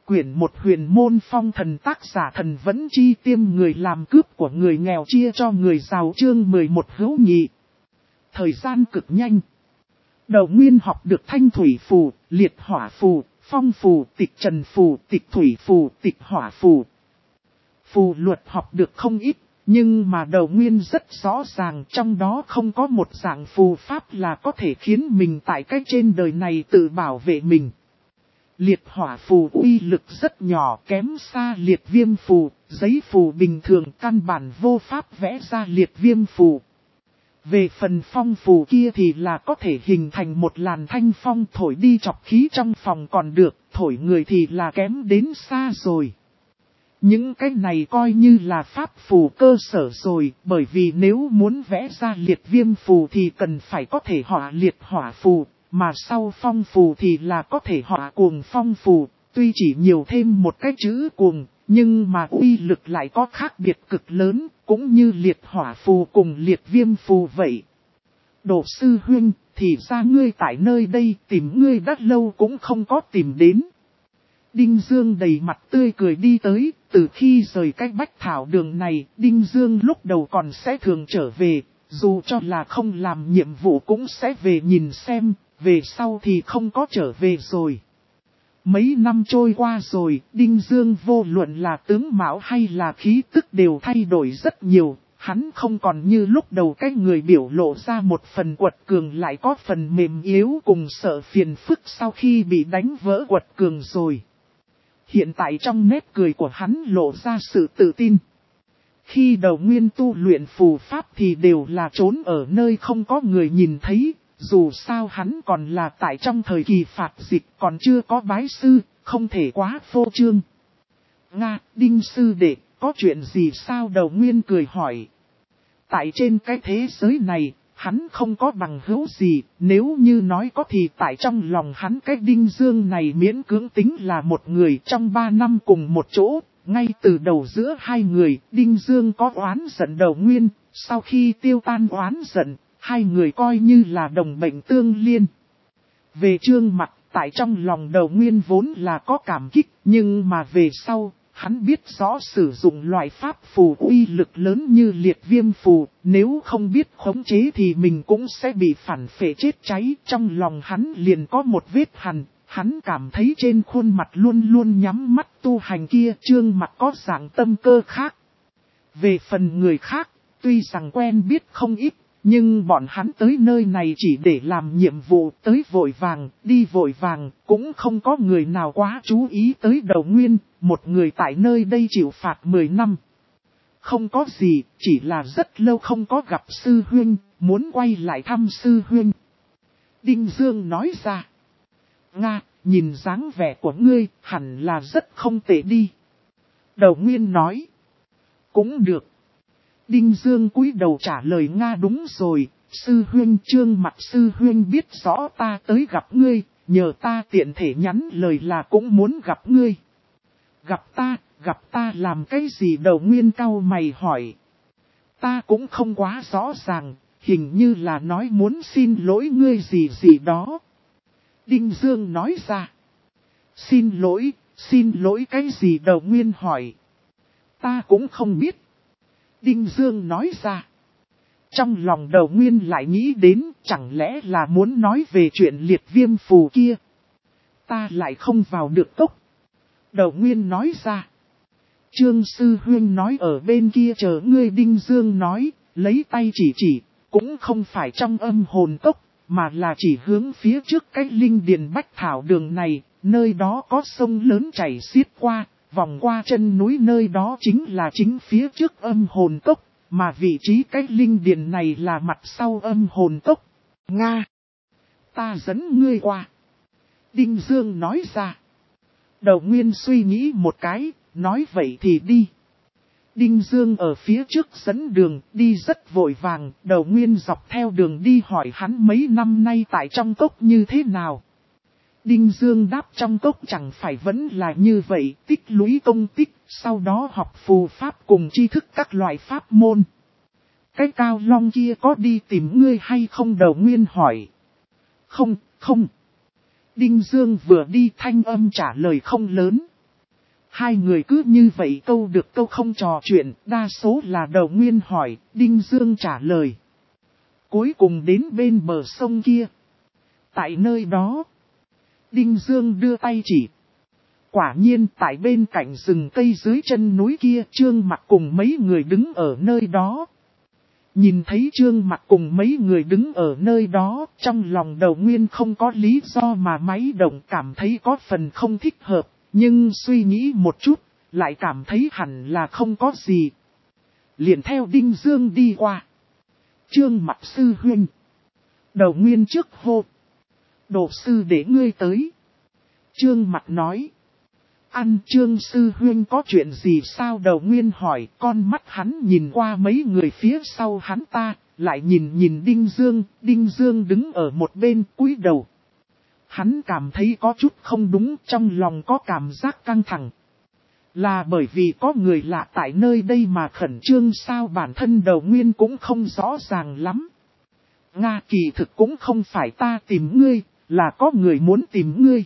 quyển 1 Huyền môn phong thần, tác giả Thần Vẫn Chi, tiêm người làm cướp của người nghèo chia cho người giàu, chương 11 hữu nhị. Thời gian cực nhanh. Đậu Nguyên học được thanh thủy phù, liệt hỏa phù, phong phù, tịch trần phù, tịch thủy phù, tịch hỏa phù. Phù luật học được không ít, nhưng mà Đậu Nguyên rất rõ ràng trong đó không có một dạng phù pháp là có thể khiến mình tại cái trên đời này tự bảo vệ mình. Liệt hỏa phù uy lực rất nhỏ, kém xa liệt viêm phù, giấy phù bình thường căn bản vô pháp vẽ ra liệt viêm phù. Về phần phong phù kia thì là có thể hình thành một làn thanh phong thổi đi chọc khí trong phòng còn được, thổi người thì là kém đến xa rồi. Những cái này coi như là pháp phù cơ sở rồi, bởi vì nếu muốn vẽ ra liệt viêm phù thì cần phải có thể họa liệt hỏa phù, mà sau phong phù thì là có thể họa cuồng phong phù, tuy chỉ nhiều thêm một cái chữ cuồng, nhưng mà uy lực lại có khác biệt cực lớn, cũng như liệt hỏa phù cùng liệt viêm phù vậy. Đồ sư huynh, thì ra ngươi tại nơi đây tìm ngươi đã lâu cũng không có tìm đến. Đinh Dương đầy mặt tươi cười đi tới, từ khi rời cách bách thảo đường này, Đinh Dương lúc đầu còn sẽ thường trở về, dù cho là không làm nhiệm vụ cũng sẽ về nhìn xem, về sau thì không có trở về rồi. Mấy năm trôi qua rồi, Đinh Dương vô luận là tướng mạo hay là khí tức đều thay đổi rất nhiều, hắn không còn như lúc đầu cái người biểu lộ ra một phần quật cường lại có phần mềm yếu cùng sợ phiền phức sau khi bị đánh vỡ quật cường rồi. Hiện tại trong nét cười của hắn lộ ra sự tự tin. Khi Đậu Nguyên tu luyện phù pháp thì đều là trốn ở nơi không có người nhìn thấy, dù sao hắn còn là tại trong thời kỳ phạt dịch còn chưa có bái sư, không thể quá phô trương. Nga, Đinh sư đệ, có chuyện gì sao? Đậu Nguyên cười hỏi. Tại trên cái thế giới này, hắn không có bằng hữu gì, nếu như nói có thì tại trong lòng hắn cái Đinh Dương này miễn cưỡng tính là một người trong 3 năm cùng một chỗ. Ngay từ đầu giữa hai người, Đinh Dương có oán giận Đậu Nguyên, sau khi tiêu tan oán giận, hai người coi như là đồng bệnh tương liên. Về Trương Mặc, tại trong lòng Đậu Nguyên vốn là có cảm kích, nhưng mà về sau, hắn biết rõ sử dụng loại pháp phù uy lực lớn như liệt viêm phù, nếu không biết khống chế thì mình cũng sẽ bị phản phệ chết cháy. Trong lòng hắn liền có một vết hằn, hắn cảm thấy trên khuôn mặt luôn luôn nhắm mắt tu hành kia Trương Mặc có dạng tâm cơ khác. Về phần người khác, tuy rằng quen biết không ít, nhưng bọn hắn tới nơi này chỉ để làm nhiệm vụ, tới vội vàng, đi vội vàng, cũng không có người nào quá chú ý tới Đậu Nguyên, một người tại nơi đây chịu phạt 10 năm. Không có gì, chỉ là rất lâu không có gặp sư huynh, muốn quay lại thăm sư huynh. Đinh Dương nói ra. Nga, nhìn dáng vẻ của ngươi, hẳn là rất không tệ đi. Đậu Nguyên nói. Cũng được. Đinh Dương cúi đầu trả lời. Nga, đúng rồi, sư huynh. Trương Mặc sư huynh biết rõ ta tới gặp ngươi, nhờ ta tiện thể nhắn lời là cũng muốn gặp ngươi. Gặp ta làm cái gì? Đậu Nguyên cau mày hỏi. Ta cũng không quá rõ ràng, hình như là nói muốn xin lỗi ngươi gì đó. Đinh Dương nói ra. Xin lỗi cái gì? Đậu Nguyên hỏi. Ta cũng không biết. Đinh Dương nói ra. Trong lòng Đậu Nguyên lại nghĩ đến, chẳng lẽ là muốn nói về chuyện liệt viêm phù kia. Ta lại không vào được cốc. Đậu Nguyên nói ra. Trương sư huynh nói ở bên kia chờ ngươi. Đinh Dương nói, lấy tay chỉ, cũng không phải trong âm hồn cốc, mà là chỉ hướng phía trước cái linh điền bách thảo đường này, nơi đó có sông lớn chảy xiết qua, vòng qua chân núi, nơi đó chính là chính phía trước âm hồn cốc, mà vị trí cái linh điền này là mặt sau âm hồn cốc. Nga! Ta dẫn ngươi qua. Đinh Dương nói ra. Đậu Nguyên suy nghĩ một cái, nói vậy thì đi. Đinh Dương ở phía trước dẫn đường, đi rất vội vàng. Đậu Nguyên dọc theo đường đi hỏi hắn mấy năm nay tại trong cốc như thế nào. Đinh Dương đáp trong cốc chẳng phải vẫn là như vậy, tích lũy công tích, sau đó học phù pháp cùng tri thức các loại pháp môn. Cái Cao Long kia có đi tìm ngươi hay không? Đậu Nguyên hỏi. Không. Đinh Dương vừa đi thanh âm trả lời không lớn. Hai người cứ như vậy câu được câu không trò chuyện, đa số là Đầu Nguyên hỏi, Đinh Dương trả lời. Cuối cùng đến bên bờ sông kia. Tại nơi đó, Đinh Dương đưa tay chỉ. Quả nhiên tại bên cạnh rừng cây dưới chân núi kia, Trương Mặc cùng mấy người đứng ở nơi đó. Nhìn thấy Trương Mặc cùng mấy người đứng ở nơi đó, trong lòng Đầu Nguyên không có lý do mà máy động cảm thấy có phần không thích hợp, nhưng suy nghĩ một chút, lại cảm thấy hẳn là không có gì. Liền theo Đinh Dương đi qua. Trương Mặc sư huynh. Đầu Nguyên trước hô. Đồ sư để ngươi tới. Trương Mặc nói. Ăn Trương sư huynh có chuyện gì sao? Đầu Nguyên hỏi, con mắt hắn nhìn qua mấy người phía sau hắn ta, lại nhìn Đinh Dương. Đinh Dương đứng ở một bên cúi đầu. Hắn cảm thấy có chút không đúng, trong lòng có cảm giác căng thẳng. Là bởi vì có người lạ tại nơi đây mà khẩn trương sao? Bản thân Đầu Nguyên cũng không rõ ràng lắm. Nga, kỳ thực cũng không phải ta tìm ngươi, là có người muốn tìm ngươi.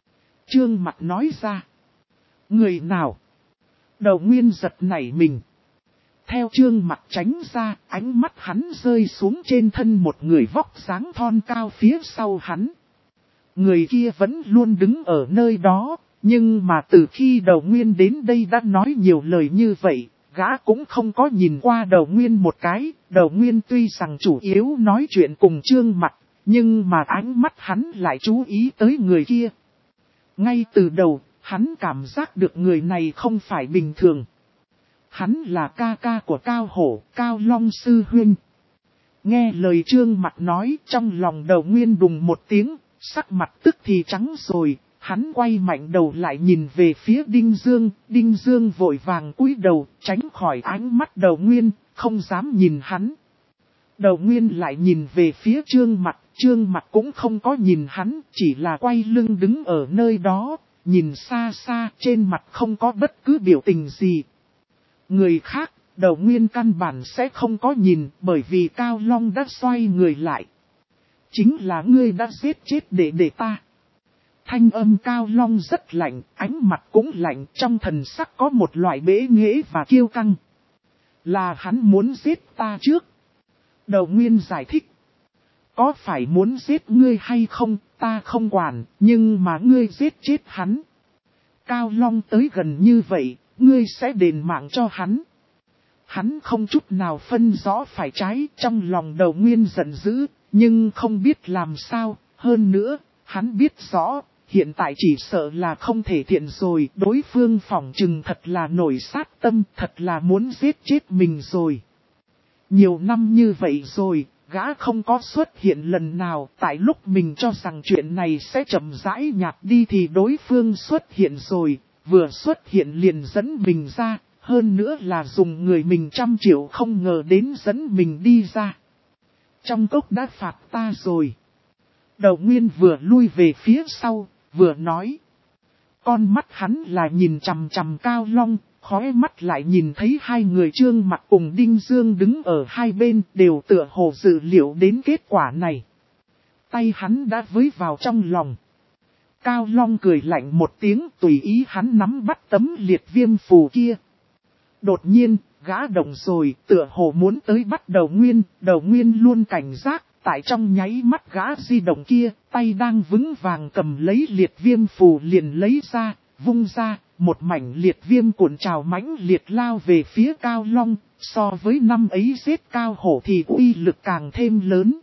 Trương Mặc nói ra. Người nào? Đầu Nguyên giật nảy mình. Theo Trương Mặc tránh ra, ánh mắt hắn rơi xuống trên thân một người vóc dáng thon cao phía sau hắn. Người kia vẫn luôn đứng ở nơi đó, nhưng mà từ khi Đầu Nguyên đến đây đã nói nhiều lời như vậy, gã cũng không có nhìn qua Đầu Nguyên một cái. Đầu Nguyên tuy rằng chủ yếu nói chuyện cùng Trương Mặc, nhưng mà ánh mắt hắn lại chú ý tới người kia. Ngay từ đầu, hắn cảm giác được người này không phải bình thường. Hắn là ca ca của Cao Hổ, Cao Long sư huynh. Nghe lời Trương Mặc nói, trong lòng Đầu Nguyên đùng một tiếng, sắc mặt tức thì trắng rồi. Hắn quay mạnh đầu lại nhìn về phía Đinh Dương. Đinh Dương vội vàng cúi đầu, tránh khỏi ánh mắt Đầu Nguyên, không dám nhìn hắn. Đầu Nguyên lại nhìn về phía Trương Mặc. Trương Mặc cũng không có nhìn hắn, chỉ là quay lưng đứng ở nơi đó. Nhìn xa xa, trên mặt không có bất cứ biểu tình gì. Người khác, Đầu Nguyên căn bản sẽ không có nhìn, bởi vì Cao Long đã xoay người lại. Chính là ngươi đã giết chết để ta. Thanh âm Cao Long rất lạnh, ánh mặt cũng lạnh, trong thần sắc có một loại bế nghễ và kiêu căng. Là hắn muốn giết ta trước. Đầu Nguyên giải thích. Có phải muốn giết ngươi hay không, ta không quản, nhưng mà ngươi giết chết hắn. Cao Long tới gần như vậy, ngươi sẽ đền mạng cho hắn. Hắn không chút nào phân rõ phải trái, trong lòng Đầu Nguyên giận dữ, nhưng không biết làm sao. Hơn nữa, hắn biết rõ, hiện tại chỉ sợ là không thể thiện rồi. Đối phương phỏng chừng thật là nổi sát tâm, thật là muốn giết chết mình rồi. Nhiều năm như vậy rồi, gã không có xuất hiện lần nào. Tại lúc mình cho rằng chuyện này sẽ chậm rãi nhạt đi thì đối phương xuất hiện rồi. Vừa xuất hiện liền dẫn mình ra, hơn nữa là dùng người mình 100 triệu không ngờ đến dẫn mình đi ra. Trong cốc đã phạt ta rồi. Đầu Nguyên vừa lui về phía sau, vừa nói. Con mắt hắn là nhìn chằm chằm Cao Long, khóe mắt lại nhìn thấy hai người Trương Mặc cùng Đinh Dương đứng ở hai bên, đều tựa hồ dự liệu đến kết quả này. Tay hắn đã vấy vào trong lòng. Cao Long cười lạnh một tiếng, tùy ý hắn nắm bắt tấm liệt viêm phù kia. Đột nhiên, gã động rồi, tựa hồ muốn tới bắt Đầu Nguyên. Đầu Nguyên luôn cảnh giác, tại trong nháy mắt gã di động kia, tay đang vững vàng cầm lấy liệt viêm phù liền lấy ra, vung ra, một mảnh liệt viêm cuộn trào mãnh liệt lao về phía Cao Long. So với năm ấy giết Cao Hổ thì uy lực càng thêm lớn.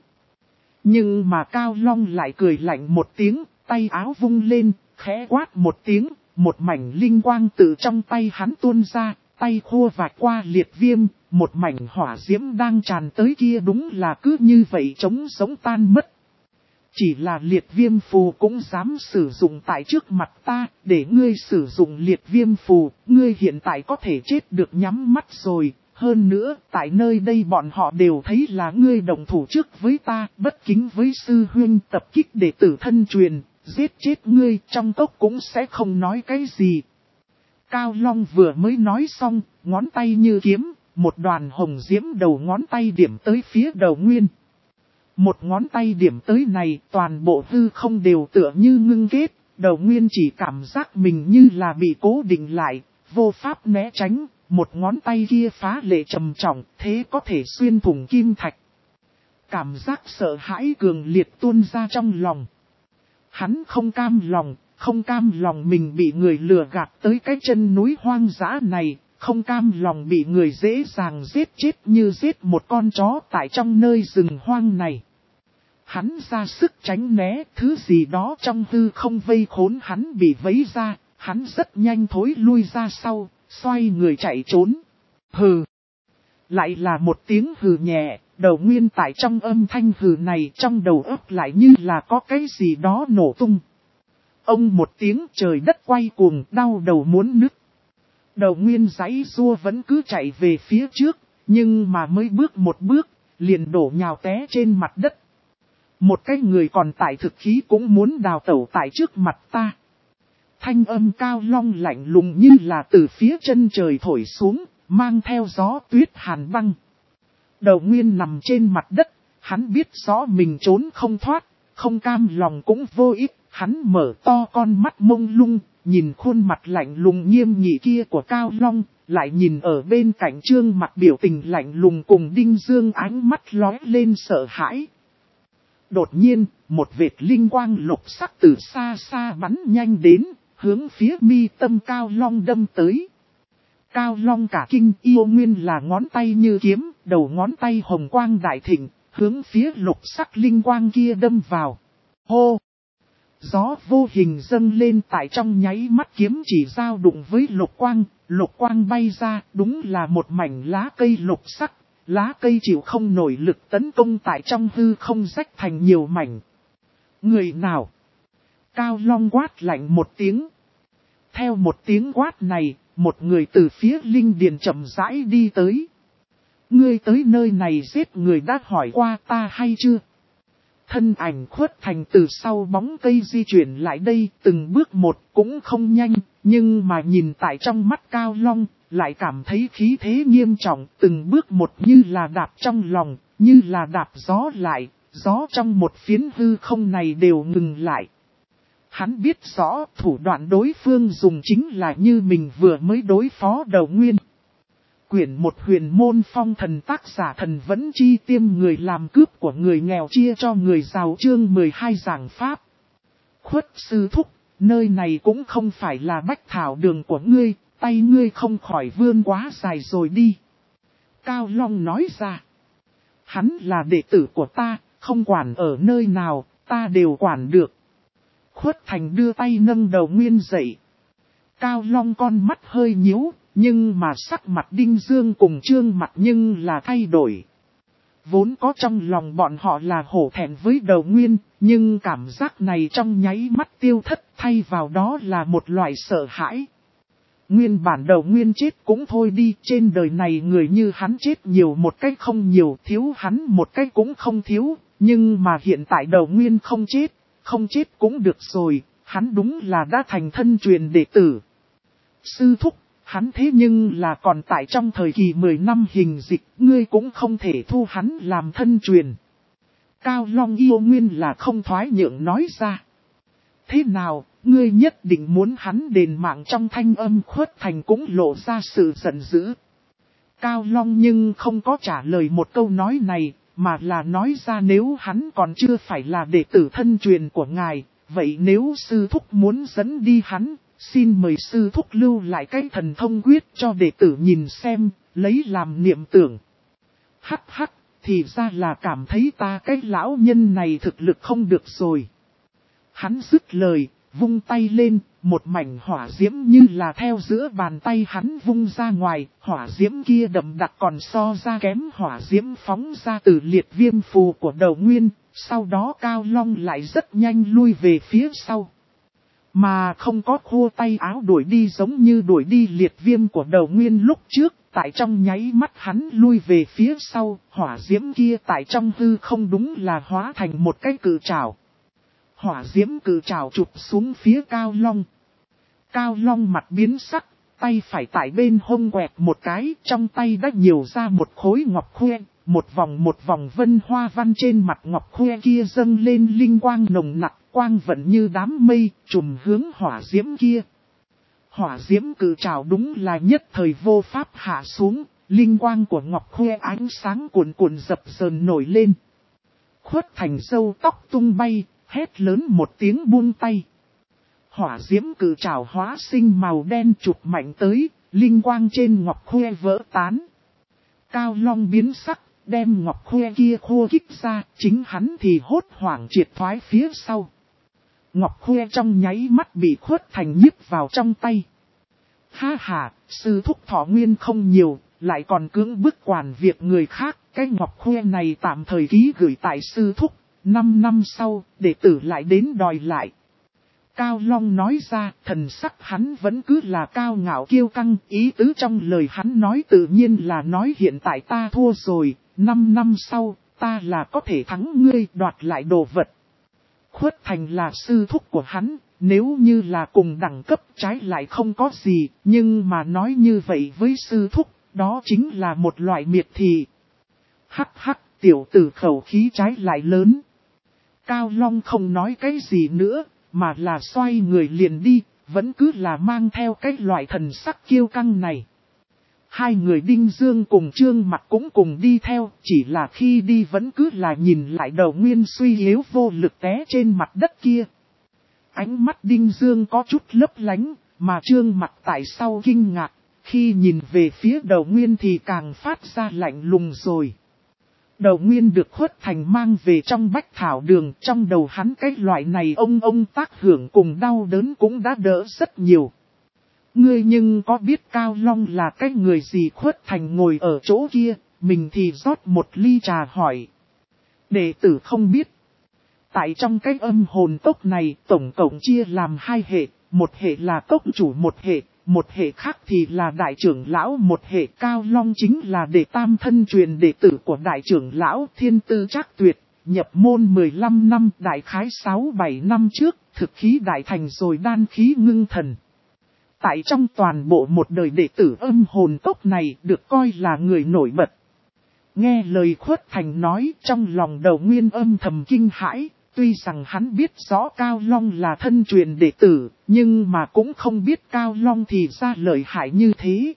Nhưng mà Cao Long lại cười lạnh một tiếng, tay áo vung lên, khẽ quát một tiếng, một mảnh linh quang từ trong tay hắn tuôn ra, tay khua vạch qua liệt viêm, một mảnh hỏa diễm đang tràn tới kia đúng là cứ như vậy trống sống tan mất. Chỉ là liệt viêm phù cũng dám sử dụng tại trước mặt ta, để ngươi sử dụng liệt viêm phù, ngươi hiện tại có thể chết được nhắm mắt rồi. Hơn nữa, tại nơi đây bọn họ đều thấy là ngươi đồng thủ trước với ta, bất kính với sư huynh, tập kích đệ tử thân truyền, giết chết ngươi, trong cốc cũng sẽ không nói cái gì. Cao Long vừa mới nói xong, ngón tay như kiếm, một đoàn hồng diễm đầu ngón tay điểm tới phía Đầu Nguyên. Một ngón tay điểm tới này, toàn bộ hư không đều tựa như ngưng kết, Đầu Nguyên chỉ cảm giác mình như là bị cố định lại, vô pháp né tránh, một ngón tay kia phá lệ trầm trọng, thế có thể xuyên thủng kim thạch. Cảm giác sợ hãi cường liệt tuôn ra trong lòng. Hắn không cam lòng mình bị người lừa gạt tới cái chân núi hoang dã này, không cam lòng bị người dễ dàng giết chết như giết một con chó tại trong nơi rừng hoang này. Hắn ra sức tránh né, thứ gì đó trong hư không vây khốn hắn bị vấy ra, hắn rất nhanh thối lui ra sau, xoay người chạy trốn. Hừ! Lại là một tiếng hừ nhẹ, Đầu Nguyên tại trong âm thanh hừ này trong đầu óc lại như là có cái gì đó nổ tung. Ông một tiếng trời đất quay cuồng, đau đầu muốn nứt. Đầu Nguyên giãy giụa vẫn cứ chạy về phía trước, nhưng mà mới bước một bước, liền đổ nhào té trên mặt đất. Một cái người còn tại thực khí cũng muốn đào tẩu tại trước mặt ta. Thanh âm Cao Long lạnh lùng như là từ phía chân trời thổi xuống, mang theo gió tuyết hàn băng. Đầu Nguyên nằm trên mặt đất, hắn biết rõ mình trốn không thoát, không cam lòng cũng vô ích, hắn mở to con mắt mông lung, nhìn khuôn mặt lạnh lùng nghiêm nghị kia của Cao Long, lại nhìn ở bên cạnh Trương mặt biểu tình lạnh lùng cùng Đinh Dương ánh mắt lóe lên sợ hãi. Đột nhiên, một vệt linh quang lục sắc từ xa xa bắn nhanh đến, hướng phía mi tâm Cao Long đâm tới. Cao Long cả kinh, yêu nguyên là ngón tay như kiếm, đầu ngón tay hồng quang đại thịnh, hướng phía lục sắc linh quang kia đâm vào. Hô! Gió vô hình dâng lên tại trong nháy mắt kiếm chỉ giao đụng với lục quang bay ra, đúng là một mảnh lá cây lục sắc, lá cây chịu không nổi lực tấn công tại trong hư không rách thành nhiều mảnh. Người nào? Cao Long quát lạnh một tiếng. Theo một tiếng quát này, một người từ phía linh điền chậm rãi đi tới. Ngươi tới nơi này giết người đã hỏi qua ta hay chưa? Thân ảnh Khuất Thành từ sau bóng cây di chuyển lại đây, từng bước một cũng không nhanh, nhưng mà nhìn tại trong mắt Cao Long, lại cảm thấy khí thế nghiêm trọng, từng bước một như là đạp trong lòng, như là đạp gió lại, gió trong một phiến hư không này đều ngừng lại. Hắn biết rõ thủ đoạn đối phương dùng chính là như mình vừa mới đối phó Đầu Nguyên. Quyển một huyền môn phong thần tác giả thần vẫn chi tiêm người làm cướp của người nghèo chia cho người giàu chương 12 giảng pháp. Khuất sư thúc, nơi này cũng không phải là bách thảo đường của ngươi, tay ngươi không khỏi vươn quá dài rồi đi. Cao Long nói ra. Hắn là đệ tử của ta, không quản ở nơi nào, ta đều quản được. Khuất Thành đưa tay nâng Đầu Nguyên dậy. Cao Long con mắt hơi nhíu, nhưng mà sắc mặt Đinh Dương cùng Trương mặt nhưng là thay đổi. Vốn có trong lòng bọn họ là hổ thẹn với Đầu Nguyên, nhưng cảm giác này trong nháy mắt tiêu thất, thay vào đó là một loại sợ hãi. Nguyên bản Đầu Nguyên chết cũng thôi đi, trên đời này người như hắn chết nhiều một cách không nhiều, thiếu hắn một cách cũng không thiếu, nhưng mà hiện tại Đầu Nguyên không chết cũng được rồi, hắn đúng là đã thành thân truyền đệ tử. Sư thúc, hắn thế nhưng là còn tại trong thời kỳ 10 năm hình dịch, ngươi cũng không thể thu hắn làm thân truyền. Cao Long yêu nguyên là không thoái nhượng nói ra. Thế nào, ngươi nhất định muốn hắn đền mạng trong thanh âm Khuất Thành cũng lộ ra sự giận dữ. Cao Long nhưng không có trả lời một câu nói này, mà là nói ra nếu hắn còn chưa phải là đệ tử thân truyền của ngài, vậy nếu sư thúc muốn dẫn đi hắn, xin mời sư thúc lưu lại cái thần thông quyết cho đệ tử nhìn xem, lấy làm niệm tưởng. Hắc hắc, thì ra là cảm thấy ta cái lão nhân này thực lực không được rồi. Hắn dứt lời, vung tay lên, một mảnh hỏa diễm như là theo giữa bàn tay hắn vung ra ngoài, hỏa diễm kia đậm đặc còn so ra kém hỏa diễm phóng ra từ liệt viêm phù của Đầu Nguyên, sau đó Cao Long lại rất nhanh lui về phía sau. Mà không có khua tay áo đuổi đi giống như đuổi đi liệt viêm của Đầu Nguyên lúc trước, tại trong nháy mắt hắn lui về phía sau, hỏa diễm kia tại trong hư không đúng là hóa thành một cái cự trảo. Hỏa diễm cự trảo chụp xuống phía Cao Long. Cao Long mặt biến sắc, tay phải tại bên hông quẹt một cái, trong tay đã nhiều ra một khối ngọc khoe, một vòng vân hoa văn trên mặt ngọc khoe kia dâng lên linh quang nồng nặc, quang vận như đám mây, trùm hướng hỏa diễm kia. Hỏa diễm cự trảo đúng là nhất thời vô pháp hạ xuống, linh quang của Ngọc Khuê ánh sáng cuồn cuộn dập dờn nổi lên. Khuất Thành râu tóc tung bay, hét lớn một tiếng buông tay. Hỏa diễm cự trảo hóa sinh màu đen chụp mạnh tới, linh quang trên Ngọc Khuê vỡ tán. Cao Long biến sắc, đem Ngọc Khuê kia khô kích ra, chính hắn thì hốt hoảng triệt thoái phía sau. Ngọc Khuê trong nháy mắt bị Khuất Thành nhíp vào trong tay. Ha ha, sư thúc thọ nguyên không nhiều, lại còn cưỡng bức quản việc người khác, cái Ngọc Khuê này tạm thời ký gửi tại sư thúc, 5 năm sau, đệ tử lại đến đòi lại. Cao Long nói ra, thần sắc hắn vẫn cứ là cao ngạo kiêu căng, ý tứ trong lời hắn nói tự nhiên là nói hiện tại ta thua rồi, 5 năm sau, ta là có thể thắng ngươi đoạt lại đồ vật. Khuất Thành là sư thúc của hắn, nếu như là cùng đẳng cấp trái lại không có gì, nhưng mà nói như vậy với sư thúc, đó chính là một loại miệt thị. Hắc hắc, tiểu tử khẩu khí trái lại lớn. Cao Long không nói cái gì nữa, mà là xoay người liền đi, vẫn cứ là mang theo cái loại thần sắc kiêu căng này. Hai người Đinh Dương cùng Trương Mặc cũng cùng đi theo, chỉ là khi đi vẫn cứ là nhìn lại Đầu Nguyên suy yếu vô lực té trên mặt đất kia. Ánh mắt Đinh Dương có chút lấp lánh, mà Trương Mặc tại sau kinh ngạc, khi nhìn về phía Đầu Nguyên thì càng phát ra lạnh lùng rồi. Đầu Nguyên được Khuất Thành mang về trong Bách Thảo Đường, trong đầu hắn cái loại này ông tác hưởng cùng đau đớn cũng đã đỡ rất nhiều. Ngươi nhưng có biết Cao Long là cái người gì? Khuất Thành ngồi ở chỗ kia, mình thì rót một ly trà hỏi. Đệ tử không biết. Tại trong cái âm hồn tốc này tổng cộng chia làm hai hệ, một hệ là tốc chủ một hệ khác thì là đại trưởng lão một hệ. Cao Long chính là đệ tam thân truyền đệ tử của đại trưởng lão thiên tư trác tuyệt, nhập môn 15 năm đại khái 6-7 năm trước, thực khí đại thành rồi đan khí ngưng thần. Tại trong toàn bộ một đời đệ tử âm hồn tốc này được coi là người nổi bật. Nghe lời Khuất Thành nói trong lòng Đầu Nguyên âm thầm kinh hãi, tuy rằng hắn biết rõ Cao Long là thân truyền đệ tử, nhưng mà cũng không biết Cao Long thì ra lợi hại như thế.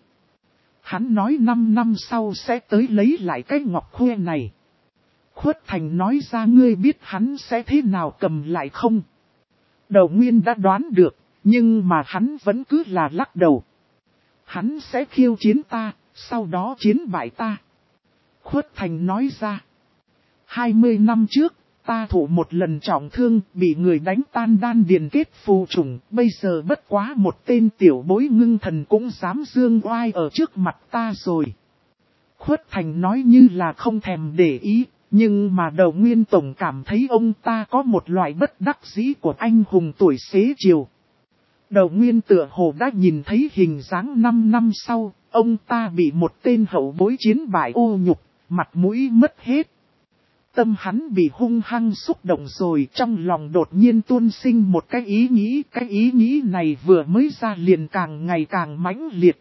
Hắn nói 5 năm sau sẽ tới lấy lại cái Ngọc Khuê này. Khuất Thành nói ra ngươi biết hắn sẽ thế nào cầm lại không? Đầu Nguyên đã đoán được. Nhưng mà hắn vẫn cứ là lắc đầu. Hắn sẽ khiêu chiến ta, sau đó chiến bại ta. Khuất Thành nói ra. 20 năm trước, ta thụ một lần trọng thương, bị người đánh tan đan điền kết phù trùng. Bây giờ bất quá một tên tiểu bối ngưng thần cũng dám dương oai ở trước mặt ta rồi. Khuất Thành nói như là không thèm để ý. Nhưng mà Đầu Nguyên tổng cảm thấy ông ta có một loại bất đắc dĩ của anh hùng tuổi xế chiều. Đầu Nguyên tựa hồ đã nhìn thấy hình dáng 5 năm sau, ông ta bị một tên hậu bối chiến bại ô nhục, mặt mũi mất hết. Tâm hắn bị hung hăng xúc động rồi, trong lòng đột nhiên tuôn sinh một cái ý nghĩ này vừa mới ra liền càng ngày càng mãnh liệt.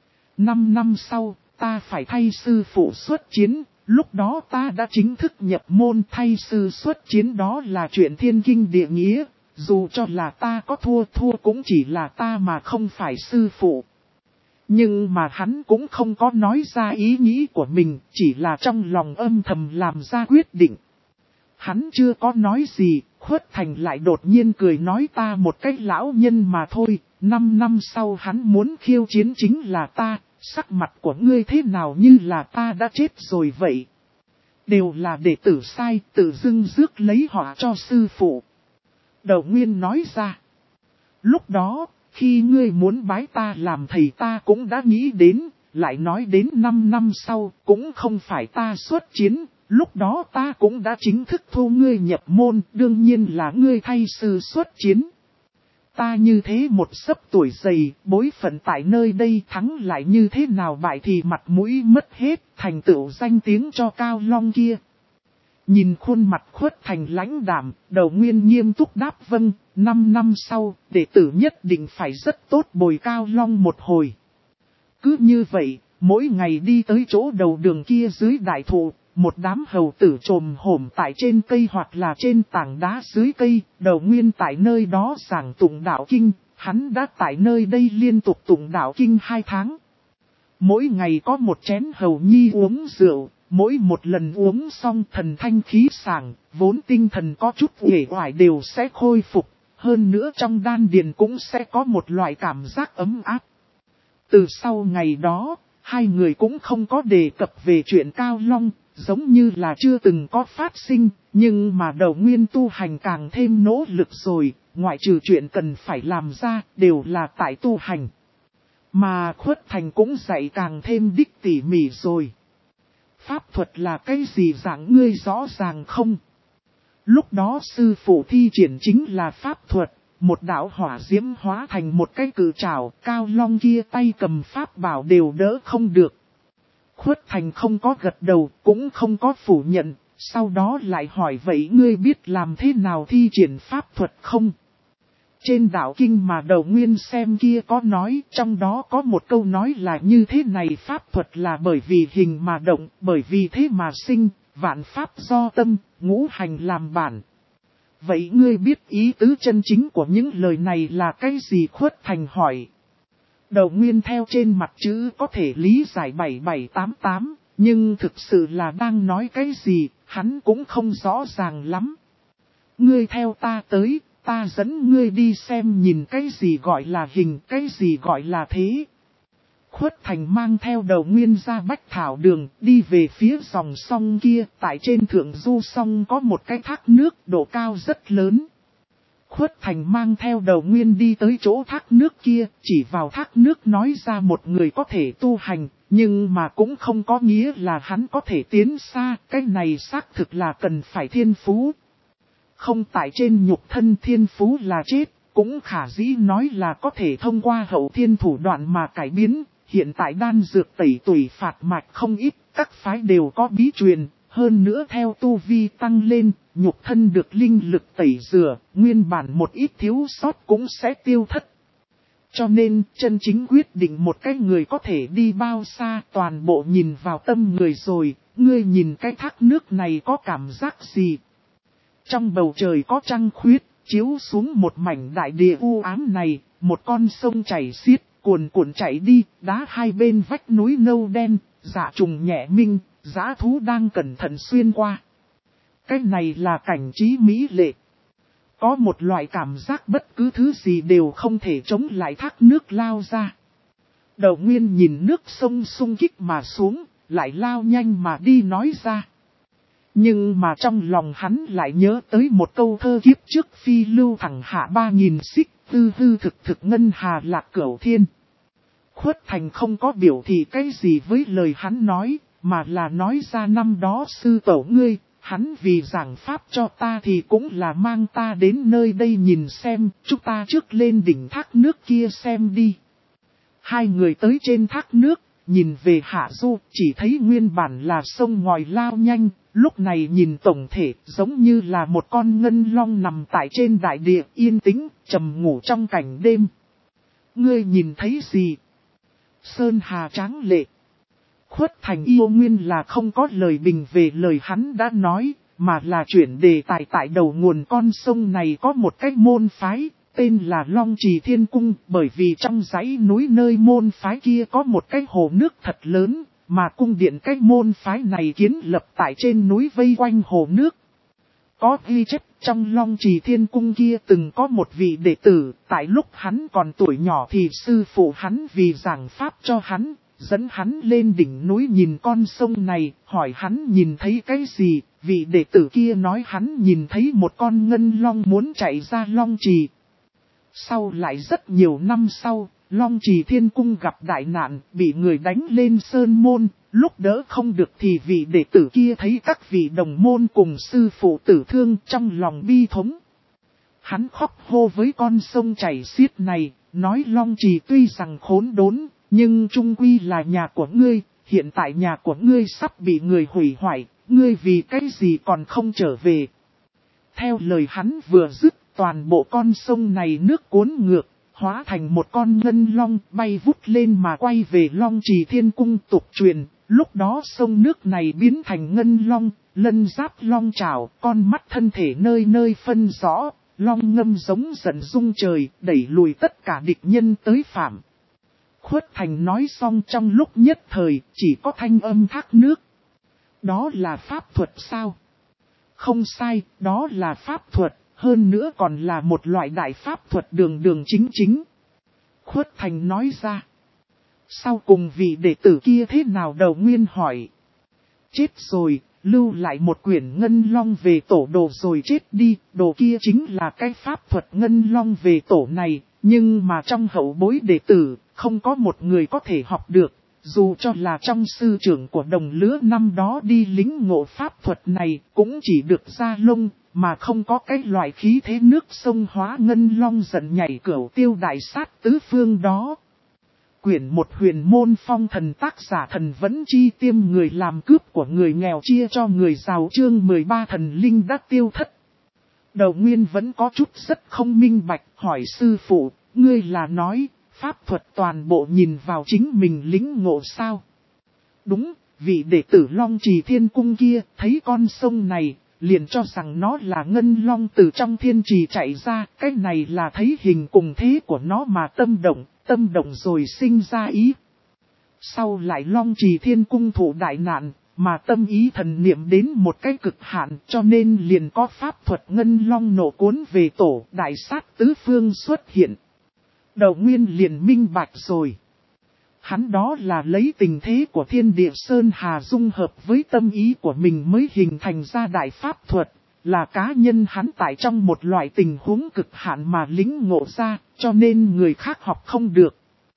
5 năm sau, ta phải thay sư phụ xuất chiến, lúc đó ta đã chính thức nhập môn. Thay sư xuất chiến đó là chuyện thiên kinh địa nghĩa. Dù cho là ta có thua cũng chỉ là ta mà không phải sư phụ. Nhưng mà hắn cũng không có nói ra ý nghĩ của mình, chỉ là trong lòng âm thầm làm ra quyết định. Hắn chưa có nói gì, Khuất Thành lại đột nhiên cười nói ta một cái lão nhân mà thôi, 5 năm sau hắn muốn khiêu chiến chính là ta, sắc mặt của ngươi thế nào như là ta đã chết rồi vậy. Đều là đệ tử sai, tự dưng rước lấy họ cho sư phụ. Đầu Nguyên nói ra. Lúc đó, khi ngươi muốn bái ta làm thầy ta cũng đã nghĩ đến, lại nói đến 5 năm sau, cũng không phải ta xuất chiến, lúc đó ta cũng đã chính thức thu ngươi nhập môn, đương nhiên là ngươi thay sư xuất chiến. Ta như thế một sấp tuổi dày, bối phận tại nơi đây thắng lại như thế nào bại thì mặt mũi mất hết, thành tựu danh tiếng cho Cao Long kia. Nhìn khuôn mặt Khuất Thành lãnh đạm, Đầu Nguyên nghiêm túc đáp vâng, 5 năm sau, đệ tử nhất định phải rất tốt bồi Cao Long một hồi. Cứ như vậy, mỗi ngày đi tới chỗ đầu đường kia dưới đại thụ, một đám hầu tử trồm hổm tại trên cây hoặc là trên tảng đá dưới cây, Đầu Nguyên tại nơi đó giảng tụng đạo kinh, hắn đã tại nơi đây liên tục tụng đạo kinh 2 tháng. Mỗi ngày có một chén hầu nhi uống rượu, mỗi một lần uống xong thần thanh khí sảng, vốn tinh thần có chút uể oải đều sẽ khôi phục, hơn nữa trong đan điền cũng sẽ có một loại cảm giác ấm áp. Từ sau ngày đó, hai người cũng không có đề cập về chuyện Cao Long, giống như là chưa từng có phát sinh, nhưng mà Đầu Nguyên tu hành càng thêm nỗ lực rồi, ngoại trừ chuyện cần phải làm ra, đều là tại tu hành. Mà Khuất Thành cũng dạy càng thêm đích tỉ mỉ rồi. Pháp thuật là cái gì dạng ngươi rõ ràng không? Lúc đó sư phụ thi triển chính là pháp thuật, một đạo hỏa diễm hóa thành một cái cự trảo, Cao Long kia tay cầm pháp bảo đều đỡ không được. Khuất Thành không có gật đầu, cũng không có phủ nhận, sau đó lại hỏi vậy ngươi biết làm thế nào thi triển pháp thuật không? Trên đạo kinh mà Đầu Nguyên xem kia có nói, trong đó có một câu nói là như thế này, pháp thuật là bởi vì hình mà động, bởi vì thế mà sinh, vạn pháp do tâm, ngũ hành làm bản. Vậy ngươi biết ý tứ chân chính của những lời này là cái gì? Khuất Thành hỏi. Đầu Nguyên theo trên mặt chữ có thể lý giải 7788, nhưng thực sự là đang nói cái gì, hắn cũng không rõ ràng lắm. Ngươi theo ta tới, ta dẫn ngươi đi xem nhìn cái gì gọi là hình, cái gì gọi là thế. Khuất Thành mang theo Đầu Nguyên ra Bách Thảo Đường, đi về phía dòng sông kia, tại trên thượng du sông có một cái thác nước độ cao rất lớn. Khuất Thành mang theo Đầu Nguyên đi tới chỗ thác nước kia, chỉ vào thác nước nói ra một người có thể tu hành, nhưng mà cũng không có nghĩa là hắn có thể tiến xa, cái này xác thực là cần phải thiên phú. Không tại trên nhục thân thiên phú là chết, cũng khả dĩ nói là có thể thông qua hậu thiên thủ đoạn mà cải biến. Hiện tại đan dược tẩy tủy phạt mạch không ít, các phái đều có bí truyền, hơn nữa theo tu vi tăng lên, nhục thân được linh lực tẩy rửa, nguyên bản một ít thiếu sót cũng sẽ tiêu thất. Cho nên, chân chính quyết định một cái người có thể đi bao xa, toàn bộ nhìn vào tâm người rồi, ngươi nhìn cái thác nước này có cảm giác gì? Trong bầu trời có trăng khuyết, chiếu xuống một mảnh đại địa u ám này, một con sông chảy xiết. Cuồn cuộn chạy đi, đá hai bên vách núi nâu đen, dạ trùng nhẹ minh, dã thú đang cẩn thận xuyên qua. Cái này là cảnh trí mỹ lệ. Có một loại cảm giác bất cứ thứ gì đều không thể chống lại thác nước lao ra. Đầu Nguyên nhìn nước sông sung kích mà xuống, lại lao nhanh mà đi nói ra. Nhưng mà trong lòng hắn lại nhớ tới một câu thơ kiếp trước phi lưu thẳng hạ 3000 xích, tư hư thực thực ngân hà lạc cửu thiên. Khuất Thành không có biểu thị cái gì với lời hắn nói, mà là nói ra năm đó sư tổ ngươi, hắn vì giảng pháp cho ta thì cũng là mang ta đến nơi đây nhìn xem, chúng ta trước lên đỉnh thác nước kia xem đi. Hai người tới trên thác nước, nhìn về hạ du, chỉ thấy nguyên bản là sông ngòi lao nhanh, lúc này nhìn tổng thể giống như là một con ngân long nằm tại trên đại địa yên tĩnh, trầm ngủ trong cảnh đêm. Ngươi nhìn thấy gì? Sơn hà tráng lệ. Khuất Thành yêu nguyên là không có lời bình về lời hắn đã nói, mà là chuyển đề tài tại đầu nguồn con sông này có một cái môn phái, tên là Long Trì Thiên Cung, bởi vì trong dãy núi nơi môn phái kia có một cái hồ nước thật lớn, mà cung điện cái môn phái này kiến lập tại trên núi vây quanh hồ nước. Có ghi chép trong Long Trì Thiên Cung kia từng có một vị đệ tử, tại lúc hắn còn tuổi nhỏ thì sư phụ hắn vì giảng pháp cho hắn, dẫn hắn lên đỉnh núi nhìn con sông này, hỏi hắn nhìn thấy cái gì, vị đệ tử kia nói hắn nhìn thấy một con ngân long muốn chạy ra Long Trì. Sau lại rất nhiều năm sau, Long Trì Thiên Cung gặp đại nạn, bị người đánh lên sơn môn, lúc đỡ không được thì vị đệ tử kia thấy các vị đồng môn cùng sư phụ tử thương trong lòng bi thống. Hắn khóc hô với con sông chảy xiết này, nói Long Trì tuy rằng khốn đốn, nhưng chung quy là nhà của ngươi, hiện tại nhà của ngươi sắp bị người hủy hoại, ngươi vì cái gì còn không trở về. Theo lời hắn vừa dứt, toàn bộ con sông này nước cuốn ngược, hóa thành một con ngân long bay vút lên mà quay về Long Trì Thiên Cung tục truyền, Lúc đó sông nước này biến thành ngân long, lân giáp long trảo, con mắt thân thể nơi nơi phân rõ, long ngâm giống giận rung trời, đẩy lùi tất cả địch nhân tới phạm. Khuất Thành nói xong trong lúc nhất thời, chỉ có thanh âm thác nước. Đó là pháp thuật sao? Không sai, đó là pháp thuật, hơn nữa còn là một loại đại pháp thuật đường đường chính chính. Khuất Thành nói ra. Sau cùng vị đệ tử kia thế nào? Đầu Nguyên hỏi. Chết rồi, lưu lại một quyển ngân long về tổ đồ rồi chết đi, đồ kia chính là cái pháp thuật ngân long về tổ này, nhưng mà trong hậu bối đệ tử, không có một người có thể học được, dù cho là trong sư trưởng của đồng lứa năm đó đi lính ngộ pháp thuật này, cũng chỉ được ra lông, mà không có cái loại khí thế nước sông hóa ngân long giận nhảy cửu tiêu đại sát tứ phương đó. Quyển một huyền môn phong thần tác giả thần vẫn chi tiêm người làm cướp của người nghèo chia cho người giàu chương 13 thần linh đã tiêu thất. Đầu Nguyên vẫn có chút rất không minh bạch hỏi sư phụ, ngươi là nói, pháp thuật toàn bộ nhìn vào chính mình lĩnh ngộ sao? Đúng, vị đệ tử Long Trì Thiên Cung kia thấy con sông này, liền cho rằng nó là ngân long từ trong thiên trì chạy ra, cái này là thấy hình cùng thế của nó mà tâm động rồi sinh ra ý. Sau lại Long Trì Thiên Cung thụ đại nạn, mà tâm ý thần niệm đến một cái cực hạn cho nên liền có pháp thuật ngân long nổ cuốn về tổ đại sát tứ phương xuất hiện. Đầu Nguyên liền minh bạch rồi. Hắn đó là lấy tình thế của thiên địa Sơn Hà dung hợp với tâm ý của mình mới hình thành ra đại pháp thuật, là cá nhân hắn tại trong một loại tình huống cực hạn mà lĩnh ngộ ra, cho nên người khác học không được.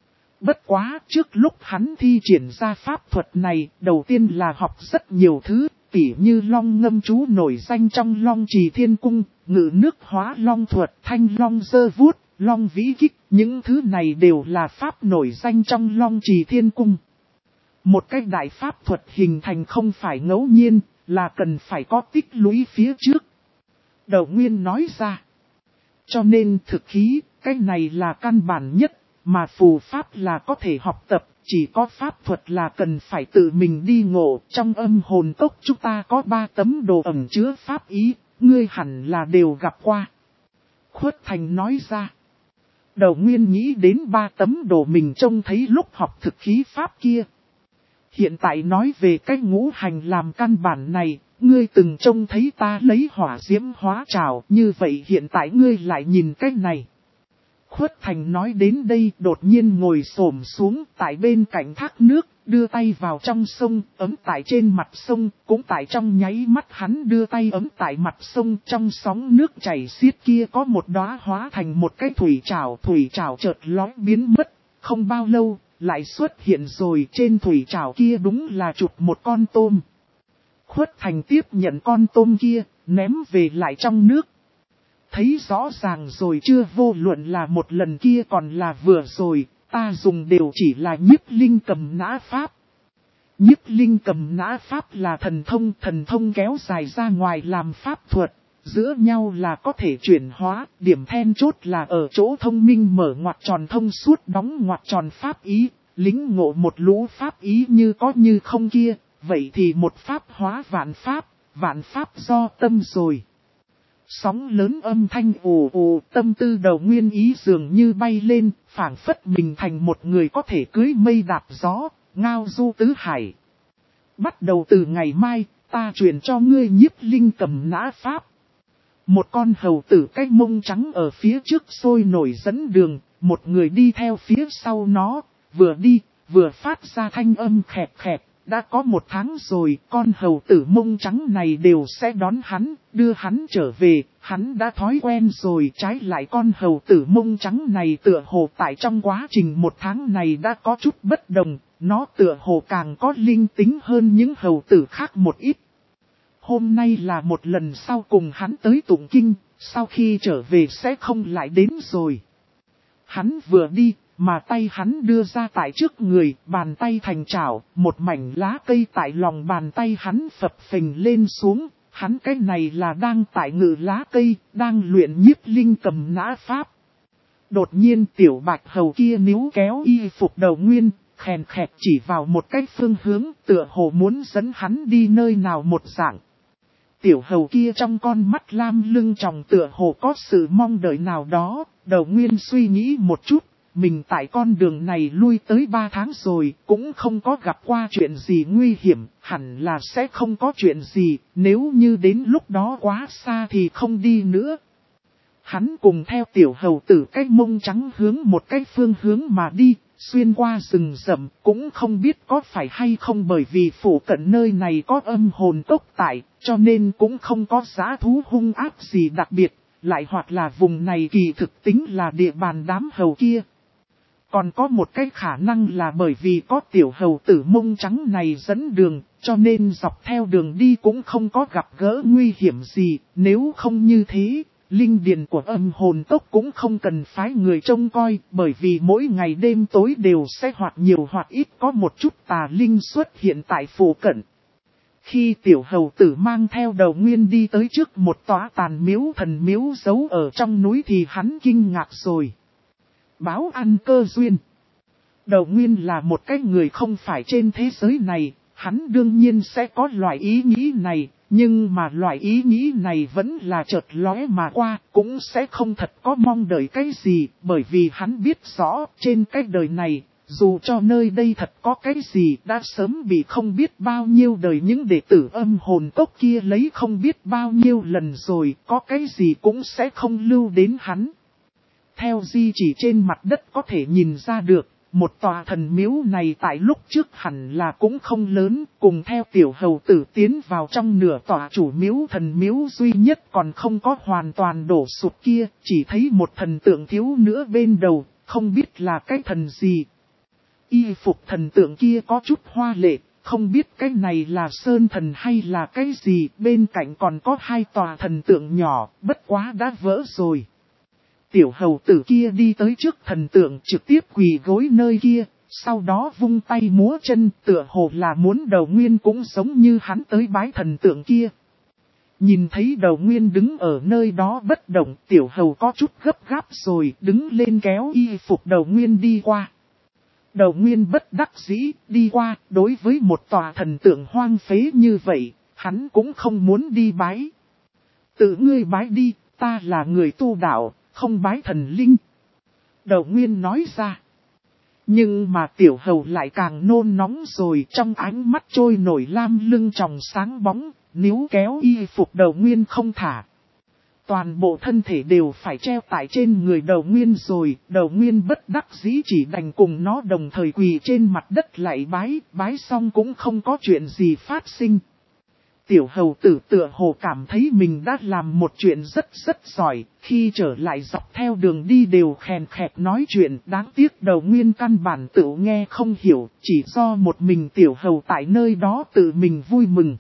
Bất quá trước lúc hắn thi triển ra pháp thuật này, đầu tiên là học rất nhiều thứ, tỉ như long ngâm chú nổi danh trong Long Trì Thiên Cung, ngự nước hóa long thuật, thanh long giơ vuốt, long vĩ kích, những thứ này đều là pháp nổi danh trong Long Trì Thiên Cung. Một cách đại pháp thuật hình thành không phải ngẫu nhiên, là cần phải có tích lũy phía trước. Đầu Nguyên nói ra. Cho nên thực khí, cái này là căn bản nhất, mà phù pháp là có thể học tập, chỉ có pháp thuật là cần phải tự mình đi ngộ. Trong âm hồn cốc chúng ta có 3 tấm đồ ẩn chứa pháp ý, ngươi hẳn là đều gặp qua. Khuất Thành nói ra. Đầu Nguyên nghĩ đến 3 tấm đồ mình trông thấy lúc học thực khí pháp kia. Hiện tại nói về cái ngũ hành làm căn bản này, ngươi từng trông thấy ta lấy hỏa diễm hóa trào, như vậy hiện tại ngươi lại nhìn cái này. Khuất Thành nói đến đây đột nhiên ngồi xổm xuống tại bên cạnh thác nước, đưa tay vào trong sông, ấm tại trên mặt sông, cũng tại trong nháy mắt hắn đưa tay ấm tại mặt sông trong sóng nước chảy xiết kia có một đóa hóa thành một cái thủy trảo chợt lóe biến mất, không bao lâu, lại xuất hiện rồi trên thủy trảo kia đúng là chụp một con tôm. Khuất Thành tiếp nhận con tôm kia, ném về lại trong nước. Thấy rõ ràng rồi chưa, vô luận là một lần kia còn là vừa rồi, ta dùng đều chỉ là nhiếp linh cầm nã pháp. Nhiếp linh cầm nã pháp là thần thông kéo dài ra ngoài làm pháp thuật, giữa nhau là có thể chuyển hóa, điểm then chốt là ở chỗ thông minh mở ngoặc tròn thông suốt đóng ngoặc tròn pháp ý, lính ngộ một lũ pháp ý như có như không kia, vậy thì một pháp hóa vạn pháp do tâm rồi. Sóng lớn âm thanh ồ ồ, tâm tư Đầu Nguyên ý dường như bay lên, phảng phất mình thành một người có thể cưới mây đạp gió, ngao du tứ hải. Bắt đầu từ ngày mai, ta truyền cho ngươi nhiếp linh cầm nã pháp. Một con hầu tử cái mông trắng ở phía trước sôi nổi dẫn đường, một người đi theo phía sau nó, vừa đi, vừa phát ra thanh âm khẹt khẹt. Đã có 1 tháng rồi, con hầu tử mông trắng này đều sẽ đón hắn, đưa hắn trở về, hắn đã thói quen rồi. Trái lại con hầu tử mông trắng này tựa hồ tại trong quá trình 1 tháng này đã có chút bất đồng, nó tựa hồ càng có linh tính hơn những hầu tử khác một ít. Hôm nay là một lần sau cùng hắn tới tụng kinh, sau khi trở về sẽ không lại đến rồi. Hắn vừa đi, mà tay hắn đưa ra tại trước người, bàn tay thành chảo, một mảnh lá cây tại lòng bàn tay hắn phập phình lên xuống, hắn cái này là đang tại ngự lá cây, đang luyện nhiếp linh cầm nã pháp. Đột nhiên tiểu bạch hầu kia níu kéo y phục Đầu Nguyên, khèn khẹt chỉ vào một cái phương hướng tựa hồ muốn dẫn hắn đi nơi nào một dạng. Tiểu hầu kia trong con mắt lam lưng tròng tựa hồ có sự mong đợi nào đó, Đầu Nguyên suy nghĩ một chút, mình tại con đường này lui tới 3 tháng rồi, cũng không có gặp qua chuyện gì nguy hiểm, hẳn là sẽ không có chuyện gì, nếu như đến lúc đó quá xa thì không đi nữa. Hắn cùng theo tiểu hầu tử cái mông trắng hướng một cái phương hướng mà đi, xuyên qua rừng rậm, cũng không biết có phải hay không bởi vì phủ cận nơi này có âm hồn tốc tại, cho nên cũng không có dã thú hung ác gì đặc biệt, lại hoặc là vùng này kỳ thực tính là địa bàn đám hầu kia. Còn có một cái khả năng là bởi vì có tiểu hầu tử mông trắng này dẫn đường, cho nên dọc theo đường đi cũng không có gặp gỡ nguy hiểm gì, nếu không như thế. Linh điền của âm hồn tốc cũng không cần phái người trông coi, bởi vì mỗi ngày đêm tối đều sẽ hoặc nhiều hoặc ít có một chút tà linh xuất hiện tại phủ cận. Khi tiểu hầu tử mang theo Đầu Nguyên đi tới trước một tòa tàn miếu thần miếu giấu ở trong núi thì hắn kinh ngạc rồi. Báo ăn cơ duyên. Đầu Nguyên là một cái người không phải trên thế giới này, hắn đương nhiên sẽ có loại ý nghĩ này. Nhưng mà loại ý nghĩ này vẫn là chợt lóe mà qua, cũng sẽ không thật có mong đợi cái gì, bởi vì hắn biết rõ trên cái đời này, dù cho nơi đây thật có cái gì đã sớm bị không biết bao nhiêu đời những đệ tử âm hồn cốc kia lấy không biết bao nhiêu lần rồi, có cái gì cũng sẽ không lưu đến hắn. Theo di chỉ trên mặt đất có thể nhìn ra được. Một tòa thần miếu này tại lúc trước hẳn là cũng không lớn, cùng theo tiểu hầu tử tiến vào trong nửa tòa chủ miếu thần miếu duy nhất còn không có hoàn toàn đổ sụp kia, chỉ thấy một thần tượng thiếu nữa bên đầu, không biết là cái thần gì. Y phục thần tượng kia có chút hoa lệ, không biết cái này là sơn thần hay là cái gì, bên cạnh còn có 2 tòa thần tượng nhỏ, bất quá đã vỡ rồi. Tiểu hầu tử kia đi tới trước thần tượng trực tiếp quỳ gối nơi kia, sau đó vung tay múa chân tựa hồ là muốn Đầu Nguyên cũng giống như hắn tới bái thần tượng kia. Nhìn thấy Đầu Nguyên đứng ở nơi đó bất động, tiểu hầu có chút gấp gáp rồi đứng lên kéo y phục Đầu Nguyên đi qua. Đầu Nguyên bất đắc dĩ đi qua, đối với một tòa thần tượng hoang phế như vậy, hắn cũng không muốn đi bái. Tự ngươi bái đi, ta là người tu đạo. Không bái thần linh. Đầu Nguyên nói ra. Nhưng mà tiểu hầu lại càng nôn nóng rồi, trong ánh mắt trôi nổi lam lưng tròng sáng bóng, níu kéo y phục Đầu Nguyên không thả. Toàn bộ thân thể đều phải treo tại trên người Đầu Nguyên rồi, Đầu Nguyên bất đắc dĩ chỉ đành cùng nó đồng thời quỳ trên mặt đất lại bái xong cũng không có chuyện gì phát sinh. Tiểu hầu tử tựa hồ cảm thấy mình đã làm một chuyện rất giỏi, khi trở lại dọc theo đường đi đều khèn khẹt nói chuyện, đáng tiếc Đầu Nguyên căn bản tự nghe không hiểu, chỉ do một mình tiểu hầu tại nơi đó tự mình vui mừng.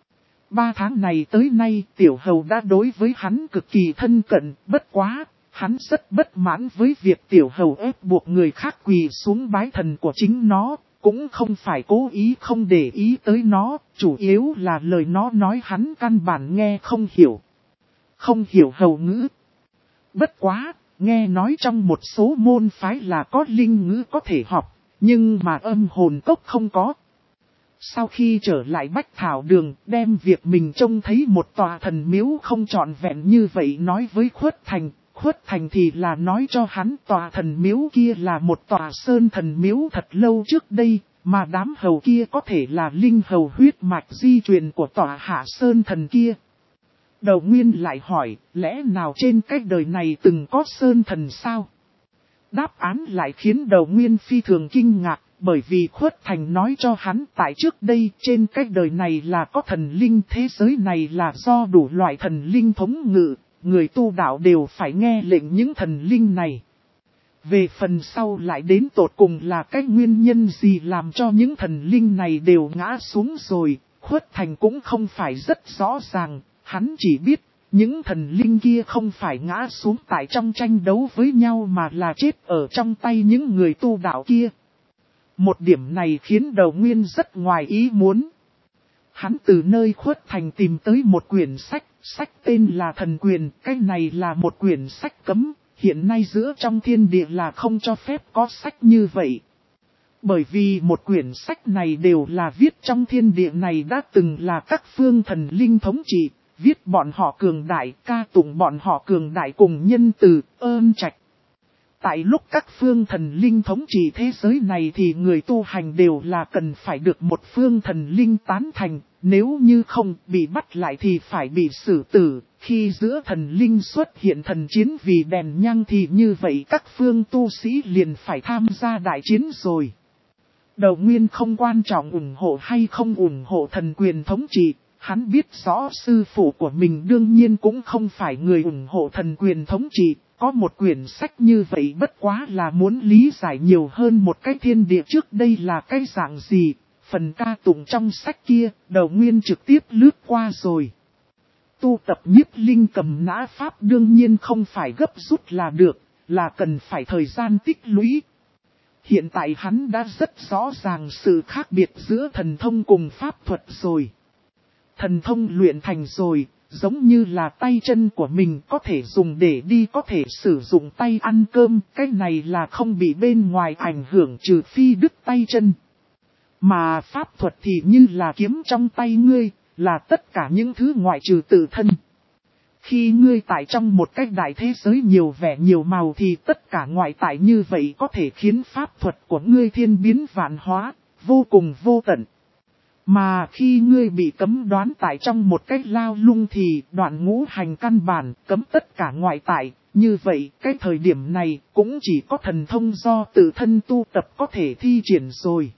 3 tháng này tới nay tiểu hầu đã đối với hắn cực kỳ thân cận, bất quá, hắn rất bất mãn với việc tiểu hầu ép buộc người khác quỳ xuống bái thần của chính nó. Cũng không phải cố ý không để ý tới nó, chủ yếu là lời nó nói hắn căn bản nghe không hiểu. Không hiểu hầu ngữ. Bất quá, nghe nói trong một số môn phái là có linh ngữ có thể học, nhưng mà âm hồn cốc không có. Sau khi trở lại Bách Thảo Đường, đem việc mình trông thấy một tòa thần miếu không trọn vẹn như vậy nói với Khuất Thành. Khuất Thành thì là nói cho hắn tòa thần miếu kia là một tòa sơn thần miếu thật lâu trước đây, mà đám hầu kia có thể là linh hầu huyết mạch di truyền của tòa hạ sơn thần kia. Đầu Nguyên lại hỏi, lẽ nào trên cái đời này từng có sơn thần sao? Đáp án lại khiến Đầu Nguyên phi thường kinh ngạc, bởi vì Khuất Thành nói cho hắn tại trước đây trên cái đời này là có thần linh, thế giới này là do đủ loại thần linh thống ngự. Người tu đạo đều phải nghe lệnh những thần linh này. Về phần sau lại đến tột cùng là cái nguyên nhân gì làm cho những thần linh này đều ngã xuống rồi, Khuất Thành cũng không phải rất rõ ràng, hắn chỉ biết những thần linh kia không phải ngã xuống tại trong tranh đấu với nhau mà là chết ở trong tay những người tu đạo kia. Một điểm này khiến Đầu Nguyên rất ngoài ý muốn. Hắn từ nơi Khuất Thành tìm tới một quyển sách, sách tên là Thần Quyền, cái này là một quyển sách cấm, hiện nay giữa trong thiên địa là không cho phép có sách như vậy. Bởi vì một quyển sách này đều là viết trong thiên địa này đã từng là các phương thần linh thống trị, viết bọn họ cường đại, ca tụng bọn họ cường đại cùng nhân từ, ơn trạch. Tại lúc các phương thần linh thống trị thế giới này thì người tu hành đều là cần phải được một phương thần linh tán thành, nếu như không bị bắt lại thì phải bị xử tử. Khi giữa thần linh xuất hiện thần chiến vì đèn nhang thì như vậy các phương tu sĩ liền phải tham gia đại chiến rồi. Đầu Nguyên không quan trọng ủng hộ hay không ủng hộ thần quyền thống trị, hắn biết rõ sư phụ của mình đương nhiên cũng không phải người ủng hộ thần quyền thống trị. Có một quyển sách như vậy bất quá là muốn lý giải nhiều hơn một cái thiên địa trước đây là cái dạng gì. Phần ca tụng trong sách kia, Đầu Nguyên trực tiếp lướt qua rồi. Tu tập nhiếp linh cầm nã pháp đương nhiên không phải gấp rút là được, là cần phải thời gian tích lũy. Hiện tại hắn đã rất rõ ràng sự khác biệt giữa thần thông cùng pháp thuật rồi. Thần thông luyện thành rồi, giống như là tay chân của mình có thể dùng để đi có thể sử dụng tay ăn cơm, cái này là không bị bên ngoài ảnh hưởng trừ phi đứt tay chân. Mà pháp thuật thì như là kiếm trong tay ngươi, là tất cả những thứ ngoại trừ tự thân. Khi ngươi tại trong một cái đại thế giới nhiều vẻ nhiều màu thì tất cả ngoại tại như vậy có thể khiến pháp thuật của ngươi thiên biến vạn hóa, vô cùng vô tận. Mà khi ngươi bị cấm đoán tại trong một cái lao lung thì đoạn ngũ hành căn bản cấm tất cả ngoại tại, như vậy cái thời điểm này cũng chỉ có thần thông do tự thân tu tập có thể thi triển rồi.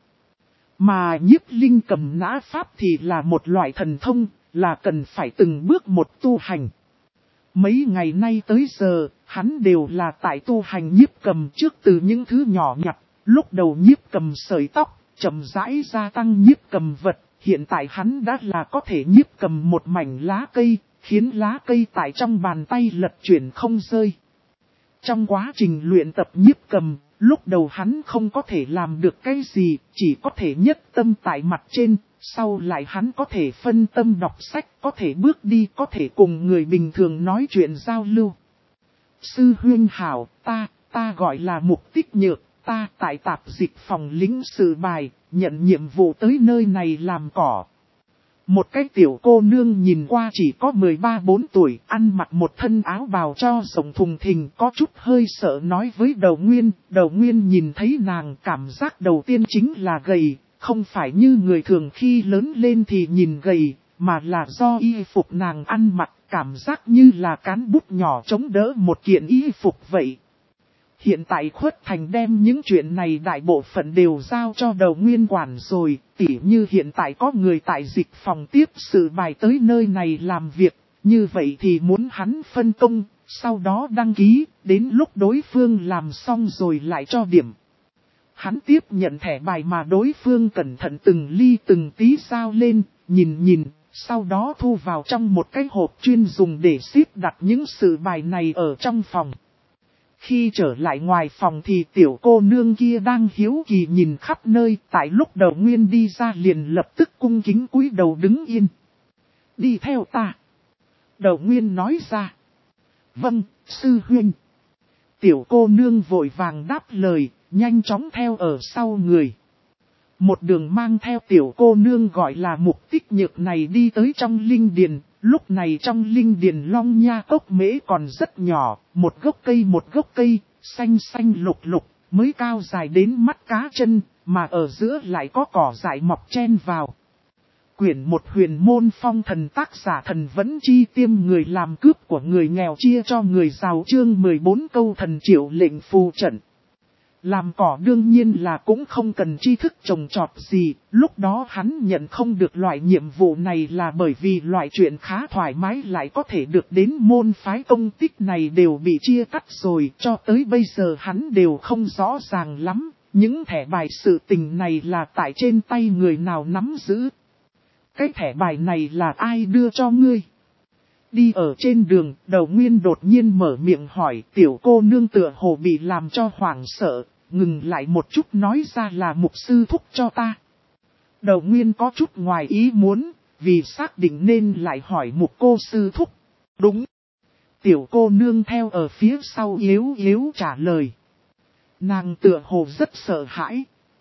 Mà nhiếp linh cầm nã pháp thì là một loại thần thông, là cần phải từng bước một tu hành. Mấy ngày nay tới giờ, hắn đều là tại tu hành nhiếp cầm trước từ những thứ nhỏ nhặt, lúc đầu nhiếp cầm sợi tóc, chậm rãi gia tăng nhiếp cầm vật, hiện tại hắn đã là có thể nhiếp cầm một mảnh lá cây, khiến lá cây tại trong bàn tay lật chuyển không rơi. Trong quá trình luyện tập nhiếp cầm, lúc đầu hắn không có thể làm được cái gì, chỉ có thể nhất tâm tại mặt trên, sau lại hắn có thể phân tâm đọc sách, có thể bước đi, có thể cùng người bình thường nói chuyện giao lưu. Sư huynh hảo, ta gọi là Mục Tích Nhược, ta tại tạp dịch phòng lính sự bài, nhận nhiệm vụ tới nơi này làm cỏ. Một cái tiểu cô nương nhìn qua chỉ có 13-14 tuổi, ăn mặc một thân áo bào cho rộng thùng thình, có chút hơi sợ nói với Đầu Nguyên. Đầu Nguyên nhìn thấy nàng cảm giác đầu tiên chính là gầy, không phải như người thường khi lớn lên thì nhìn gầy, mà là do y phục nàng ăn mặc, cảm giác như là cán bút nhỏ chống đỡ một kiện y phục vậy. Hiện tại Khuất Thành đem những chuyện này đại bộ phận đều giao cho Đầu Nguyên quản rồi, tỉ như hiện tại có người tại dịch phòng tiếp sự bài tới nơi này làm việc, như vậy thì muốn hắn phân công, sau đó đăng ký, đến lúc đối phương làm xong rồi lại cho điểm. Hắn tiếp nhận thẻ bài mà đối phương cẩn thận từng ly từng tí sao lên, nhìn, sau đó thu vào trong một cái hộp chuyên dùng để xếp đặt những sự bài này ở trong phòng. Khi trở lại ngoài phòng thì tiểu cô nương kia đang hiếu kỳ nhìn khắp nơi, tại lúc Đầu Nguyên đi ra liền lập tức cung kính cúi đầu đứng yên. Đi theo ta. Đầu Nguyên nói ra. Vâng, sư huynh. Tiểu cô nương vội vàng đáp lời, nhanh chóng theo ở sau người. Một đường mang theo tiểu cô nương gọi là Mục Tích Nhược này đi tới trong linh điền. Lúc này trong linh điền long nha cốc mễ còn rất nhỏ, một gốc cây, xanh xanh lục lục, mới cao dài đến mắt cá chân, mà ở giữa lại có cỏ dại mọc chen vào. Quyển một huyền môn phong thần tác giả thần vẫn chi tiêm người làm cướp của người nghèo chia cho người giàu chương 14 câu thần triệu lệnh phù trận. Làm cỏ đương nhiên là cũng không cần tri thức trồng trọt gì, lúc đó hắn nhận không được loại nhiệm vụ này là bởi vì loại chuyện khá thoải mái lại có thể được đến môn phái công tích này đều bị chia cắt rồi, cho tới bây giờ hắn đều không rõ ràng lắm, những thẻ bài sự tình này là tại trên tay người nào nắm giữ. Cái thẻ bài này là ai đưa cho ngươi? Đi ở trên đường, Đầu Nguyên đột nhiên mở miệng hỏi, tiểu cô nương tựa hồ bị làm cho hoảng sợ, ngừng lại một chút nói ra là Mục sư thúc cho ta. Đầu Nguyên có chút ngoài ý muốn, vì xác định nên lại hỏi Mục cô sư thúc. Đúng. Tiểu cô nương theo ở phía sau yếu trả lời. Nàng tựa hồ rất sợ hãi.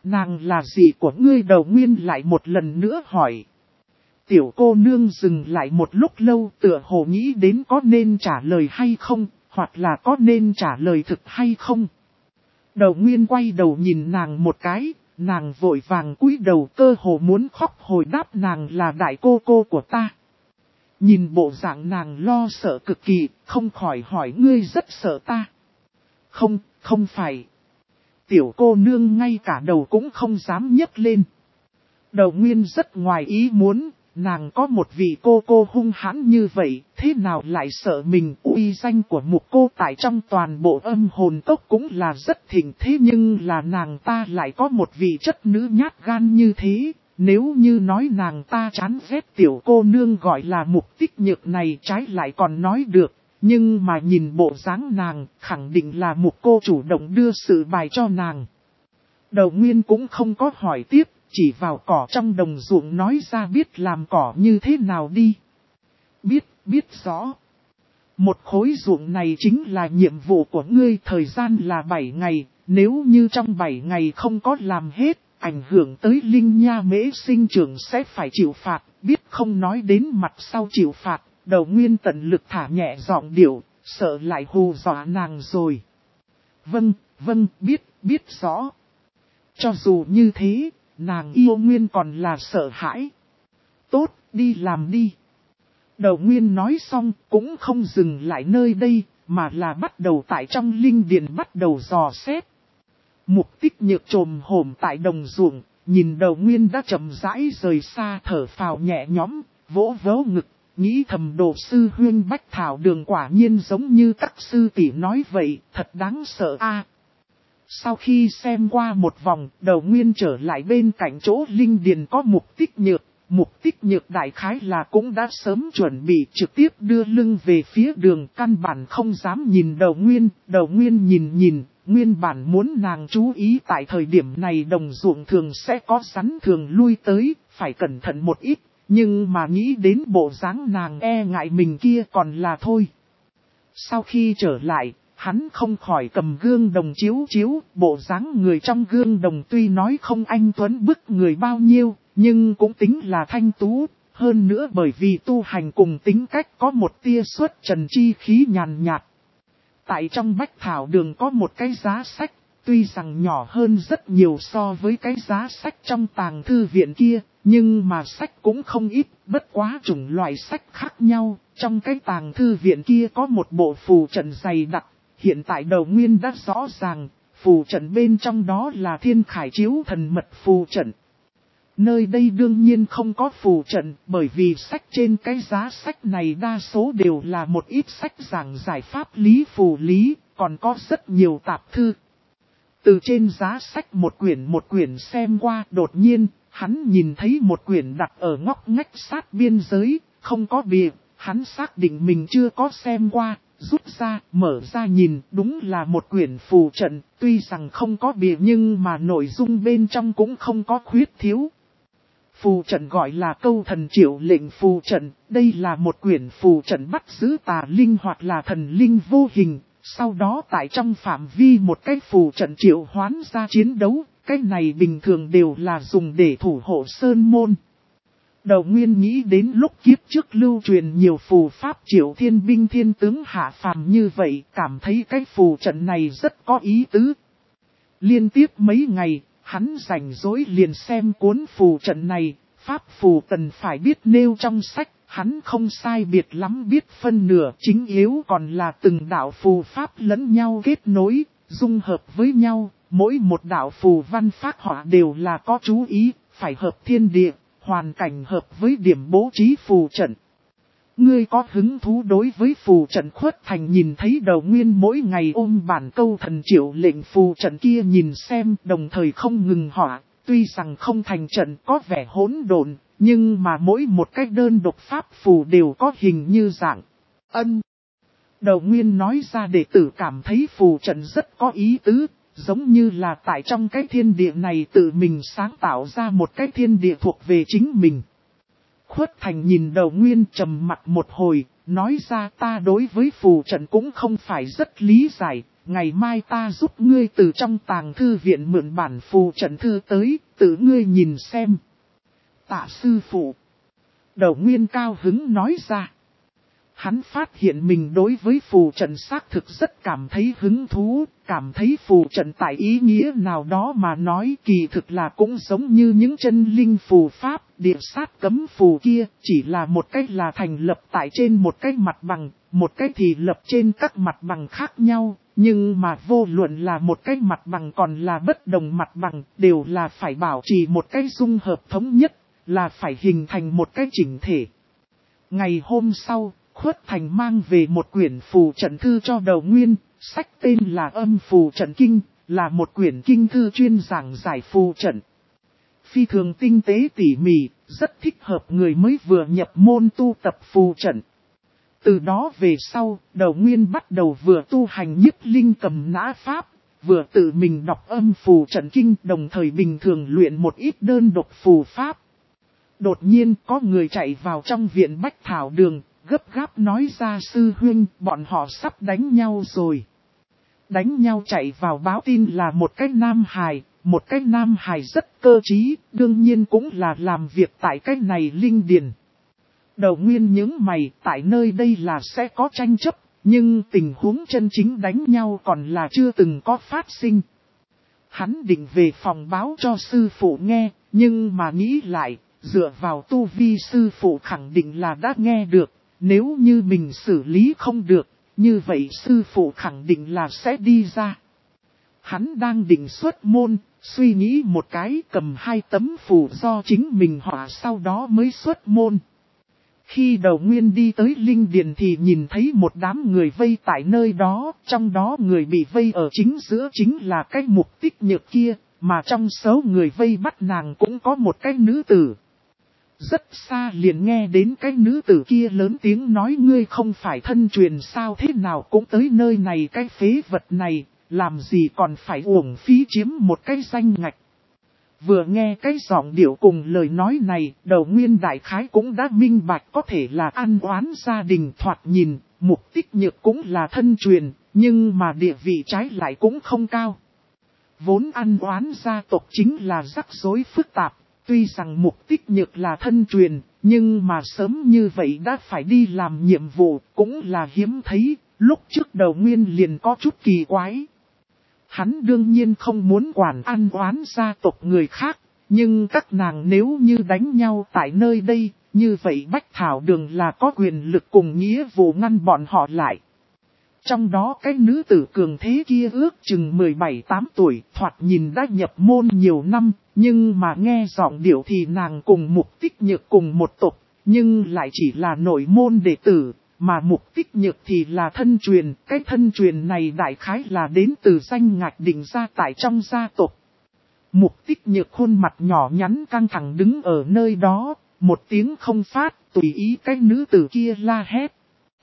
nàng là gì của ngươi? Đầu Nguyên lại một lần nữa hỏi. Tiểu cô nương dừng lại một lúc lâu, tựa hồ nghĩ đến có nên trả lời hay không, hoặc là có nên trả lời thực hay không. Đầu Nguyên quay đầu nhìn nàng một cái, nàng vội vàng cúi đầu, cơ hồ muốn khóc, hồi đáp nàng là đại cô cô của ta. Nhìn bộ dạng nàng lo sợ cực kỳ, không khỏi hỏi ngươi rất sợ ta. Không, không phải. Tiểu cô nương ngay cả đầu cũng không dám nhấc lên. Đầu Nguyên rất ngoài ý muốn, nàng có một vị cô cô hung hãn như vậy, thế nào lại sợ mình? Uy danh của một cô tại trong toàn bộ âm hồn tốc cũng là rất thịnh, thế nhưng là nàng ta lại có một vị chất nữ nhát gan như thế. Nếu như nói nàng ta chán ghét tiểu cô nương gọi là Mục Tích Nhược này, trái lại còn nói được. Nhưng mà nhìn bộ dáng nàng, khẳng định là một cô chủ động đưa sự bài cho nàng. Đầu Nguyên cũng không có hỏi tiếp, chỉ vào cỏ trong đồng ruộng nói ra biết làm cỏ như thế nào đi. Biết rõ. Một khối ruộng này chính là nhiệm vụ của ngươi, thời gian là 7 ngày, nếu như trong 7 ngày không có làm hết, ảnh hưởng tới linh nha mễ sinh trưởng sẽ phải chịu phạt, biết không? Nói đến mặt sau chịu phạt. Đầu Nguyên tận lực thả nhẹ giọng điệu, sợ lại hù dọa nàng rồi. Vâng, biết rõ. Cho dù như thế, nàng yêu Nguyên còn là sợ hãi. Tốt, đi làm đi. Đầu Nguyên nói xong cũng không dừng lại nơi đây, mà là bắt đầu tại trong linh điền bắt đầu dò xét. Mục Tích Nhược trồm hổm tại đồng ruộng, nhìn Đầu Nguyên đã chậm rãi rời xa, thở phào nhẹ nhõm, vỗ vỗ ngực. Nghĩ thầm Đồ sư huyên Bách Thảo Đường quả nhiên giống như các sư tỷ nói vậy, thật đáng sợ a. Sau khi xem qua một vòng, Đầu Nguyên trở lại bên cạnh chỗ linh điền có Mục Tích Nhược. Mục Tích Nhược đại khái là cũng đã sớm chuẩn bị, trực tiếp đưa lưng về phía đường, căn bản không dám nhìn Đầu Nguyên. Đầu Nguyên nhìn, nguyên bản muốn nàng chú ý tại thời điểm này đồng ruộng thường sẽ có rắn thường lui tới, phải cẩn thận một ít. Nhưng mà nghĩ đến bộ dáng nàng e ngại mình kia còn là thôi. Sau khi trở lại, hắn không khỏi cầm gương đồng chiếu, bộ dáng người trong gương đồng tuy nói không anh tuấn bức người bao nhiêu, nhưng cũng tính là thanh tú. Hơn nữa bởi vì tu hành cùng tính cách có một tia xuất trần chi khí nhàn nhạt. Tại trong Bách Thảo Đường có một cái giá sách, tuy rằng nhỏ hơn rất nhiều so với cái giá sách trong tàng thư viện kia. Nhưng mà sách cũng không ít, bất quá chủng loại sách khác nhau. Trong cái tàng thư viện kia có một bộ phù trận dày đặc. Hiện tại Đầu Nguyên đã rõ ràng, phù trận bên trong đó là Thiên Khải Chiếu Thần Mật phù trận. Nơi đây đương nhiên không có phù trận, bởi vì sách trên cái giá sách này đa số đều là một ít sách giảng giải pháp lý phù lý, còn có rất nhiều tạp thư. Từ trên giá sách một quyển xem qua, đột nhiên, hắn nhìn thấy một quyển đặt ở ngóc ngách sát biên giới, không có bìa, hắn xác định mình chưa có xem qua, rút ra, mở ra nhìn, đúng là một quyển phù trận, tuy rằng không có bìa nhưng mà nội dung bên trong cũng không có khuyết thiếu. Phù trận gọi là Câu Thần Triệu Lệnh phù trận, đây là một quyển phù trận bắt giữ tà linh hoặc là thần linh vô hình, sau đó tại trong phạm vi một cái phù trận triệu hoán ra chiến đấu, cái này bình thường đều là dùng để thủ hộ sơn môn. Đầu Nguyên nghĩ đến lúc kiếp trước lưu truyền nhiều phù pháp triệu thiên binh thiên tướng hạ phàm như vậy, cảm thấy cái phù trận này rất có ý tứ. Liên tiếp mấy ngày, hắn rảnh rỗi liền xem cuốn phù trận này, pháp phù cần phải biết nêu trong sách, hắn không sai biệt lắm biết phân nửa, chính yếu còn là từng đạo phù pháp lẫn nhau kết nối, dung hợp với nhau, mỗi một đạo phù văn phác họa đều là có chú ý, phải hợp thiên địa, hoàn cảnh hợp với điểm bố trí phù trận. Ngươi có hứng thú đối với phù trận Khuất Thành nhìn thấy Đầu Nguyên mỗi ngày ôm bản Câu Thần Triệu Lệnh phù trận kia nhìn xem, đồng thời không ngừng họa, tuy rằng không thành trận có vẻ hỗn độn, nhưng mà mỗi một cách đơn độc pháp phù đều có hình như dạng. Đầu Nguyên nói ra đệ tử cảm thấy phù trận rất có ý tứ, giống như là tại trong cái thiên địa này tự mình sáng tạo ra một cái thiên địa thuộc về chính mình. Khuất Thành nhìn Đầu Nguyên trầm mặt một hồi, nói ra ta đối với phù trận cũng không phải rất lý giải, ngày mai ta giúp ngươi từ trong tàng thư viện mượn bản phù trận thư tới, tự ngươi nhìn xem. Tạ sư phụ. Đầu Nguyên cao hứng nói ra. Hắn phát hiện mình đối với phù trận xác thực rất cảm thấy hứng thú, cảm thấy phù trận tại ý nghĩa nào đó mà nói kỳ thực là cũng giống như những chân linh phù pháp, địa sát cấm phù kia, chỉ là một cách là thành lập tại trên một cái mặt bằng, một cách thì lập trên các mặt bằng khác nhau, nhưng mà vô luận là một cái mặt bằng còn là bất đồng mặt bằng, đều là phải bảo trì một cái dung hợp thống nhất, là phải hình thành một cái chỉnh thể. Ngày hôm sau, Khuất Thành mang về một quyển phù trận thư cho Đầu Nguyên, sách tên là Âm Phù Trận Kinh, là một quyển kinh thư chuyên giảng giải phù trận. Phi thường tinh tế tỉ mỉ, rất thích hợp người mới vừa nhập môn tu tập phù trận. Từ đó về sau, Đầu Nguyên bắt đầu vừa tu hành nhiếp linh cầm nã pháp, vừa tự mình đọc Âm Phù Trận Kinh, đồng thời bình thường luyện một ít đơn độc phù pháp. Đột nhiên có người chạy vào trong viện Bách Thảo Đường, gấp gáp nói ra sư huynh, bọn họ sắp đánh nhau rồi. Đánh nhau chạy vào báo tin là một cái nam hài rất cơ trí, đương nhiên cũng là làm việc tại cái này linh điền. Đầu Nguyên những mày, tại nơi đây là sẽ có tranh chấp, nhưng tình huống chân chính đánh nhau còn là chưa từng có phát sinh. Hắn định về phòng báo cho sư phụ nghe, nhưng mà nghĩ lại, dựa vào tu vi sư phụ khẳng định là đã nghe được, nếu như mình xử lý không được, như vậy sư phụ khẳng định là sẽ đi ra. Hắn đang định xuất môn, suy nghĩ một cái cầm 2 tấm phù do chính mình họa sau đó mới xuất môn. Khi Đầu Nguyên đi tới linh điền thì nhìn thấy một đám người vây tại nơi đó, trong đó người bị vây ở chính giữa chính là cái Mục Tích Nhược kia, mà trong số người vây bắt nàng cũng có một cái nữ tử. Rất xa liền nghe đến cái nữ tử kia lớn tiếng nói ngươi không phải thân truyền sao thế nào cũng tới nơi này cái phế vật này, làm gì còn phải uổng phí chiếm một cái danh ngạch. Vừa nghe cái giọng điệu cùng lời nói này, Đầu Nguyên đại khái cũng đã minh bạch có thể là ăn oán gia đình thoạt nhìn, Mục Tích Nhược cũng là thân truyền, nhưng mà địa vị trái lại cũng không cao. Vốn ăn oán gia tộc chính là rắc rối phức tạp. Tuy rằng Mục Tích Nhược là thân truyền, nhưng mà sớm như vậy đã phải đi làm nhiệm vụ, cũng là hiếm thấy, lúc trước Đầu Nguyên liền có chút kỳ quái. Hắn đương nhiên không muốn quản ăn oán gia tộc người khác, nhưng các nàng nếu như đánh nhau tại nơi đây, như vậy Bách Thảo Đường là có quyền lực cùng nghĩa vụ ngăn bọn họ lại. Trong đó cái nữ tử cường thế kia ước chừng 17-8 tuổi, thoạt nhìn đã nhập môn nhiều năm, nhưng mà nghe giọng điệu thì nàng cùng Mục Tích Nhược cùng một tộc, nhưng lại chỉ là nội môn đệ tử, mà Mục Tích Nhược thì là thân truyền, cái thân truyền này đại khái là đến từ danh ngạch định ra tại trong gia tộc. Mục Tích Nhược khuôn mặt nhỏ nhắn căng thẳng đứng ở nơi đó, một tiếng không phát, tùy ý cái nữ tử kia la hét.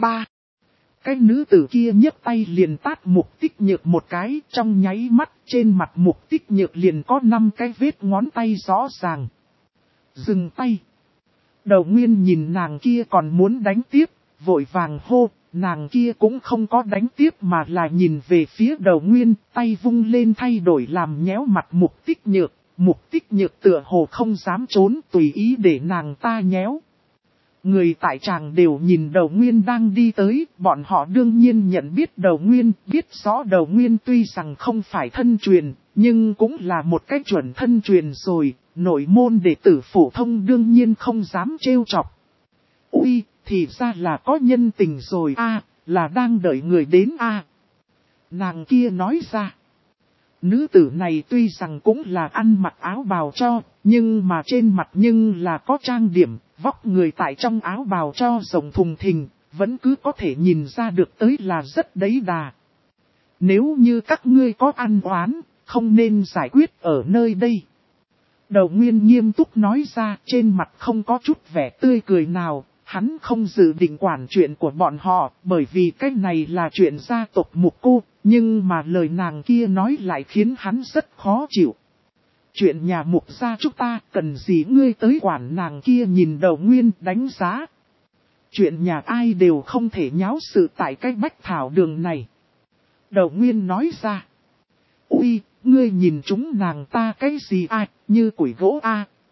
Cái nữ tử kia nhấc tay liền tát Mục Tích Nhược một cái, trong nháy mắt trên mặt Mục Tích Nhược liền có 5 cái vết ngón tay rõ ràng. Dừng tay. Đầu Nguyên nhìn nàng kia còn muốn đánh tiếp, vội vàng hô, nàng kia cũng không có đánh tiếp mà là nhìn về phía Đầu Nguyên, tay vung lên thay đổi làm nhéo mặt Mục Tích Nhược. Mục Tích Nhược tựa hồ không dám trốn, tùy ý để nàng ta nhéo. Người tại tràng đều nhìn Đầu Nguyên đang đi tới, bọn họ đương nhiên nhận biết Đầu Nguyên, biết rõ Đầu Nguyên tuy rằng không phải thân truyền, nhưng cũng là một cái chuẩn thân truyền rồi, nội môn đệ tử phổ thông đương nhiên không dám trêu chọc. Ui, thì ra là có nhân tình rồi là đang đợi người đến Nàng kia nói ra. Nữ tử này tuy rằng cũng là ăn mặc áo bào cho, nhưng mà trên mặt nhưng là có trang điểm, vóc người tại trong áo bào cho rộng thùng thình, vẫn cứ có thể nhìn ra được tới là rất đấy đà. Nếu như các ngươi có ăn oán, không nên giải quyết ở nơi đây. Đầu Nguyên nghiêm túc nói ra, trên mặt không có chút vẻ tươi cười nào, hắn không dự định quản chuyện của bọn họ, bởi vì cái này là chuyện gia tộc Mục cô, nhưng mà lời nàng kia nói lại khiến hắn rất khó chịu. Chuyện nhà Mục gia chúng ta cần gì ngươi tới quản nàng kia nhìn Đầu Nguyên đánh giá. Chuyện nhà ai đều không thể nháo sự tại cái bách thảo đường này. Đầu Nguyên nói ra. Ui, ngươi nhìn chúng nàng ta cái gì như củi gỗ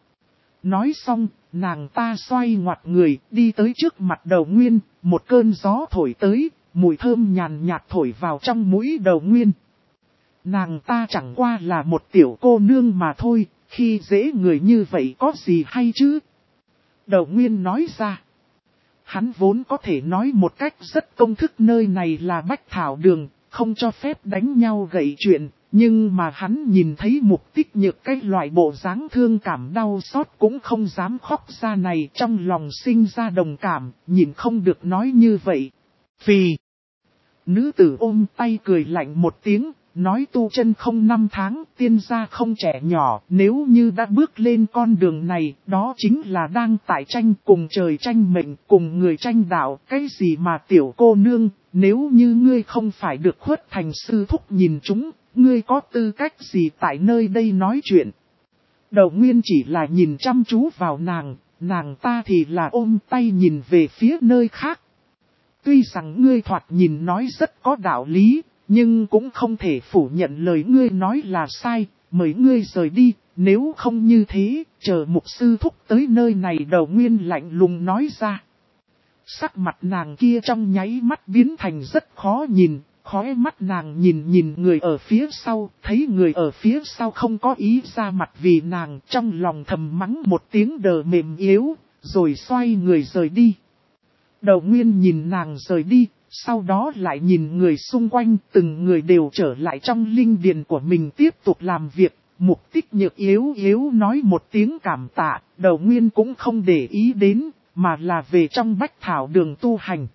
Nói xong, nàng ta xoay ngoặt người, đi tới trước mặt Đầu Nguyên, một cơn gió thổi tới, mùi thơm nhàn nhạt thổi vào trong mũi Đầu Nguyên. Nàng ta chẳng qua là một tiểu cô nương mà thôi, khi dễ người như vậy có gì hay chứ? Đầu Nguyên nói ra. Hắn vốn có thể nói một cách rất công thức nơi này là bách thảo đường, không cho phép đánh nhau gậy chuyện, nhưng mà hắn nhìn thấy Mục Tích Nhược cái loại bộ dáng thương cảm đau xót cũng không dám khóc ra này, trong lòng sinh ra đồng cảm, nhìn không được nói như vậy. Phì! Nữ tử ôm tay cười lạnh một tiếng, nói tu chân không 5 tháng, tiên gia không trẻ nhỏ, nếu như đã bước lên con đường này, đó chính là đang tại tranh cùng trời tranh mệnh, cùng người tranh đạo, cái gì mà tiểu cô nương, nếu như ngươi không phải được Khuất Thành sư thúc nhìn chúng, ngươi có tư cách gì tại nơi đây nói chuyện. Đầu Nguyên chỉ là nhìn chăm chú vào nàng ta thì là ôm tay nhìn về phía nơi khác. Tuy rằng ngươi thoạt nhìn nói rất có đạo lý, nhưng cũng không thể phủ nhận lời ngươi nói là sai, mời ngươi rời đi, nếu không như thế, chờ mục sư thúc tới nơi này. Đầu Nguyên lạnh lùng nói ra. Sắc mặt nàng kia trong nháy mắt biến thành rất khó nhìn, khóe mắt nàng nhìn người ở phía sau, thấy người ở phía sau không có ý ra mặt vì nàng, trong lòng thầm mắng một tiếng đờ mềm yếu, rồi xoay người rời đi. Đầu Nguyên nhìn nàng rời đi, sau đó lại nhìn người xung quanh, từng người đều trở lại trong linh điền của mình tiếp tục làm việc. Mục Tích Nhược yếu nói một tiếng cảm tạ, Đầu Nguyên cũng không để ý đến, mà là về trong bách thảo đường tu hành.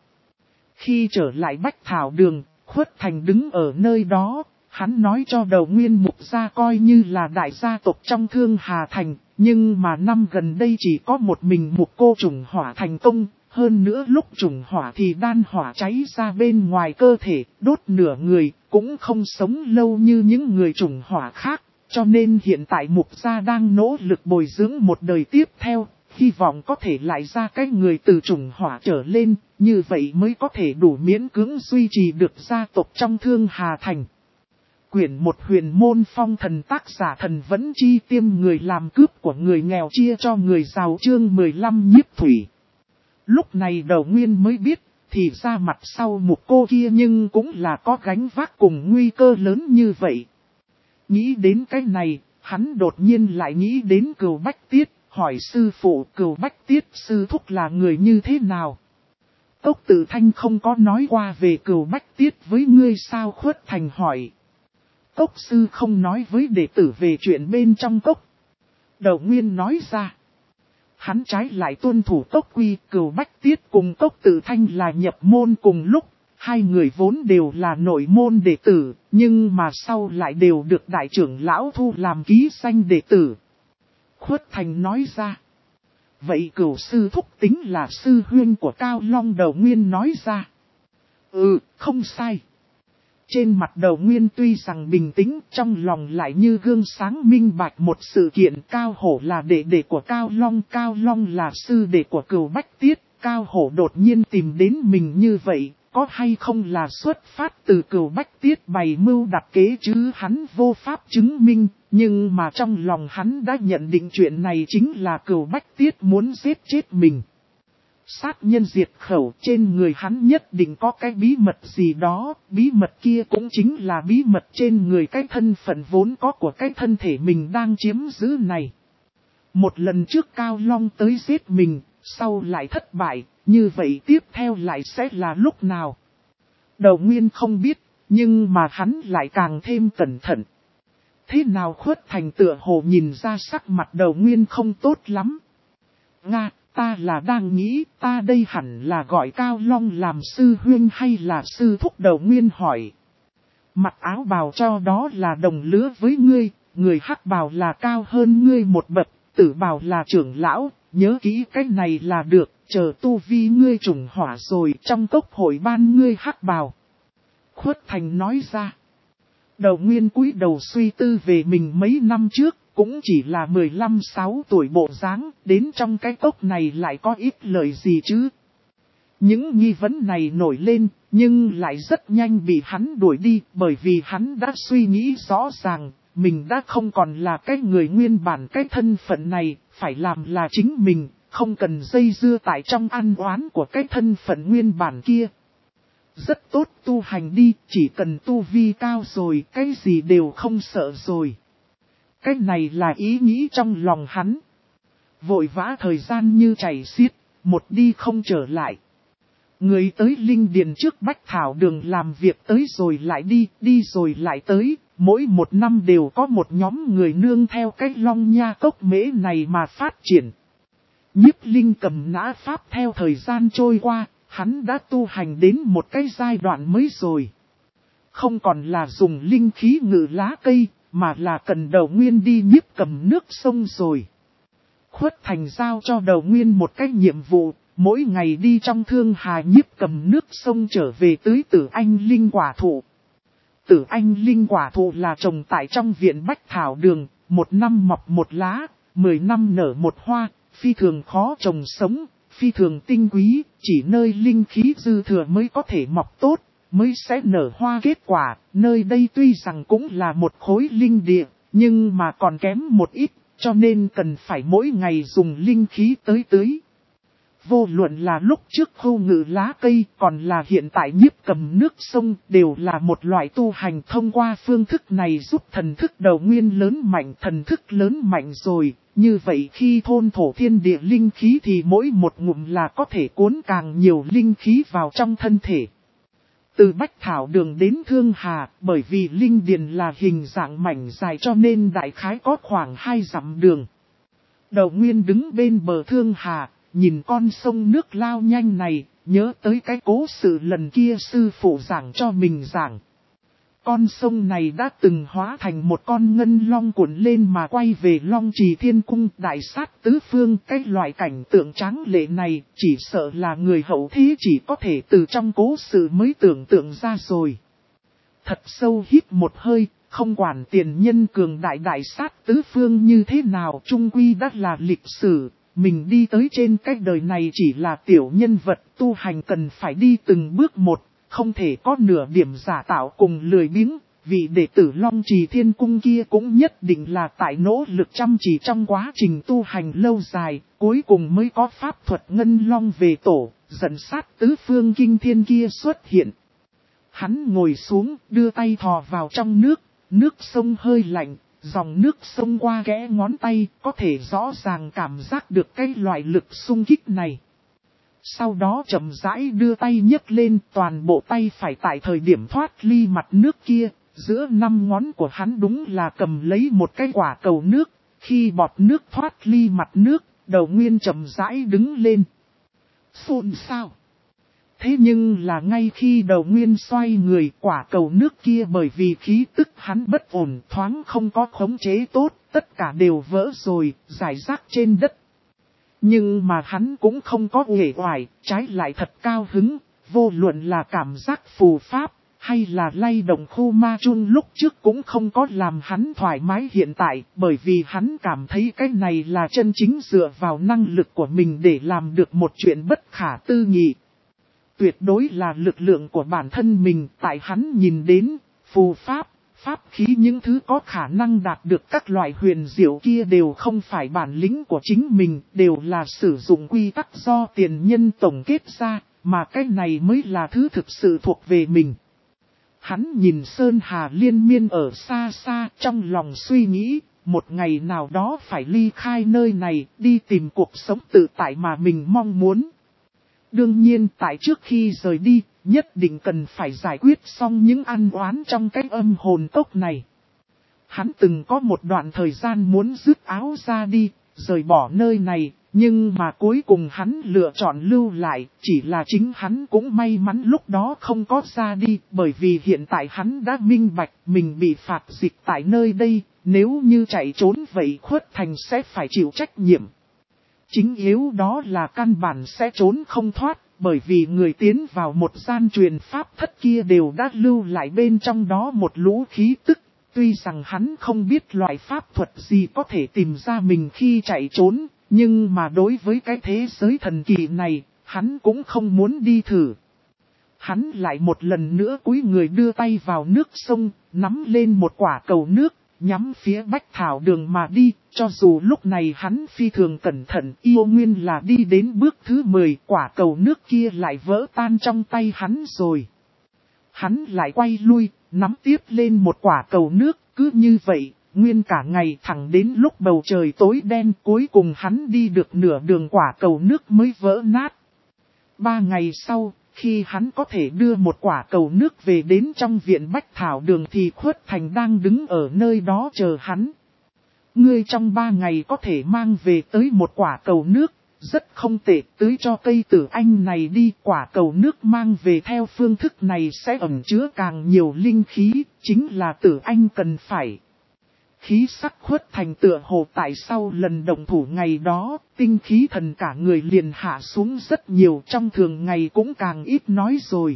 Khi trở lại bách thảo đường, Khuất Thành đứng ở nơi đó, hắn nói cho Đầu Nguyên Mục gia coi như là đại gia tộc trong Thương Hà Thành, nhưng mà năm gần đây chỉ có một mình Mục cô trùng hỏa thành công. Hơn nữa lúc trùng hỏa thì đan hỏa cháy ra bên ngoài cơ thể, đốt nửa người, cũng không sống lâu như những người trùng hỏa khác. Cho nên hiện tại Mục gia đang nỗ lực bồi dưỡng một đời tiếp theo, hy vọng có thể lại ra cái người từ trùng hỏa trở lên, như vậy mới có thể đủ miễn cưỡng duy trì được gia tộc trong Thương Hà Thành. Quyển 1 Huyền Môn Phong Thần, tác giả Thần Vẫn Chi, tiêm người làm cướp của người nghèo chia cho người giàu, chương 15 Nhiếp Thủy. Lúc này Đầu Nguyên mới biết, thì ra mặt sau Mục cô kia nhưng cũng là có gánh vác cùng nguy cơ lớn như vậy. Nghĩ đến cái này, hắn đột nhiên lại nghĩ đến Cừu Bách Tiết, hỏi sư phụ Cừu Bách Tiết sư thúc là người như thế nào. Cốc Tử Thanh không có nói qua về Cừu Bách Tiết với ngươi sao? Khuất Thành hỏi. Cốc sư không nói với đệ tử về chuyện bên trong cốc. Đầu Nguyên nói ra. Hắn trái lại tuân thủ cốc quy. Cừu Bách Tiết cùng Cốc Tử Thanh là nhập môn cùng lúc. Hai người vốn đều là nội môn đệ tử, nhưng mà sau lại đều được đại trưởng lão thu làm ký danh đệ tử. Khuất Thành nói ra. Vậy Cửu sư thúc tính là sư huynh của Cao Long? Đầu Nguyên nói ra. Không sai. Trên mặt Đầu Nguyên tuy rằng bình tĩnh, trong lòng lại như gương sáng minh bạch một sự kiện. Cao Hổ là đệ đệ của Cao Long là sư đệ của Cừu Bách Tiết. Cao Hổ đột nhiên tìm đến mình như vậy, có hay không là xuất phát từ Cừu Bách Tiết bày mưu đặt kế chứ hắn vô pháp chứng minh. Nhưng mà trong lòng hắn đã nhận định chuyện này chính là Cừu Bách Tiết muốn giết chết mình. Sát nhân diệt khẩu, trên người hắn nhất định có cái bí mật gì đó, bí mật kia cũng chính là bí mật trên người cái thân phận vốn có của cái thân thể mình đang chiếm giữ này. Một lần trước Cao Long tới giết mình, sau lại thất bại, như vậy tiếp theo lại sẽ là lúc nào? Đầu Nguyên không biết, nhưng mà hắn lại càng thêm cẩn thận. Thế nào? Khuất Thành tựa hồ nhìn ra sắc mặt Đầu Nguyên không tốt lắm. Ta là đang nghĩ ta đây hẳn là gọi Cao Long làm sư huynh hay là sư thúc? Đầu Nguyên hỏi. Mặc áo bào cho đó là đồng lứa với ngươi, người hắc bào là cao hơn ngươi một bậc, tử bào là trưởng lão, nhớ kỹ cái này là được, chờ tu vi ngươi trùng hỏa rồi trong cốc hội ban ngươi hắc bào. Khuất Thành nói ra. Đầu Nguyên cúi đầu suy tư về mình mấy năm trước. Cũng chỉ là 15-16 tuổi bộ dáng, đến trong cái cốc này lại có ít lời gì chứ. Những nghi vấn này nổi lên, nhưng lại rất nhanh bị hắn đuổi đi, bởi vì hắn đã suy nghĩ rõ ràng, mình đã không còn là cái người nguyên bản cái thân phận này, phải làm là chính mình, không cần dây dưa tại trong ăn oán của cái thân phận nguyên bản kia. Rất tốt, tu hành đi, chỉ cần tu vi cao rồi, cái gì đều không sợ rồi. Cái này là ý nghĩ trong lòng hắn. Vội vã thời gian như chảy xiết, một đi không trở lại. Người tới linh điền trước Bách Thảo Đường làm việc tới rồi lại đi, đi rồi lại tới, mỗi một năm đều có một nhóm người nương theo cái Long Nha Cốc mễ này mà phát triển. Nhiếp Linh cầm nã pháp theo thời gian trôi qua, hắn đã tu hành đến một cái giai đoạn mới rồi. Không còn là dùng linh khí ngự lá cây, mà là cần Đầu Nguyên đi nhiếp cầm nước sông rồi. Khuất Thành giao cho Đầu Nguyên một cái nhiệm vụ, mỗi ngày đi trong Thương Hà nhiếp cầm nước sông trở về tưới Tử Anh Linh quả thụ. Tử Anh Linh quả thụ là trồng tại trong viện Bách Thảo Đường, một năm mọc một lá, 10 năm nở một hoa, phi thường khó trồng sống, phi thường tinh quý, chỉ nơi linh khí dư thừa mới có thể mọc tốt, mới sẽ nở hoa kết quả, nơi đây tuy rằng cũng là một khối linh địa, nhưng mà còn kém một ít, cho nên cần phải mỗi ngày dùng linh khí tới tưới. Vô luận là lúc trước khu ngự lá cây còn là hiện tại nhiếp cầm nước sông đều là một loại tu hành thông qua phương thức này giúp thần thức Đầu Nguyên lớn mạnh, thần thức lớn mạnh rồi. Như vậy khi thôn thổ thiên địa linh khí thì mỗi một ngụm là có thể cuốn càng nhiều linh khí vào trong thân thể. Từ Bách Thảo Đường đến Thương Hà, bởi vì linh điền là hình dạng mảnh dài cho nên đại khái có khoảng 2 dặm đường. Đầu Nguyên đứng bên bờ Thương Hà, nhìn con sông nước lao nhanh này, nhớ tới cái cố sự lần kia sư phụ giảng cho mình giảng. Con sông này đã từng hóa thành một con ngân long cuộn lên mà quay về Long Trì Thiên Cung đại sát tứ phương. Cái loại cảnh tượng tráng lệ này chỉ sợ là người hậu thế chỉ có thể từ trong cố sự mới tưởng tượng ra rồi. Thật sâu hít một hơi, không quản tiền nhân cường đại sát tứ phương như thế nào chung quy đã là lịch sử. Mình đi tới trên cái đời này chỉ là tiểu nhân vật, tu hành cần phải đi từng bước một, không thể có nửa điểm giả tạo cùng lười biếng. Vị đệ tử Long Trì Thiên Cung kia cũng nhất định là tại nỗ lực chăm chỉ trong quá trình tu hành lâu dài, cuối cùng mới có pháp thuật ngân long về tổ, dẫn sát tứ phương kinh thiên kia xuất hiện. Hắn ngồi xuống, đưa tay thò vào trong nước, nước sông hơi lạnh. Dòng nước sông qua kẽ ngón tay, có thể rõ ràng cảm giác được cái loại lực xung kích này. Sau đó chậm rãi đưa tay nhấc lên, toàn bộ tay phải tại thời điểm thoát ly mặt nước kia, giữa 5 ngón của hắn đúng là cầm lấy một cái quả cầu nước, khi bọt nước thoát ly mặt nước, Đầu Nguyên chậm rãi đứng lên. Xôn xao. Thế nhưng là ngay khi Đầu Nguyên xoay người, quả cầu nước kia bởi vì khí tức hắn bất ổn thoáng không có khống chế tốt, tất cả đều vỡ rồi, rải rác trên đất. Nhưng mà hắn cũng không có uể oải, trái lại thật cao hứng, vô luận là cảm giác phù pháp, hay là lay động khu ma chun lúc trước cũng không có làm hắn thoải mái hiện tại, bởi vì hắn cảm thấy cái này là chân chính dựa vào năng lực của mình để làm được một chuyện bất khả tư nghị. Tuyệt đối là lực lượng của bản thân mình, tại hắn nhìn đến, phù pháp, pháp khí những thứ có khả năng đạt được các loại huyền diệu kia đều không phải bản lĩnh của chính mình, đều là sử dụng quy tắc do tiền nhân tổng kết ra, mà cái này mới là thứ thực sự thuộc về mình. Hắn nhìn Sơn Hà liên miên ở xa xa, trong lòng suy nghĩ, một ngày nào đó phải ly khai nơi này, đi tìm cuộc sống tự tại mà mình mong muốn. Đương nhiên tại trước khi rời đi, nhất định cần phải giải quyết xong những ăn oán trong cái âm hồn cốc này. Hắn từng có một đoạn thời gian muốn dứt áo ra đi, rời bỏ nơi này, nhưng mà cuối cùng hắn lựa chọn lưu lại, chỉ là chính hắn cũng may mắn lúc đó không có ra đi, bởi vì hiện tại hắn đã minh bạch mình bị phạt dịch tại nơi đây, nếu như chạy trốn vậy Khuất Thành sẽ phải chịu trách nhiệm. Chính yếu đó là căn bản sẽ trốn không thoát, bởi vì người tiến vào một gian truyền pháp thất kia đều đã lưu lại bên trong đó một lũ khí tức. Tuy rằng hắn không biết loại pháp thuật gì có thể tìm ra mình khi chạy trốn, nhưng mà đối với cái thế giới thần kỳ này, hắn cũng không muốn đi thử. Hắn lại một lần nữa cúi người đưa tay vào nước sông, nắm lên một quả cầu nước, nhắm phía Bách Thảo Đường mà đi, cho dù lúc này hắn phi thường cẩn thận, yêu nguyên là đi đến bước thứ 10, quả cầu nước kia lại vỡ tan trong tay hắn rồi. Hắn lại quay lui, nắm tiếp lên một quả cầu nước, cứ như vậy, nguyên cả ngày thẳng đến lúc bầu trời tối đen, cuối cùng hắn đi được nửa đường quả cầu nước mới vỡ nát. 3 ngày sau, khi hắn có thể đưa một quả cầu nước về đến trong viện Bách Thảo Đường thì Khuất Thành đang đứng ở nơi đó chờ hắn. Ngươi trong 3 ngày có thể mang về tới một quả cầu nước, rất không tệ, tưới cho cây tử anh này đi. Quả cầu nước mang về theo phương thức này sẽ ẩn chứa càng nhiều linh khí, chính là tử anh cần phải. Khí sắc Khuất Thành tựa hồ tại sau lần động thủ ngày đó, tinh khí thần cả người liền hạ xuống rất nhiều, trong thường ngày cũng càng ít nói rồi.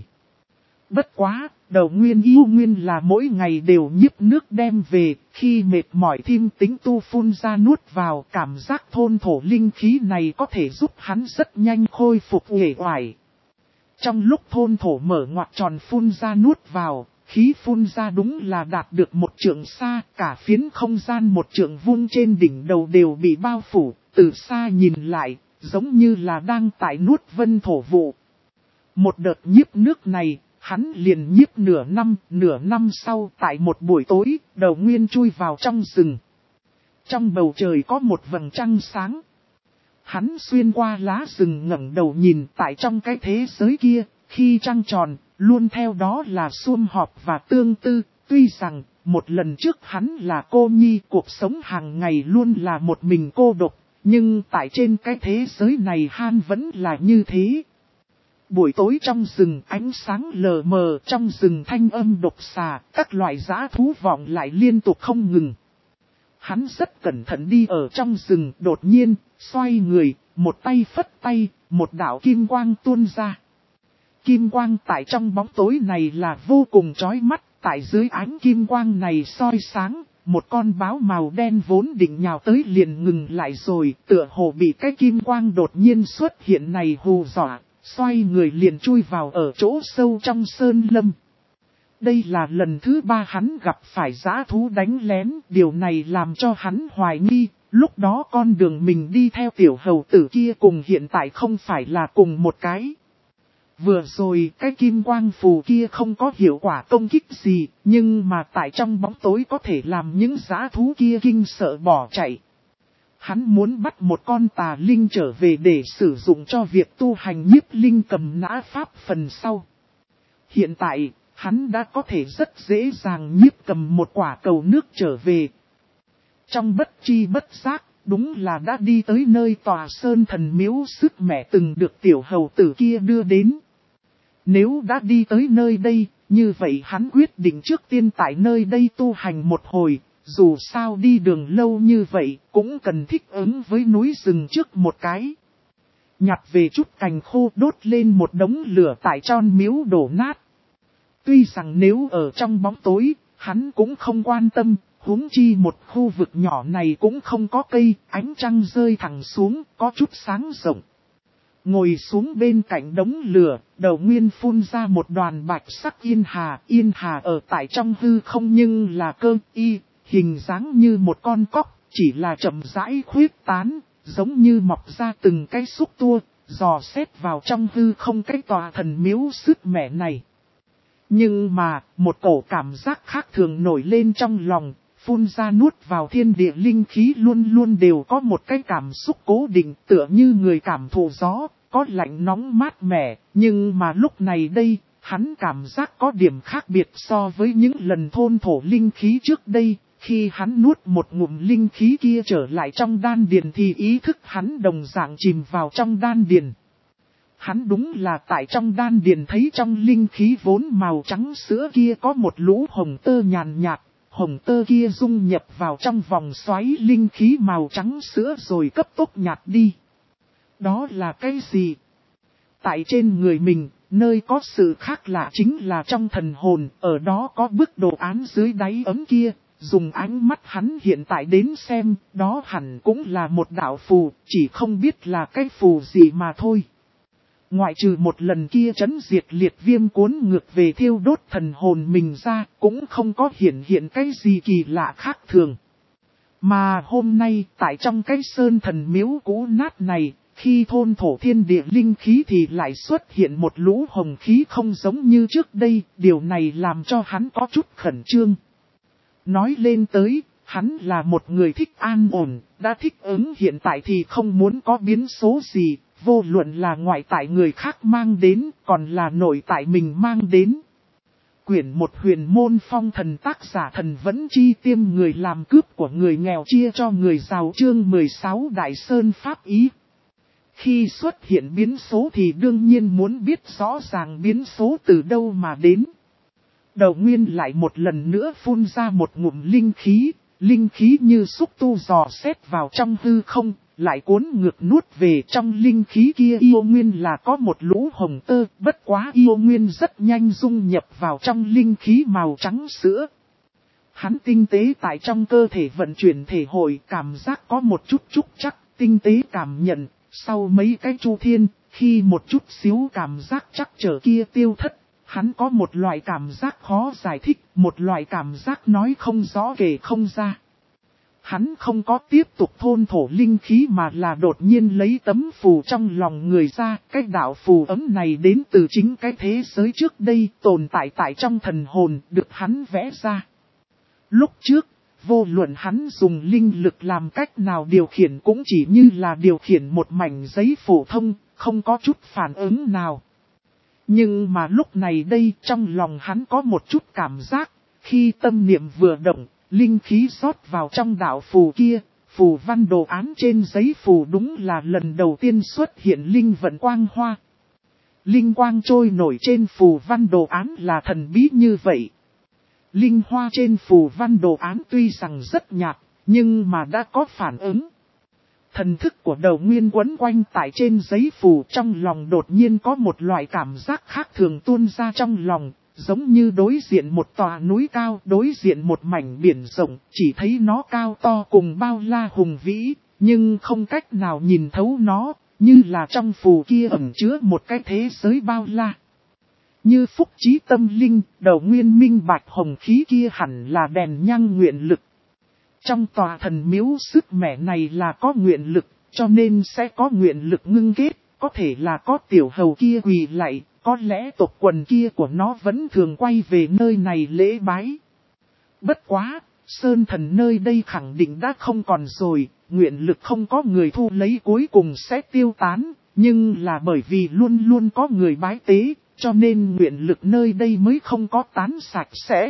Bất quá, Đầu Nguyên yêu nguyên là mỗi ngày đều nhíp nước đem về, khi mệt mỏi thêm tính tu phun ra nuốt vào, cảm giác thôn thổ linh khí này có thể giúp hắn rất nhanh khôi phục uể oải. Trong lúc thôn thổ mở ngoặc tròn phun ra nuốt vào, khí phun ra đúng là đạt được 1 trượng xa, cả phiến không gian 1 trượng vuông trên đỉnh đầu đều bị bao phủ, từ xa nhìn lại, giống như là đang tại nuốt vân thổ vụ. Một đợt nhiếp nước này, hắn liền nhiếp nửa năm sau tại một buổi tối, Đầu Nguyên chui vào trong rừng. Trong bầu trời có một vầng trăng sáng. Hắn xuyên qua lá rừng ngẩng đầu nhìn tại trong cái thế giới kia, khi trăng tròn, luôn theo đó là sum họp và tương tư. Tuy rằng, một lần trước hắn là cô nhi, cuộc sống hàng ngày luôn là một mình cô độc, nhưng tại trên cái thế giới này Han vẫn là như thế. Buổi tối trong rừng ánh sáng lờ mờ, trong rừng thanh âm độc xà, các loại dã thú vọng lại liên tục không ngừng. Hắn rất cẩn thận đi ở trong rừng, đột nhiên, xoay người, một tay phất tay, một đạo kim quang tuôn ra. Kim quang tại trong bóng tối này là vô cùng chói mắt, tại dưới ánh kim quang này soi sáng, một con báo màu đen vốn định nhào tới liền ngừng lại rồi, tựa hồ bị cái kim quang đột nhiên xuất hiện này hù dọa, xoay người liền chui vào ở chỗ sâu trong sơn lâm. Đây là lần thứ 3 hắn gặp phải dã thú đánh lén, điều này làm cho hắn hoài nghi, lúc đó con đường mình đi theo tiểu hầu tử kia cùng hiện tại không phải là cùng một cái. Vừa rồi cái kim quang phù kia không có hiệu quả công kích gì, nhưng mà tại trong bóng tối có thể làm những dã thú kia kinh sợ bỏ chạy. Hắn muốn bắt một con tà linh trở về để sử dụng cho việc tu hành nhiếp linh cầm nã pháp phần sau. Hiện tại, hắn đã có thể rất dễ dàng nhiếp cầm một quả cầu nước trở về. Trong bất chi bất giác, đúng là đã đi tới nơi tòa sơn thần miếu sức mẹ từng được tiểu hầu tử kia đưa đến. Nếu đã đi tới nơi đây, như vậy hắn quyết định trước tiên tại nơi đây tu hành một hồi, dù sao đi đường lâu như vậy, cũng cần thích ứng với núi rừng trước một cái. Nhặt về chút cành khô đốt lên một đống lửa tại tròn miếu đổ nát. Tuy rằng nếu ở trong bóng tối, hắn cũng không quan tâm, huống chi một khu vực nhỏ này cũng không có cây, ánh trăng rơi thẳng xuống, có chút sáng rộng. Ngồi xuống bên cạnh đống lửa, Đầu Nguyên phun ra một đoàn bạch sắc yên hà ở tại trong hư không nhưng là cơ y, hình dáng như một con cóc, chỉ là chậm rãi khuyết tán, giống như mọc ra từng cái xúc tua, dò xét vào trong hư không cái tòa thần miếu sứt mẻ này. Nhưng mà, một cổ cảm giác khác thường nổi lên trong lòng, phun ra nuốt vào thiên địa linh khí luôn luôn đều có một cái cảm xúc cố định tựa như người cảm thụ gió, có lạnh nóng mát mẻ, nhưng mà lúc này đây, hắn cảm giác có điểm khác biệt so với những lần thôn thổ linh khí trước đây, khi hắn nuốt một ngụm linh khí kia trở lại trong đan điền thì ý thức hắn đồng dạng chìm vào trong đan điền. Hắn đúng là tại trong đan điền thấy trong linh khí vốn màu trắng sữa kia có một lũ hồng tơ nhàn nhạt, hồng tơ kia dung nhập vào trong vòng xoáy linh khí màu trắng sữa rồi cấp tốc nhạt đi. Đó là cái gì? Tại trên người mình, nơi có sự khác lạ chính là trong thần hồn, ở đó có bức đồ án dưới đáy ấm kia, dùng ánh mắt hắn hiện tại đến xem, đó hẳn cũng là một đạo phù, chỉ không biết là cái phù gì mà thôi. ngoại trừ một lần kia trấn diệt liệt viêm cuốn ngược về thiêu đốt thần hồn mình ra, cũng không có hiện cái gì kỳ lạ khác thường. Mà hôm nay, tại trong cái sơn thần miếu cũ nát này, khi thôn thổ thiên địa linh khí thì lại xuất hiện một lũ hồng khí không giống như trước đây, điều này làm cho hắn có chút khẩn trương. Nói lên tới, hắn là một người thích an ổn, đã thích ứng hiện tại thì không muốn có biến số gì, vô luận là ngoại tại người khác mang đến, còn là nội tại mình mang đến. Quyển một huyền môn phong thần tác giả thần vẫn chi tiêm người làm cướp của người nghèo chia cho người giàu chương 16 Đại Sơn Pháp Ý. Khi xuất hiện biến số thì đương nhiên muốn biết rõ ràng biến số từ đâu mà đến. Đầu Nguyên lại một lần nữa phun ra một ngụm linh khí như xúc tu dò xét vào trong hư không, lại cuốn ngược nuốt về trong linh khí kia. Yêu Nguyên là có một lũ hồng tơ, bất quá Yêu Nguyên rất nhanh dung nhập vào trong linh khí màu trắng sữa. Hắn tinh tế tại trong cơ thể vận chuyển thể hội, cảm giác có một chút trúc chắc, tinh tế cảm nhận, sau mấy cái chu thiên, khi một chút xíu cảm giác chắc trở kia tiêu thất. Hắn có một loại cảm giác khó giải thích, một loại cảm giác nói không rõ kể không ra. Hắn không có tiếp tục thôn thổ linh khí mà là đột nhiên lấy tấm phù trong lòng người ra. Cái đạo phù ấm này đến từ chính cái thế giới trước đây tồn tại tại trong thần hồn được hắn vẽ ra. Lúc trước, vô luận hắn dùng linh lực làm cách nào điều khiển cũng chỉ như là điều khiển một mảnh giấy phổ thông, không có chút phản ứng nào. Nhưng mà lúc này đây trong lòng hắn có một chút cảm giác, khi tâm niệm vừa động, linh khí rót vào trong đạo phù kia, phù văn đồ án trên giấy phù đúng là lần đầu tiên xuất hiện linh vận quang hoa. Linh quang trôi nổi trên phù văn đồ án là thần bí như vậy. Linh hoa trên phù văn đồ án tuy rằng rất nhạt, nhưng mà đã có phản ứng. Thần thức của Đầu Nguyên quấn quanh tại trên giấy phù trong lòng đột nhiên có một loại cảm giác khác thường tuôn ra trong lòng, giống như đối diện một tòa núi cao, đối diện một mảnh biển rộng, chỉ thấy nó cao to cùng bao la hùng vĩ, nhưng không cách nào nhìn thấu nó, như là trong phù kia ẩn chứa một cái thế giới bao la. Như phúc trí tâm linh, Đầu Nguyên minh bạch hồng khí kia hẳn là đèn nhang nguyện lực. Trong tòa thần miếu sức mẻ này là có nguyện lực, cho nên sẽ có nguyện lực ngưng kết, có thể là có tiểu hầu kia quỳ lạy, có lẽ tộc quần kia của nó vẫn thường quay về nơi này lễ bái. Bất quá, sơn thần nơi đây khẳng định đã không còn rồi, nguyện lực không có người thu lấy cuối cùng sẽ tiêu tán, nhưng là bởi vì luôn luôn có người bái tế, cho nên nguyện lực nơi đây mới không có tán sạch sẽ.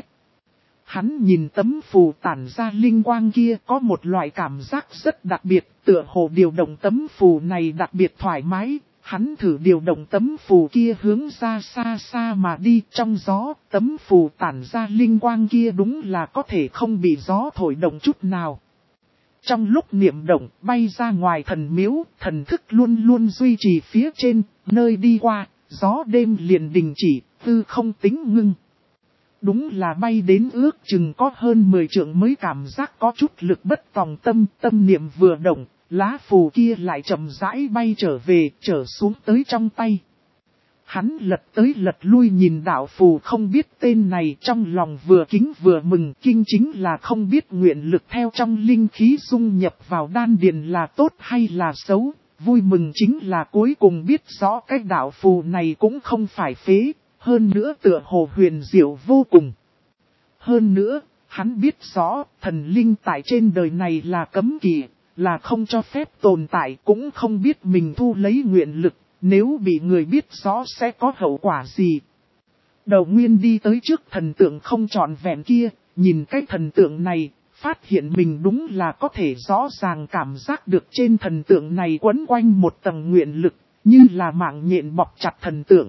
Hắn nhìn tấm phù tản ra linh quang kia có một loại cảm giác rất đặc biệt, tựa hồ điều động tấm phù này đặc biệt thoải mái. Hắn thử điều động tấm phù kia hướng ra xa xa mà đi trong gió, tấm phù tản ra linh quang kia đúng là có thể không bị gió thổi động chút nào. Trong lúc niệm động bay ra ngoài thần miếu, thần thức luôn luôn duy trì phía trên, nơi đi qua, gió đêm liền đình chỉ, tư không tính ngưng. Đúng là bay đến ước chừng có hơn 10 trượng mới cảm giác có chút lực bất tòng tâm, tâm niệm vừa động, lá phù kia lại chậm rãi bay trở về, trở xuống tới trong tay. Hắn lật tới lật lui nhìn đạo phù không biết tên này trong lòng vừa kính vừa mừng, kinh chính là không biết nguyện lực theo trong linh khí dung nhập vào đan điền là tốt hay là xấu, vui mừng chính là cuối cùng biết rõ cái đạo phù này cũng không phải phế. Hơn nữa tựa hồ huyền diệu vô cùng. Hơn nữa, hắn biết rõ, thần linh tại trên đời này là cấm kỵ, là không cho phép tồn tại, cũng không biết mình thu lấy nguyện lực, nếu bị người biết rõ sẽ có hậu quả gì. Đầu Nguyên đi tới trước thần tượng không trọn vẹn kia, nhìn cái thần tượng này, phát hiện mình đúng là có thể rõ ràng cảm giác được trên thần tượng này quấn quanh một tầng nguyện lực, như là mạng nhện bọc chặt thần tượng.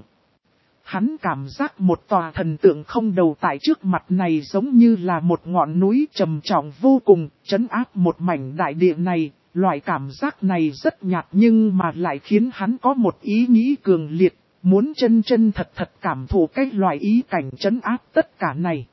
Hắn cảm giác một tòa thần tượng không đầu tại trước mặt này giống như là một ngọn núi trầm trọng vô cùng, trấn áp một mảnh đại địa này. Loại cảm giác này rất nhạt nhưng mà lại khiến hắn có một ý nghĩ cường liệt, muốn chân chân thật thật cảm thụ cái loại ý cảnh trấn áp tất cả này.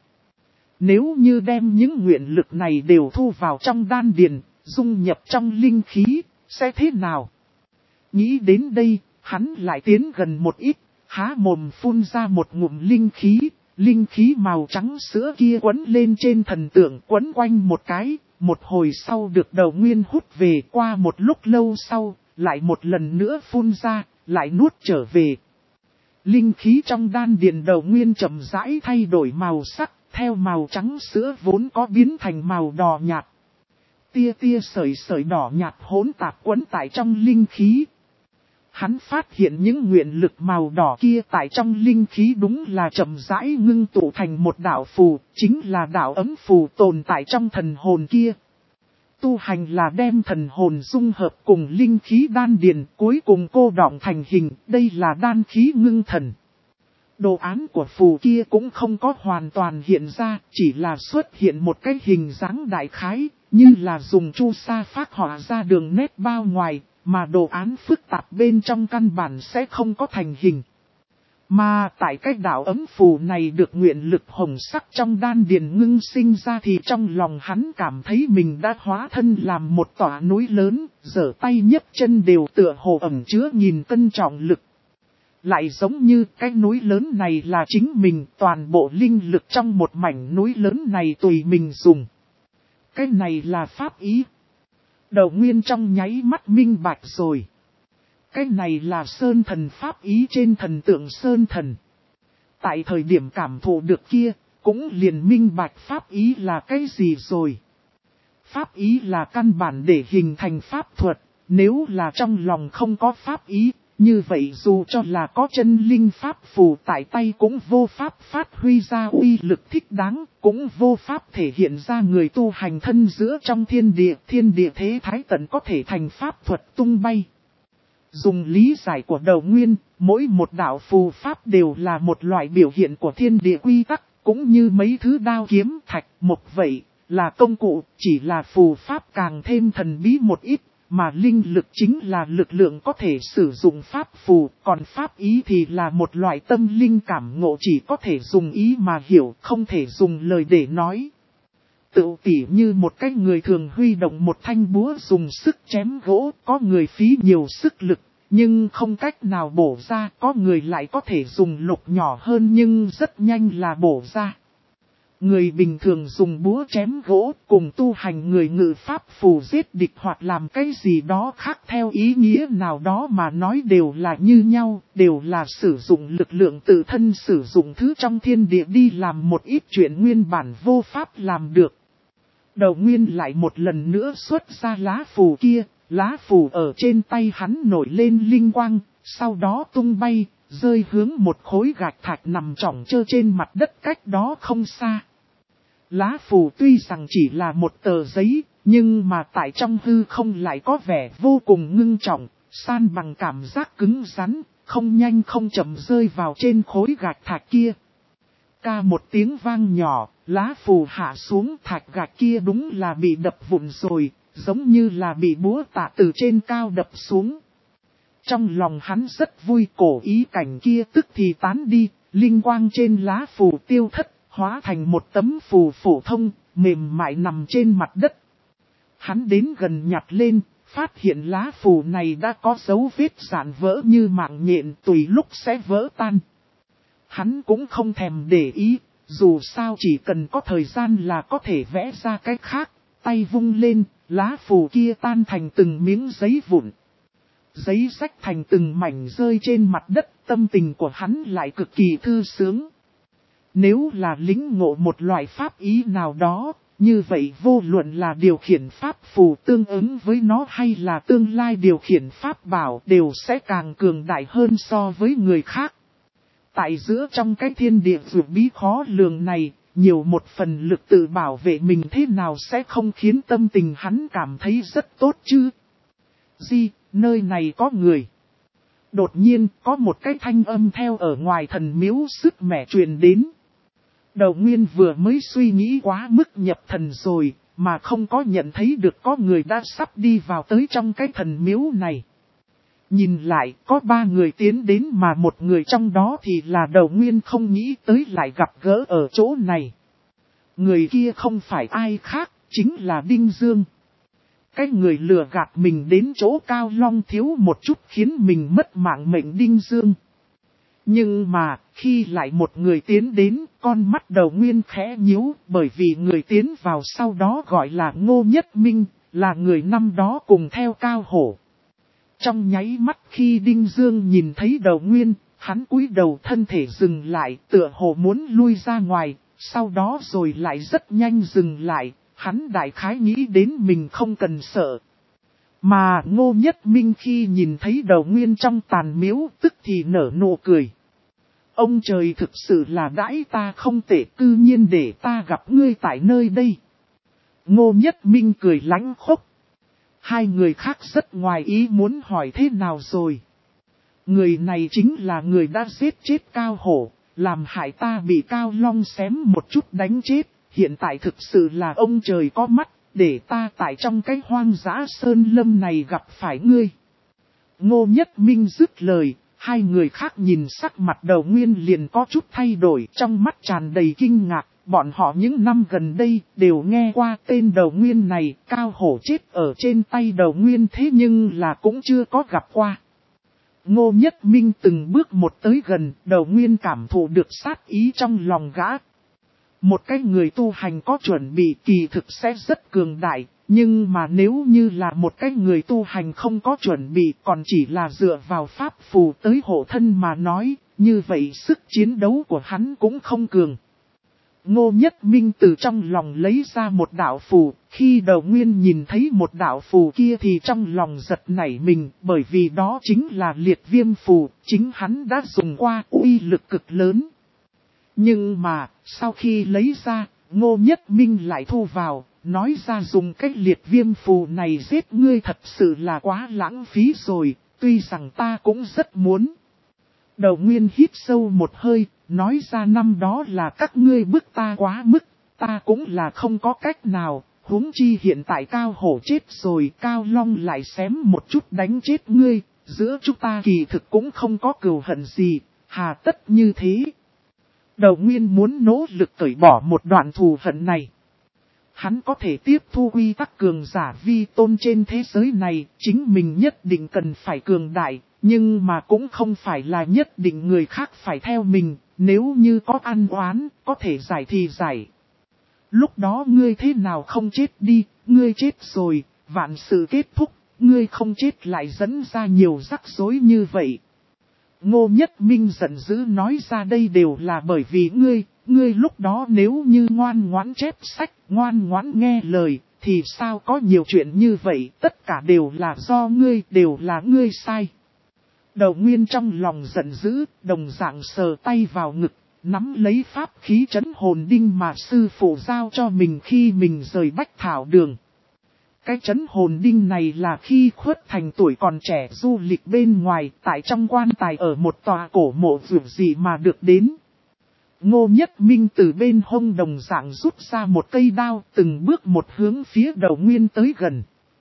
Nếu như đem những nguyện lực này đều thu vào trong đan điền, dung nhập trong linh khí, sẽ thế nào? Nghĩ đến đây, Hắn lại tiến gần một ít, há mồm phun ra một ngụm linh khí màu trắng sữa kia quấn lên trên thần tượng quấn quanh một cái, một hồi sau được Đầu Nguyên hút về. Qua một lúc lâu sau, lại một lần nữa phun ra, lại nuốt trở về. Linh khí trong đan điền Đầu Nguyên chậm rãi thay đổi màu sắc, theo màu trắng sữa vốn có biến thành màu đỏ nhạt. Tia tia sợi sợi đỏ nhạt hỗn tạp quấn tại trong linh khí. Hắn phát hiện những nguyện lực màu đỏ kia tại trong linh khí đúng là chậm rãi ngưng tụ thành một đạo phù, chính là đạo ấm phù tồn tại trong thần hồn kia. Tu hành là đem thần hồn dung hợp cùng linh khí đan điền, cuối cùng cô đọng thành hình, đây là đan khí ngưng thần. Đồ án của phù kia cũng không có hoàn toàn hiện ra, chỉ là xuất hiện một cái hình dáng đại khái, như là dùng chu sa phác họa ra đường nét bao ngoài, mà đồ án phức tạp bên trong căn bản sẽ không có thành hình. Mà tại cái đạo ấm phù này được nguyện lực hồng sắc trong đan điền ngưng sinh ra thì trong lòng hắn cảm thấy mình đã hóa thân làm một tòa núi lớn, giở tay nhấc chân đều tựa hồ ẩn chứa nghìn cân trọng lực. Lại giống như cái núi lớn này là chính mình, toàn bộ linh lực trong một mảnh núi lớn này tùy mình dùng. Cái này là pháp ý. Đầu Nguyên trong nháy mắt minh bạch rồi. Cái này là sơn thần pháp ý trên thần tượng sơn thần. Tại thời điểm cảm thụ được kia, cũng liền minh bạch pháp ý là cái gì rồi. Pháp ý là căn bản để hình thành pháp thuật, nếu là trong lòng không có pháp ý, như vậy dù cho là có chân linh pháp phù tại tay cũng vô pháp phát huy ra uy lực thích đáng, cũng vô pháp thể hiện ra người tu hành thân giữa trong thiên địa thế thái tận có thể thành pháp thuật tung bay. Dùng lý giải của Đầu Nguyên, mỗi một đạo phù pháp đều là một loại biểu hiện của thiên địa quy tắc, cũng như mấy thứ đao kiếm thạch mộc vậy, là công cụ, chỉ là phù pháp càng thêm thần bí một ít. Mà linh lực chính là lực lượng có thể sử dụng pháp phù, còn pháp ý thì là một loại tâm linh cảm ngộ chỉ có thể dùng ý mà hiểu, không thể dùng lời để nói. Tự tỉ như một cái người thường huy động một thanh búa dùng sức chém gỗ, có người phí nhiều sức lực, nhưng không cách nào bổ ra, có người lại có thể dùng lục nhỏ hơn nhưng rất nhanh là bổ ra. Người bình thường dùng búa chém gỗ cùng tu hành người ngự pháp phù giết địch hoặc làm cái gì đó khác theo ý nghĩa nào đó mà nói đều là như nhau, đều là sử dụng lực lượng tự thân sử dụng thứ trong thiên địa đi làm một ít chuyện nguyên bản vô pháp làm được. Đầu Nguyên lại một lần nữa xuất ra lá phù kia, lá phù ở trên tay hắn nổi lên linh quang, sau đó tung bay, rơi hướng một khối gạch thạch nằm trỏng trơ trên mặt đất cách đó không xa. Lá phù tuy rằng chỉ là một tờ giấy, nhưng mà tại trong hư không lại có vẻ vô cùng ngưng trọng, san bằng cảm giác cứng rắn, không nhanh không chậm rơi vào trên khối gạch thạch kia. Ca một tiếng vang nhỏ, lá phù hạ xuống, thạch gạch kia đúng là bị đập vụn rồi, giống như là bị búa tạ từ trên cao đập xuống. Trong lòng hắn rất vui, cổ ý cảnh kia tức thì tán đi, linh quang trên lá phù tiêu thất, hóa thành một tấm phù phổ thông, mềm mại nằm trên mặt đất. Hắn đến gần nhặt lên, phát hiện lá phù này đã có dấu vết rạn vỡ như mạng nhện, tùy lúc sẽ vỡ tan. Hắn cũng không thèm để ý, dù sao chỉ cần có thời gian là có thể vẽ ra cái khác, tay vung lên, lá phù kia tan thành từng miếng giấy vụn. Giấy rách thành từng mảnh rơi trên mặt đất, tâm tình của hắn lại cực kỳ thư sướng. Nếu là lĩnh ngộ một loại pháp ý nào đó, như vậy vô luận là điều khiển pháp phù tương ứng với nó hay là tương lai điều khiển pháp bảo đều sẽ càng cường đại hơn so với người khác. Tại giữa trong cái thiên địa dược bí khó lường này, nhiều một phần lực tự bảo vệ mình thế nào sẽ không khiến tâm tình hắn cảm thấy rất tốt chứ. Nơi này có người. Đột nhiên có một cái thanh âm theo ở ngoài thần miếu sức mẻ truyền đến. Đầu Nguyên vừa mới suy nghĩ quá mức nhập thần rồi, mà không có nhận thấy được có người đã sắp đi vào tới trong cái thần miếu này. Nhìn lại có 3 người tiến đến mà một người trong đó thì là Đầu Nguyên không nghĩ tới lại gặp gỡ ở chỗ này. Người kia không phải ai khác, chính là Đinh Dương. Cái người lừa gạt mình đến chỗ Cao Long thiếu một chút khiến mình mất mạng mệnh Đinh Dương. Nhưng mà, khi lại một người tiến đến, con mắt Đầu Nguyên khẽ nhíu, bởi vì người tiến vào sau đó gọi là Ngô Nhất Minh, là người năm đó cùng theo Cao Hổ. Trong nháy mắt khi Đinh Dương nhìn thấy Đầu Nguyên, hắn cúi đầu thân thể dừng lại, tựa hồ muốn lui ra ngoài, sau đó rồi lại rất nhanh dừng lại, hắn đại khái nghĩ đến mình không cần sợ. Mà Ngô Nhất Minh khi nhìn thấy Đầu Nguyên trong tàn miếu tức thì nở nụ cười. Ông trời thực sự là đãi ta không tệ, cư nhiên để ta gặp ngươi tại nơi đây. Ngô Nhất Minh cười lãnh khốc. Hai người khác rất ngoài ý muốn hỏi thế nào rồi. Người này chính là người đã giết chết Cao Hổ, làm hại ta bị Cao Long xém một chút đánh chết. Hiện tại thực sự là ông trời có mắt, để ta tại trong cái hoang dã sơn lâm này gặp phải ngươi. Ngô Nhất Minh dứt lời, hai người khác nhìn sắc mặt Đầu Nguyên liền có chút thay đổi, trong mắt tràn đầy kinh ngạc. Bọn họ những năm gần đây đều nghe qua tên Đầu Nguyên này, Cao Hổ chết ở trên tay Đầu Nguyên thế nhưng là cũng chưa có gặp qua. Ngô Nhất Minh từng bước một tới gần, Đầu Nguyên cảm thụ được sát ý trong lòng gã. Một cái người tu hành có chuẩn bị kỳ thực sẽ rất cường đại, nhưng mà nếu như là một cái người tu hành không có chuẩn bị còn chỉ là dựa vào pháp phù tới hộ thân mà nói, như vậy sức chiến đấu của hắn cũng không cường. Ngô Nhất Minh từ trong lòng lấy ra một đạo phù, khi Đầu Nguyên nhìn thấy một đạo phù kia thì trong lòng giật nảy mình, bởi vì đó chính là liệt viêm phù, chính hắn đã dùng qua, uy lực cực lớn. Nhưng mà, sau khi lấy ra, Ngô Nhất Minh lại thu vào, nói ra dùng cái liệt viêm phù này giết ngươi thật sự là quá lãng phí rồi, tuy rằng ta cũng rất muốn. Đầu Nguyên hít sâu một hơi, nói ra năm đó là các ngươi bức ta quá mức, ta cũng là không có cách nào, huống chi hiện tại Cao Hổ chết rồi, Cao Long lại xém một chút đánh chết ngươi, giữa chúng ta kỳ thực cũng không có cừu hận gì, hà tất như thế. Đầu Nguyên muốn nỗ lực cởi bỏ một đoạn thù hận này. Hắn có thể tiếp thu quy tắc cường giả vi tôn trên thế giới này, chính mình nhất định cần phải cường đại, nhưng mà cũng không phải là nhất định người khác phải theo mình, nếu như có ăn oán, có thể giải thì giải. Lúc đó ngươi thế nào không chết đi, ngươi chết rồi, vạn sự kết thúc, ngươi không chết lại dẫn ra nhiều rắc rối như vậy. Ngô Nhất Minh giận dữ nói ra đây đều là bởi vì ngươi lúc đó nếu như ngoan ngoãn chép sách, ngoan ngoãn nghe lời, thì sao có nhiều chuyện như vậy, tất cả đều là do ngươi, đều là ngươi sai. Đầu Nguyên trong lòng giận dữ, đồng dạng sờ tay vào ngực, nắm lấy pháp khí trấn hồn đinh mà sư phụ giao cho mình khi mình rời Bách Thảo Đường. Cái trấn hồn đinh này là khi Khuất Thành tuổi còn trẻ du lịch bên ngoài, tại trong quan tài ở một tòa cổ mộ vượt gì mà được đến. Ngô Nhất Minh từ bên hông đồng dạng rút ra một cây đao, từng bước một hướng phía Đầu Nguyên tới gần.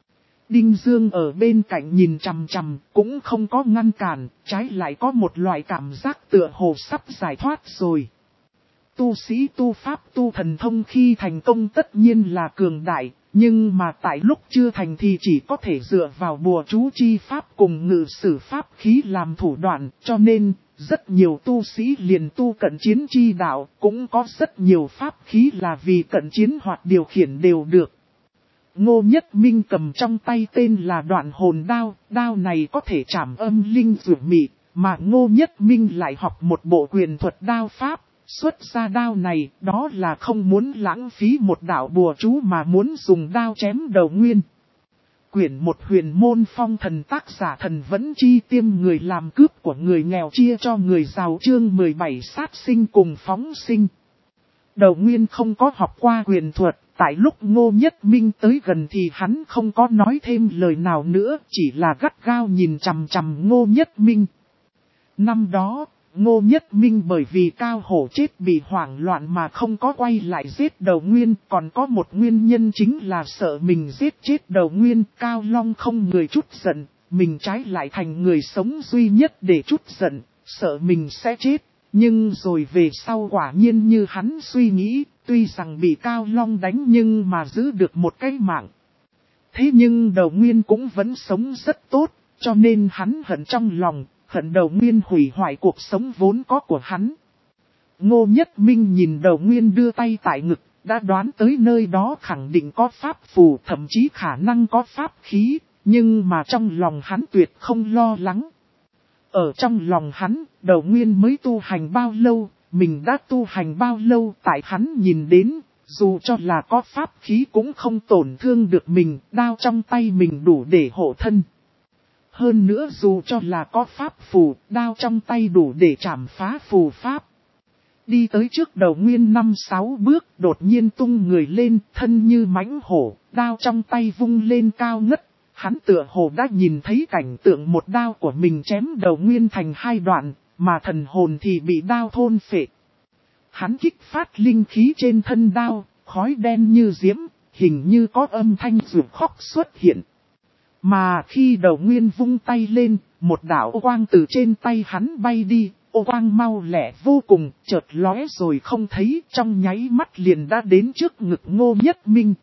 Đinh Dương ở bên cạnh nhìn chằm chằm, cũng không có ngăn cản, trái lại có một loại cảm giác tựa hồ sắp giải thoát rồi. Tu sĩ tu pháp tu thần thông khi thành công tất nhiên là cường đại, nhưng mà tại lúc chưa thành thì chỉ có thể dựa vào bùa chú chi pháp cùng ngự sử pháp khí làm thủ đoạn, cho nên rất nhiều tu sĩ liền tu cận chiến chi đạo, cũng có rất nhiều pháp khí là vì cận chiến hoặc điều khiển đều được. Ngô Nhất Minh cầm trong tay tên là Đoạn Hồn Đao, đao này có thể trảm âm linh dụ mị, mà Ngô Nhất Minh lại học một bộ quyền thuật đao pháp, xuất ra đao này, đó là không muốn lãng phí một đạo bùa chú mà muốn dùng đao chém Đầu Nguyên. Quyển một huyền môn phong thần tác giả Thần Vẫn Chi tiêm người làm cướp của người nghèo chia cho người giàu chương 17 sát sinh cùng phóng sinh. Đầu Nguyên không có học qua quyền thuật, tại lúc Ngô Nhất Minh tới gần thì hắn không có nói thêm lời nào nữa, chỉ là gắt gao nhìn chằm chằm Ngô Nhất Minh. Năm đó, Ngô Nhất Minh bởi vì Cao Hổ chết bị hoảng loạn mà không có quay lại giết Đầu Nguyên, còn có một nguyên nhân chính là sợ mình giết chết Đầu Nguyên, Cao Long không người chút giận, mình trái lại thành người sống duy nhất để chút giận, sợ mình sẽ chết. Nhưng rồi về sau quả nhiên như hắn suy nghĩ, tuy rằng bị Cao Long đánh nhưng mà giữ được một cái mạng. Thế nhưng Đầu Nguyên cũng vẫn sống rất tốt, cho nên hắn hận trong lòng, hận Đầu Nguyên hủy hoại cuộc sống vốn có của hắn. Ngô Nhất Minh nhìn Đầu Nguyên đưa tay tại ngực, đã đoán tới nơi đó khẳng định có pháp phù, thậm chí khả năng có pháp khí, nhưng mà trong lòng hắn tuyệt không lo lắng. Ở trong lòng hắn, Đầu Nguyên mới tu hành bao lâu, mình đã tu hành bao lâu, tại hắn nhìn đến, dù cho là có pháp khí cũng không tổn thương được mình, đao trong tay mình đủ để hộ thân. Hơn nữa dù cho là có pháp phù, đao trong tay đủ để chảm phá phù pháp. Đi tới trước Đầu Nguyên 5-6 bước, đột nhiên tung người lên, thân như mãnh hổ, đao trong tay vung lên cao ngất. Hắn tựa hồ đã nhìn thấy cảnh tượng một đao của mình chém Đầu Nguyên thành 2 đoạn, mà thần hồn thì bị đao thôn phệ. Hắn kích phát linh khí trên thân đao, khói đen như diễm, hình như có âm thanh rượu khóc xuất hiện. Mà khi Đầu Nguyên vung tay lên, một đạo ô quang từ trên tay hắn bay đi, ô quang mau lẹ vô cùng, chợt lóe rồi không thấy, trong nháy mắt liền đã đến trước ngực Ngô Nhất Minh.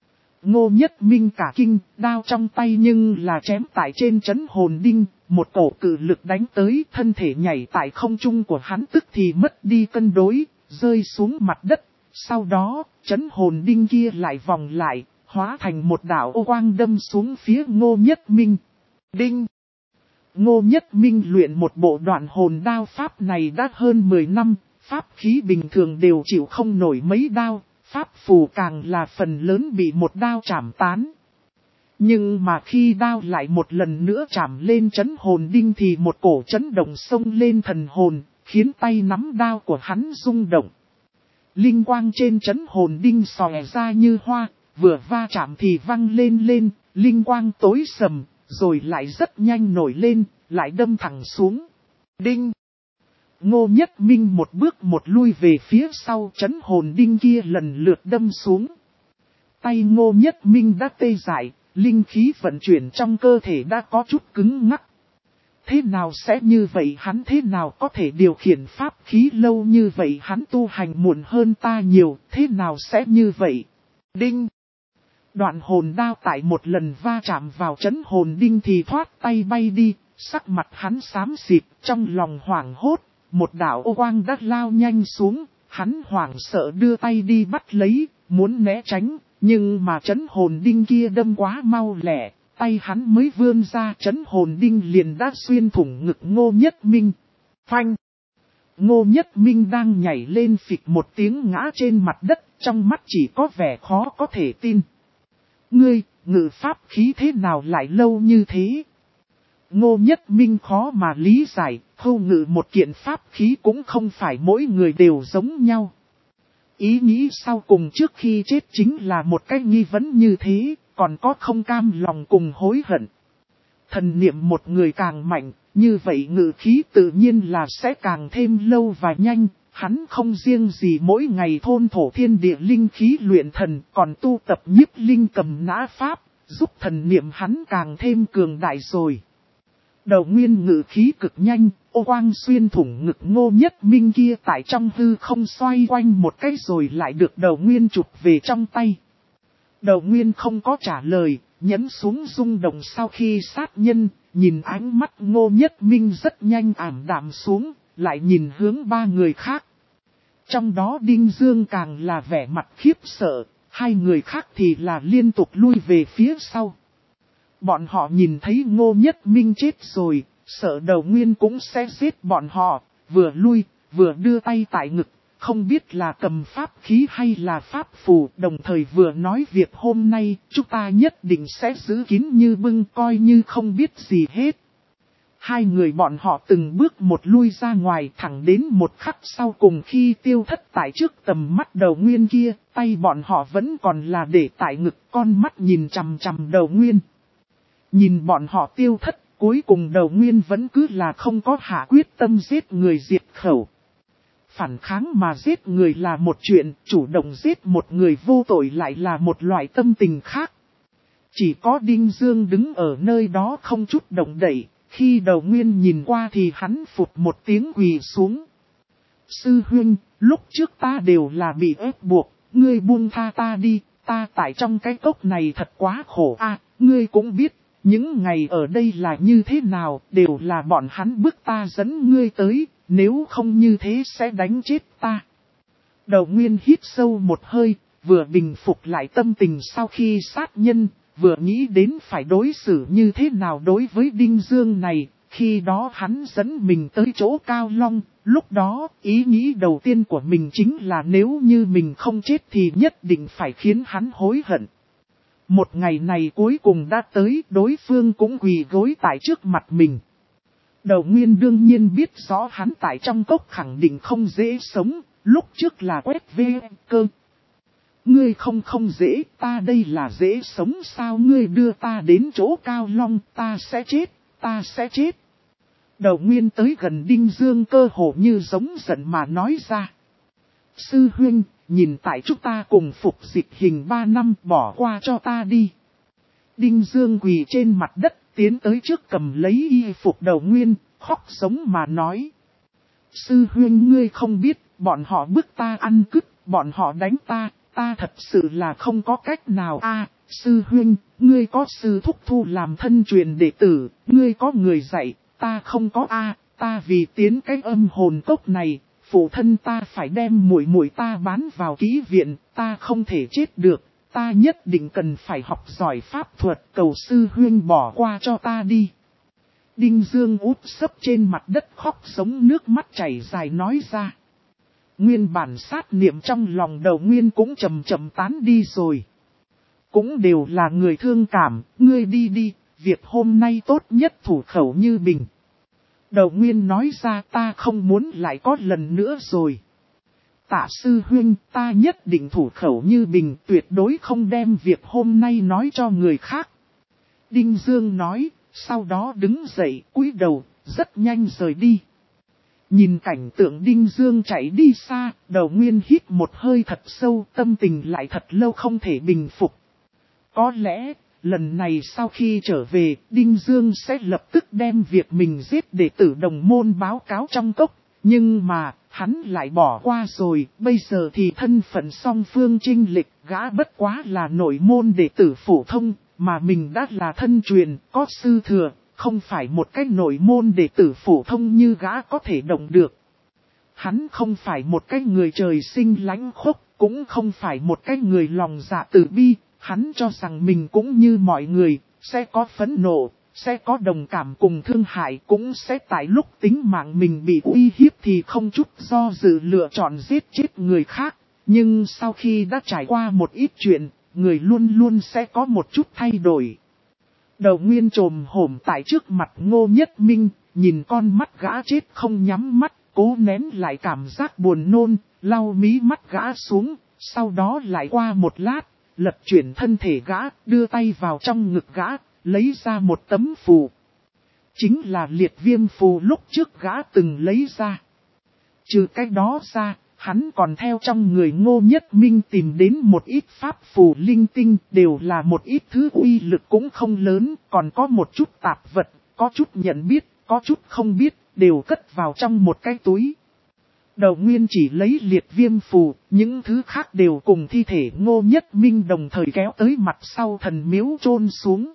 Ngô Nhất Minh cả kinh, đao trong tay nhưng là chém tại trên trấn hồn đinh, một cổ cự lực đánh tới, thân thể nhảy tại không trung của hắn tức thì mất đi cân đối, rơi xuống mặt đất. Sau đó, trấn hồn đinh kia lại vòng lại, hóa thành một đạo ô quang đâm xuống phía Ngô Nhất Minh. Đinh! Ngô Nhất Minh luyện một bộ đoạn hồn đao pháp này đã hơn 10 năm, pháp khí bình thường đều chịu không nổi mấy đao, pháp phù càng là phần lớn bị một đao chảm tán. Nhưng mà khi đao lại một lần nữa chảm lên trấn hồn đinh thì một cổ chấn động xông lên thần hồn, khiến tay nắm đao của hắn rung động. Linh quang trên trấn hồn đinh xòe ra như hoa, vừa va chạm thì văng lên, linh quang tối sầm, rồi lại rất nhanh nổi lên, lại đâm thẳng xuống. Đinh! Ngô Nhất Minh một bước một lui về phía sau, trấn hồn đinh kia lần lượt đâm xuống. Tay Ngô Nhất Minh đã tê dại, linh khí vận chuyển trong cơ thể đã có chút cứng ngắc. Thế nào sẽ như vậy, hắn thế nào có thể điều khiển pháp khí lâu như vậy, hắn tu hành muộn hơn ta nhiều, thế nào sẽ như vậy? Đinh! Đoạn hồn đao tại một lần va chạm vào trấn hồn đinh thì thoát tay bay đi, sắc mặt hắn xám xịt, trong lòng hoảng hốt, một đạo ô quang đã lao nhanh xuống, hắn hoảng sợ đưa tay đi bắt lấy, muốn né tránh, nhưng mà trấn hồn đinh kia đâm quá mau lẹ, tay hắn mới vươn ra, trấn hồn đinh liền đã xuyên thủng ngực Ngô Nhất Minh. Phanh! Ngô Nhất Minh đang nhảy lên phịch một tiếng ngã trên mặt đất, trong mắt chỉ có vẻ khó có thể tin. Ngươi, ngự pháp khí thế nào lại lâu như thế? Ngô Nhất Minh khó mà lý giải, hô ngự một kiện pháp khí cũng không phải mỗi người đều giống nhau. Ý nghĩ sau cùng trước khi chết chính là một cái nghi vấn như thế, còn có không cam lòng cùng hối hận. Thần niệm một người càng mạnh, như vậy ngự khí tự nhiên là sẽ càng thêm lâu và nhanh. Hắn không riêng gì mỗi ngày thôn thổ thiên địa linh khí luyện thần, còn tu tập nhiếp linh cầm nã pháp, giúp thần niệm hắn càng thêm cường đại rồi. Đầu Nguyên ngự khí cực nhanh, ô quang xuyên thủng ngực Ngô Nhất Minh kia tại trong hư không xoay quanh một cái rồi lại được Đầu Nguyên chụp về trong tay. Đầu Nguyên không có trả lời, nhấn xuống rung động sau khi sát nhân, nhìn ánh mắt Ngô Nhất Minh rất nhanh ảm đạm xuống, lại nhìn hướng 3 người khác. Trong đó Đinh Dương càng là vẻ mặt khiếp sợ, 2 người khác thì là liên tục lui về phía sau. Bọn họ nhìn thấy Ngô Nhất Minh chết rồi, sợ Đầu Nguyên cũng sẽ giết bọn họ, vừa lui, vừa đưa tay tại ngực, không biết là cầm pháp khí hay là pháp phù, đồng thời vừa nói việc hôm nay, chúng ta nhất định sẽ giữ kín như bưng, coi như không biết gì hết. 2 người bọn họ từng bước một lui ra ngoài, thẳng đến một khắc sau cùng khi tiêu thất tại trước tầm mắt Đầu Nguyên kia, tay bọn họ vẫn còn là để tại ngực, con mắt nhìn chằm chằm Đầu Nguyên. Nhìn bọn họ tiêu thất, cuối cùng Đầu Nguyên vẫn cứ là không có hạ quyết tâm giết người diệt khẩu. Phản kháng mà giết người là một chuyện, chủ động giết một người vô tội lại là một loại tâm tình khác. Chỉ có Đinh Dương đứng ở nơi đó không chút động đậy, khi Đầu Nguyên nhìn qua thì hắn phụt một tiếng quỳ xuống. Sư huynh, lúc trước ta đều là bị ép buộc, ngươi buông tha ta đi, ta tại trong cái cốc này thật quá khổ a, ngươi cũng biết, những ngày ở đây là như thế nào, đều là bọn hắn bức ta dẫn ngươi tới, nếu không như thế sẽ đánh chết ta. Đầu Nguyên hít sâu một hơi, vừa bình phục lại tâm tình sau khi sát nhân, vừa nghĩ đến phải đối xử như thế nào đối với Đinh Dương này, khi đó hắn dẫn mình tới chỗ Cao Long, lúc đó ý nghĩ đầu tiên của mình chính là nếu như mình không chết thì nhất định phải khiến hắn hối hận. Một ngày này cuối cùng đã tới, đối phương cũng quỳ gối tại trước mặt mình. Đầu Nguyên đương nhiên biết rõ hắn tại trong cốc khẳng định không dễ sống, lúc trước là quét vê cơ. Ngươi không dễ, ta đây là dễ sống sao, ngươi đưa ta đến chỗ Cao Long, ta sẽ chết. Đầu Nguyên tới gần Đinh Dương cơ hồ như giống giận mà nói ra. Sư huynh, nhìn tại chúng ta cùng phục dịch hình 3 năm, bỏ qua cho ta đi. Đinh Dương quỳ trên mặt đất, tiến tới trước cầm lấy y phục Đầu Nguyên, khóc sống mà nói. Sư huynh, ngươi không biết, bọn họ bức ta ăn cứt, bọn họ đánh ta thật sự là không có cách nào a. Sư huynh, ngươi có sư thúc thu làm thân truyền đệ tử, ngươi có người dạy, ta không có a. Ta vì tiến cái âm hồn cốc này, phụ thân ta phải đem muội muội ta bán vào kỹ viện, ta không thể chết được, ta nhất định cần phải học giỏi pháp thuật, cầu sư huynh bỏ qua cho ta đi. Đinh Dương úp sấp trên mặt đất khóc giống nước mắt chảy dài nói ra. Nguyên bản sát niệm trong lòng Đầu Nguyên cũng chậm chậm tán đi rồi. Cũng đều là người thương cảm, ngươi đi đi, việc hôm nay tốt nhất thủ khẩu như bình. Đầu Nguyên nói ra, ta không muốn lại có lần nữa rồi. Tạ sư huynh, ta nhất định thủ khẩu như bình, tuyệt đối không đem việc hôm nay nói cho người khác. Đinh Dương nói, sau đó đứng dậy, cúi đầu, rất nhanh rời đi. Nhìn cảnh tượng Đinh Dương chạy đi xa, Đầu Nguyên hít một hơi thật sâu, tâm tình lại thật lâu không thể bình phục. Có lẽ, lần này sau khi trở về, Đinh Dương sẽ lập tức đem việc mình giết đệ tử đồng môn báo cáo trong cốc. Nhưng mà, hắn lại bỏ qua rồi, bây giờ thì thân phận song phương chênh lệch, gã bất quá là nội môn đệ tử phổ thông, mà mình đã là thân truyền, có sư thừa. Không phải một cái nội môn đệ tử phổ thông như gã có thể động được. Hắn không phải một cái người trời sinh lãnh khốc, cũng không phải một cái người lòng dạ từ bi. Hắn cho rằng mình cũng như mọi người, sẽ có phẫn nộ, sẽ có đồng cảm cùng thương hại, cũng sẽ tại lúc tính mạng mình bị uy hiếp thì không chút do dự lựa chọn giết chết người khác. Nhưng sau khi đã trải qua một ít chuyện, người luôn luôn sẽ có một chút thay đổi. Đầu Nguyên trồm hổm tại trước mặt Ngô Nhất Minh, nhìn con mắt gã chết không nhắm mắt, cố nén lại cảm giác buồn nôn, lau mí mắt gã xuống, sau đó lại qua một lát, lật chuyển thân thể gã, đưa tay vào trong ngực gã, lấy ra một tấm phù. Chính là liệt viêm phù lúc trước gã từng lấy ra. Trừ cái đó ra, hắn còn theo trong người Ngô Nhất Minh tìm đến một ít pháp phù linh tinh, đều là một ít thứ uy lực cũng không lớn, còn có một chút tạp vật, có chút nhận biết, có chút không biết, đều cất vào trong một cái túi. Đầu Nguyên chỉ lấy liệt viêm phù, những thứ khác đều cùng thi thể Ngô Nhất Minh đồng thời kéo tới mặt sau thần miếu chôn xuống.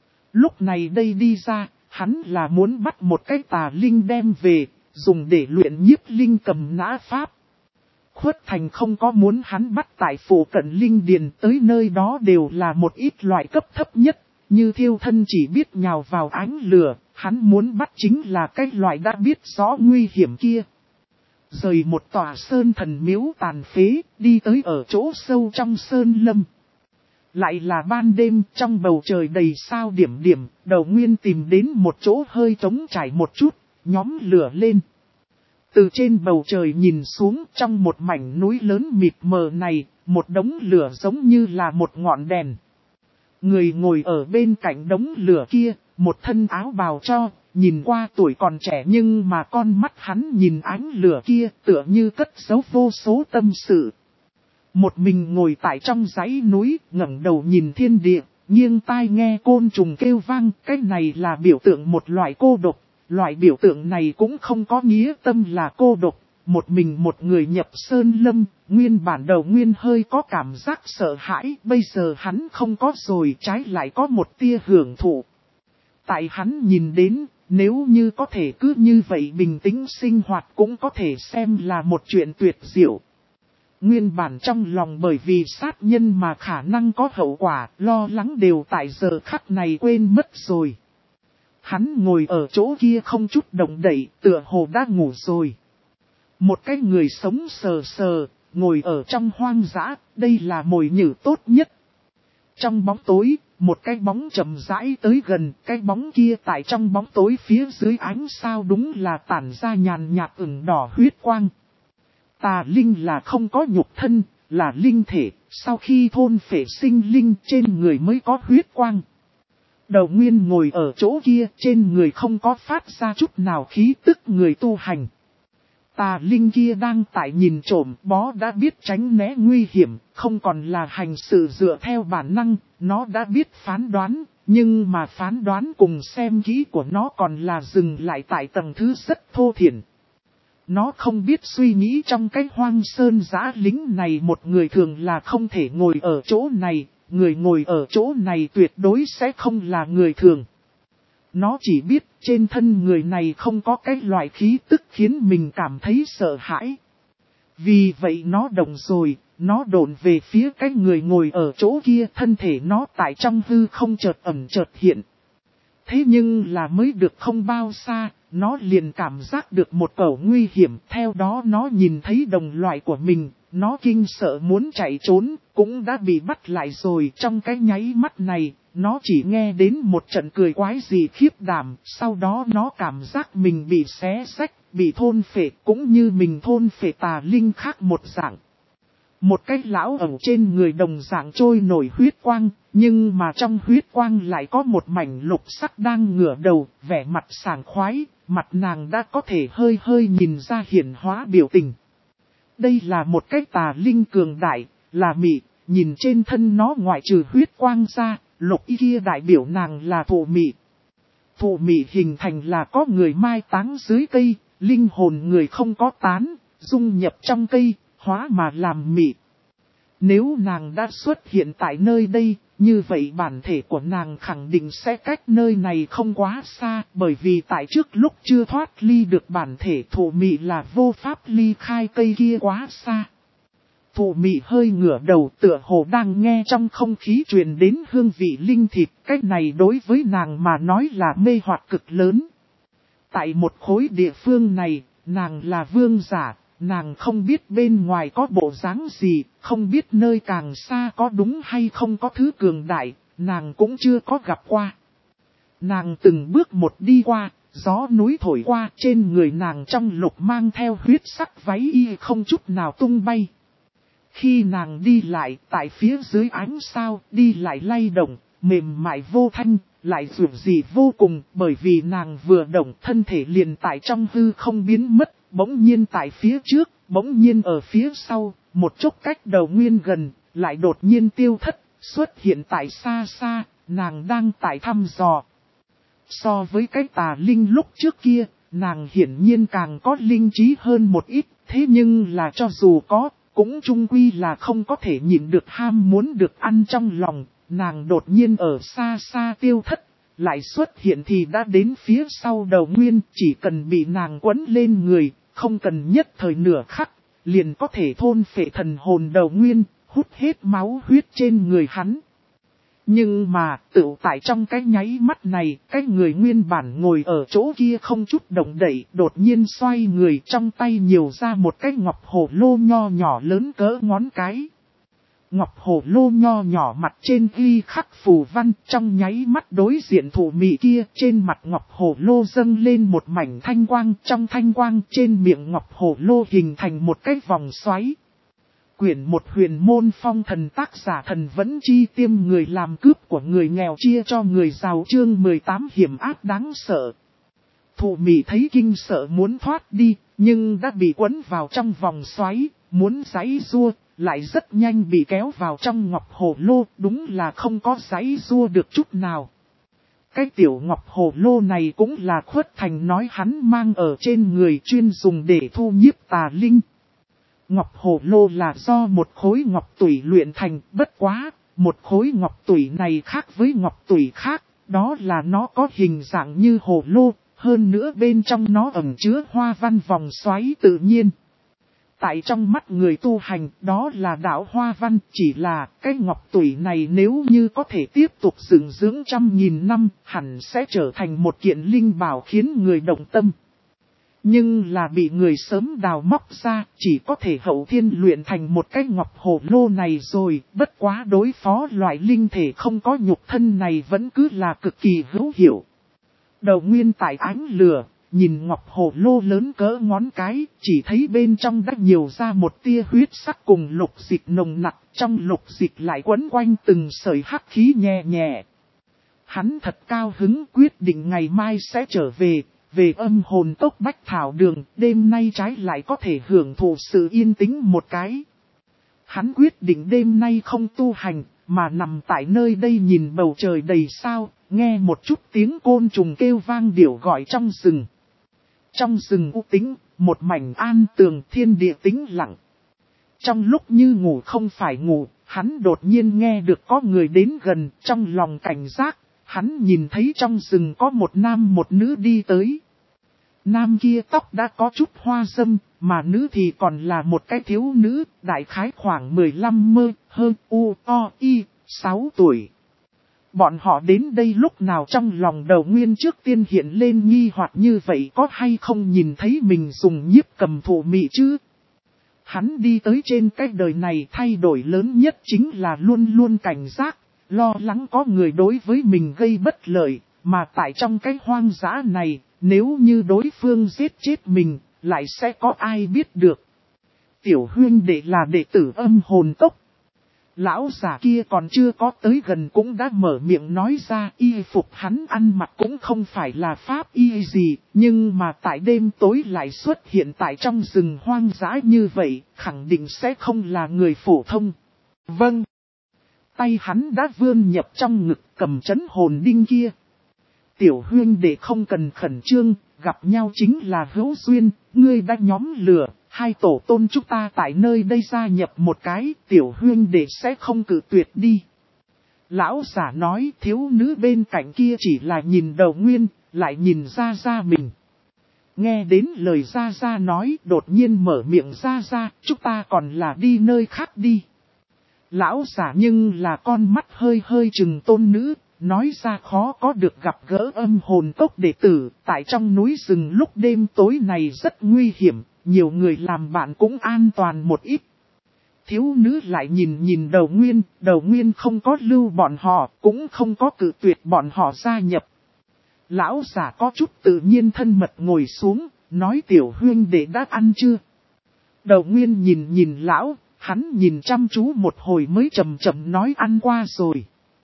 Lúc này đây đi ra, hắn là muốn bắt một cái tà linh đem về, dùng để luyện nhiếp linh cầm nã pháp. Khuất Thành không có muốn hắn bắt tại phủ cận linh điền, tới nơi đó đều là một ít loại cấp thấp nhất, như thiêu thân chỉ biết nhào vào ánh lửa, hắn muốn bắt chính là cái loại đã biết rõ nguy hiểm kia. Rời một tòa sơn thần miếu tàn phế, đi tới ở chỗ sâu trong sơn lâm. Lại là ban đêm, trong bầu trời đầy sao điểm điểm, Đầu Nguyên tìm đến một chỗ hơi trống trải một chút, nhóm lửa lên. Từ trên bầu trời nhìn xuống, trong một mảnh núi lớn mịt mờ này, một đống lửa giống như là một ngọn đèn. Người ngồi ở bên cạnh đống lửa kia, một thân áo bào cho, nhìn qua tuổi còn trẻ nhưng mà con mắt hắn nhìn ánh lửa kia tựa như cất giấu vô số tâm sự. Một mình ngồi tại trong dãy núi, ngẩng đầu nhìn thiên địa, nghiêng tai nghe côn trùng kêu vang, cái này là biểu tượng một loại cô độc. Loại biểu tượng này cũng không có nghĩa tâm là cô độc, một mình một người nhập sơn lâm, nguyên bản đầu nguyên hơi có cảm giác sợ hãi, bây giờ hắn không có rồi, trái lại có một tia hưởng thụ. Tại hắn nhìn đến, nếu như có thể cứ như vậy bình tĩnh sinh hoạt cũng có thể xem là một chuyện tuyệt diệu. Nguyên bản trong lòng bởi vì sát nhân mà khả năng có hậu quả, lo lắng đều tại giờ khắc này quên mất rồi. Hắn ngồi ở chỗ kia không chút động đậy, tựa hồ đã ngủ rồi. Một cái người sống sờ sờ, ngồi ở trong hoang dã, đây là mồi nhử tốt nhất. Trong bóng tối, một cái bóng chậm rãi tới gần, cái bóng kia tại trong bóng tối phía dưới ánh sao đúng là tản ra nhàn nhạt ửng đỏ huyết quang. Tà linh là không có nhục thân, là linh thể, sau khi thôn phệ sinh linh trên người mới có huyết quang. Đầu nguyên ngồi ở chỗ kia, trên người không có phát ra chút nào khí tức người tu hành. Tà linh kia đang tại nhìn trộm, bó đã biết tránh né nguy hiểm, không còn là hành sự dựa theo bản năng, nó đã biết phán đoán, nhưng mà phán đoán cùng xem kỹ của nó còn là dừng lại tại tầng thứ rất thô thiển. Nó không biết suy nghĩ trong cái hoang sơn giã lính này một người thường là không thể ngồi ở chỗ này, người ngồi ở chỗ này tuyệt đối sẽ không là người thường. Nó chỉ biết trên thân người này không có cái loại khí tức khiến mình cảm thấy sợ hãi. Vì vậy nó động rồi, nó độn về phía cái người ngồi ở chỗ kia, thân thể nó tại trong hư không chợt ẩn chợt hiện. Thế nhưng là mới được không bao xa, nó liền cảm giác được một cẩu nguy hiểm, theo đó nó nhìn thấy đồng loại của mình, nó kinh sợ muốn chạy trốn, cũng đã bị bắt lại rồi. Trong cái nháy mắt này, nó chỉ nghe đến một trận cười quái gì khiếp đảm, sau đó nó cảm giác mình bị xé xách, bị thôn phệ, cũng như mình thôn phệ tà linh khác một dạng. Một cái lão ẩn trên người đồng dạng trôi nổi huyết quang, nhưng mà trong huyết quang lại có một mảnh lục sắc đang ngửa đầu, vẻ mặt sảng khoái, mặt nàng đã có thể hơi hơi nhìn ra hiển hóa biểu tình. Đây là một cái tà linh cường đại, là mị, nhìn trên thân nó ngoại trừ huyết quang ra, lục y kia đại biểu nàng là thụ mị. Thụ mị hình thành là có người mai táng dưới cây, linh hồn người không có tán, dung nhập trong cây, hóa mà làm mị. Nếu nàng đã xuất hiện tại nơi đây, như vậy bản thể của nàng khẳng định sẽ cách nơi này không quá xa, bởi vì tại trước lúc chưa thoát ly được bản thể thụ mị là vô pháp ly khai cây kia quá xa. Thụ mị hơi ngửa đầu tựa hồ đang nghe trong không khí truyền đến hương vị linh thịt, cách này đối với nàng mà nói là mê hoặc cực lớn. Tại một khối địa phương này, nàng là vương giả. Nàng không biết bên ngoài có bộ dáng gì, không biết nơi càng xa có đúng hay không có thứ cường đại, nàng cũng chưa có gặp qua. Nàng từng bước một đi qua, gió núi thổi qua, trên người nàng trong lục mang theo huyết sắc váy y không chút nào tung bay. Khi nàng đi lại, tại phía dưới ánh sao, đi lại lay động, mềm mại vô thanh, lại dường dị vô cùng, bởi vì nàng vừa động thân thể liền tại trong hư không biến mất. Bỗng nhiên tại phía trước, bỗng nhiên ở phía sau, một chốc cách đầu nguyên gần, lại đột nhiên tiêu thất, xuất hiện tại xa xa, nàng đang tại thăm dò. So với cái tà linh lúc trước kia, nàng hiển nhiên càng có linh trí hơn một ít, thế nhưng là cho dù có, cũng chung quy là không có thể nhịn được ham muốn được ăn trong lòng, nàng đột nhiên ở xa xa tiêu thất. Lại xuất hiện thì đã đến phía sau đầu nguyên, chỉ cần bị nàng quấn lên người, không cần nhất thời nửa khắc, liền có thể thôn phệ thần hồn đầu nguyên, hút hết máu huyết trên người hắn. Nhưng mà, tự tại trong cái nháy mắt này, cái người nguyên bản ngồi ở chỗ kia không chút động đậy, đột nhiên xoay người trong tay nhiều ra một cái ngọc hồ lô nho nhỏ lớn cỡ ngón cái. Ngọc hồ lô nho nhỏ mặt trên ghi khắc phù văn, trong nháy mắt đối diện thụ mị kia, trên mặt ngọc hồ lô dâng lên một mảnh thanh quang, trong thanh quang trên miệng ngọc hồ lô hình thành một cái vòng xoáy. Quyển một huyền môn phong thần tác giả thần vẫn chi tiêm người làm cướp của người nghèo chia cho người giàu chương 18 hiểm ác đáng sợ. Thụ mị thấy kinh sợ muốn thoát đi, nhưng đã bị quấn vào trong vòng xoáy, muốn giãy giụa, lại rất nhanh bị kéo vào trong ngọc hồ lô, đúng là không có giãy giụa được chút nào. Cái tiểu ngọc hồ lô này cũng là Khuất Thành nói hắn mang ở trên người chuyên dùng để thu nhiếp tà linh. Ngọc hồ lô là do một khối ngọc tủy luyện thành, bất quá, một khối ngọc tủy này khác với ngọc tủy khác, đó là nó có hình dạng như hồ lô, hơn nữa bên trong nó ẩn chứa hoa văn vòng xoáy tự nhiên. Tại trong mắt người tu hành, đó là đạo hoa văn, chỉ là cái ngọc tủy này nếu như có thể tiếp tục dưỡng dưỡng 100.000 năm, hẳn sẽ trở thành một kiện linh bảo khiến người động tâm. Nhưng là bị người sớm đào móc ra, chỉ có thể hậu thiên luyện thành một cái ngọc hồ lô này rồi, bất quá đối phó loại linh thể không có nhục thân này vẫn cứ là cực kỳ hữu hiệu. Đầu nguyên tại ánh lửa, nhìn ngọc hồ lô lớn cỡ ngón cái, chỉ thấy bên trong đã nhiều ra một tia huyết sắc cùng lục dịch nồng nặc, trong lục dịch lại quấn quanh từng sợi hắc khí nhẹ nhẹ. Hắn thật cao hứng quyết định ngày mai sẽ trở về âm hồn tốc Bách Thảo Đường, đêm nay trái lại có thể hưởng thụ sự yên tĩnh một cái. Hắn quyết định đêm nay không tu hành, mà nằm tại nơi đây nhìn bầu trời đầy sao, nghe một chút tiếng côn trùng kêu vang điểu gọi trong rừng. Trong rừng u tĩnh, một mảnh an tường thiên địa tĩnh lặng. Trong lúc như ngủ không phải ngủ, hắn đột nhiên nghe được có người đến gần, trong lòng cảnh giác. Hắn nhìn thấy trong rừng có một nam một nữ đi tới. Nam kia tóc đã có chút hoa râm, mà nữ thì còn là một cái thiếu nữ, đại khái khoảng 15 hơn u o y, 6 tuổi. Bọn họ đến đây lúc nào trong lòng đầu nguyên trước tiên hiện lên nghi hoặc như vậy có hay không nhìn thấy mình dùng nhiếp cầm thụ mị chứ? Hắn đi tới trên cái đời này thay đổi lớn nhất chính là luôn luôn cảnh giác. Lo lắng có người đối với mình gây bất lợi, mà tại trong cái hoang dã này, nếu như đối phương giết chết mình, lại sẽ có ai biết được. Tiểu huynh đệ là đệ tử âm hồn tốc. Lão giả kia còn chưa có tới gần cũng đã mở miệng nói ra y phục hắn ăn mặc cũng không phải là pháp y gì, nhưng mà tại đêm tối lại xuất hiện tại trong rừng hoang dã như vậy, khẳng định sẽ không là người phổ thông. Vâng. Tay hắn đã vươn nhập trong ngực cầm chấn hồn đinh kia. Tiểu huynh đệ không cần khẩn trương, gặp nhau chính là hữu duyên, ngươi đã nhóm lửa, hai tổ tôn chúng ta tại nơi đây gia nhập một cái, tiểu huynh đệ sẽ không cự tuyệt đi. Lão giả nói thiếu nữ bên cạnh kia chỉ là nhìn đầu nguyên, lại nhìn ra mình. Nghe đến lời ra nói đột nhiên mở miệng ra, chúng ta còn là đi nơi khác đi. Lão giả nhưng là con mắt hơi trừng tôn nữ, nói ra khó có được gặp gỡ âm hồn cốc đệ tử, tại trong núi rừng lúc đêm tối này rất nguy hiểm, nhiều người làm bạn cũng an toàn một ít. Thiếu nữ lại nhìn đầu nguyên không có lưu bọn họ, cũng không có cự tuyệt bọn họ gia nhập. Lão giả có chút tự nhiên thân mật ngồi xuống, nói tiểu huynh đệ đã ăn chưa? Đầu nguyên nhìn lão. Hắn nhìn chăm chú một hồi mới chậm nói ăn qua rồi.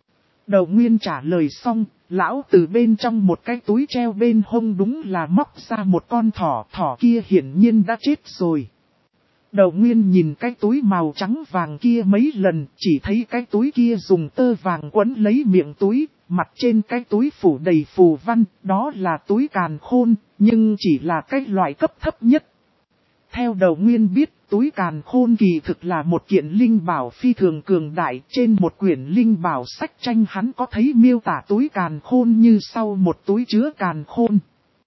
Đầu nguyên trả lời xong, lão từ bên trong một cái túi treo bên hông đúng là móc ra một con thỏ kia hiển nhiên đã chết rồi. Đầu nguyên nhìn cái túi màu trắng vàng kia mấy lần, chỉ thấy cái túi kia dùng tơ vàng quấn lấy miệng túi, mặt trên cái túi phủ đầy phù văn, đó là túi càn khôn, nhưng chỉ là cái loại cấp thấp nhất. Theo đầu nguyên biết, túi càn khôn kỳ thực là một kiện linh bảo phi thường cường đại, trên một quyển linh bảo sách tranh hắn có thấy miêu tả túi càn khôn như sau một túi chứa càn khôn.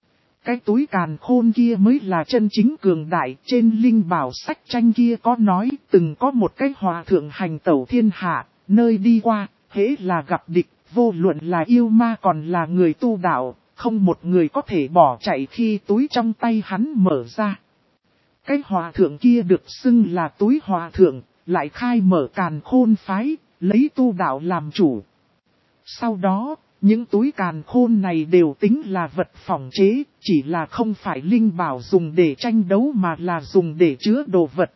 Cái túi càn khôn kia mới là chân chính cường đại, trên linh bảo sách tranh kia có nói từng có một cái hòa thượng hành tẩu thiên hạ, nơi đi qua, hễ là gặp địch, vô luận là yêu ma còn là người tu đạo, không một người có thể bỏ chạy khi túi trong tay hắn mở ra. Cái hòa thượng kia được xưng là túi hòa thượng, lại khai mở càn khôn phái, lấy tu đạo làm chủ. Sau đó, những túi càn khôn này đều tính là vật phỏng chế, chỉ là không phải linh bảo dùng để tranh đấu mà là dùng để chứa đồ vật.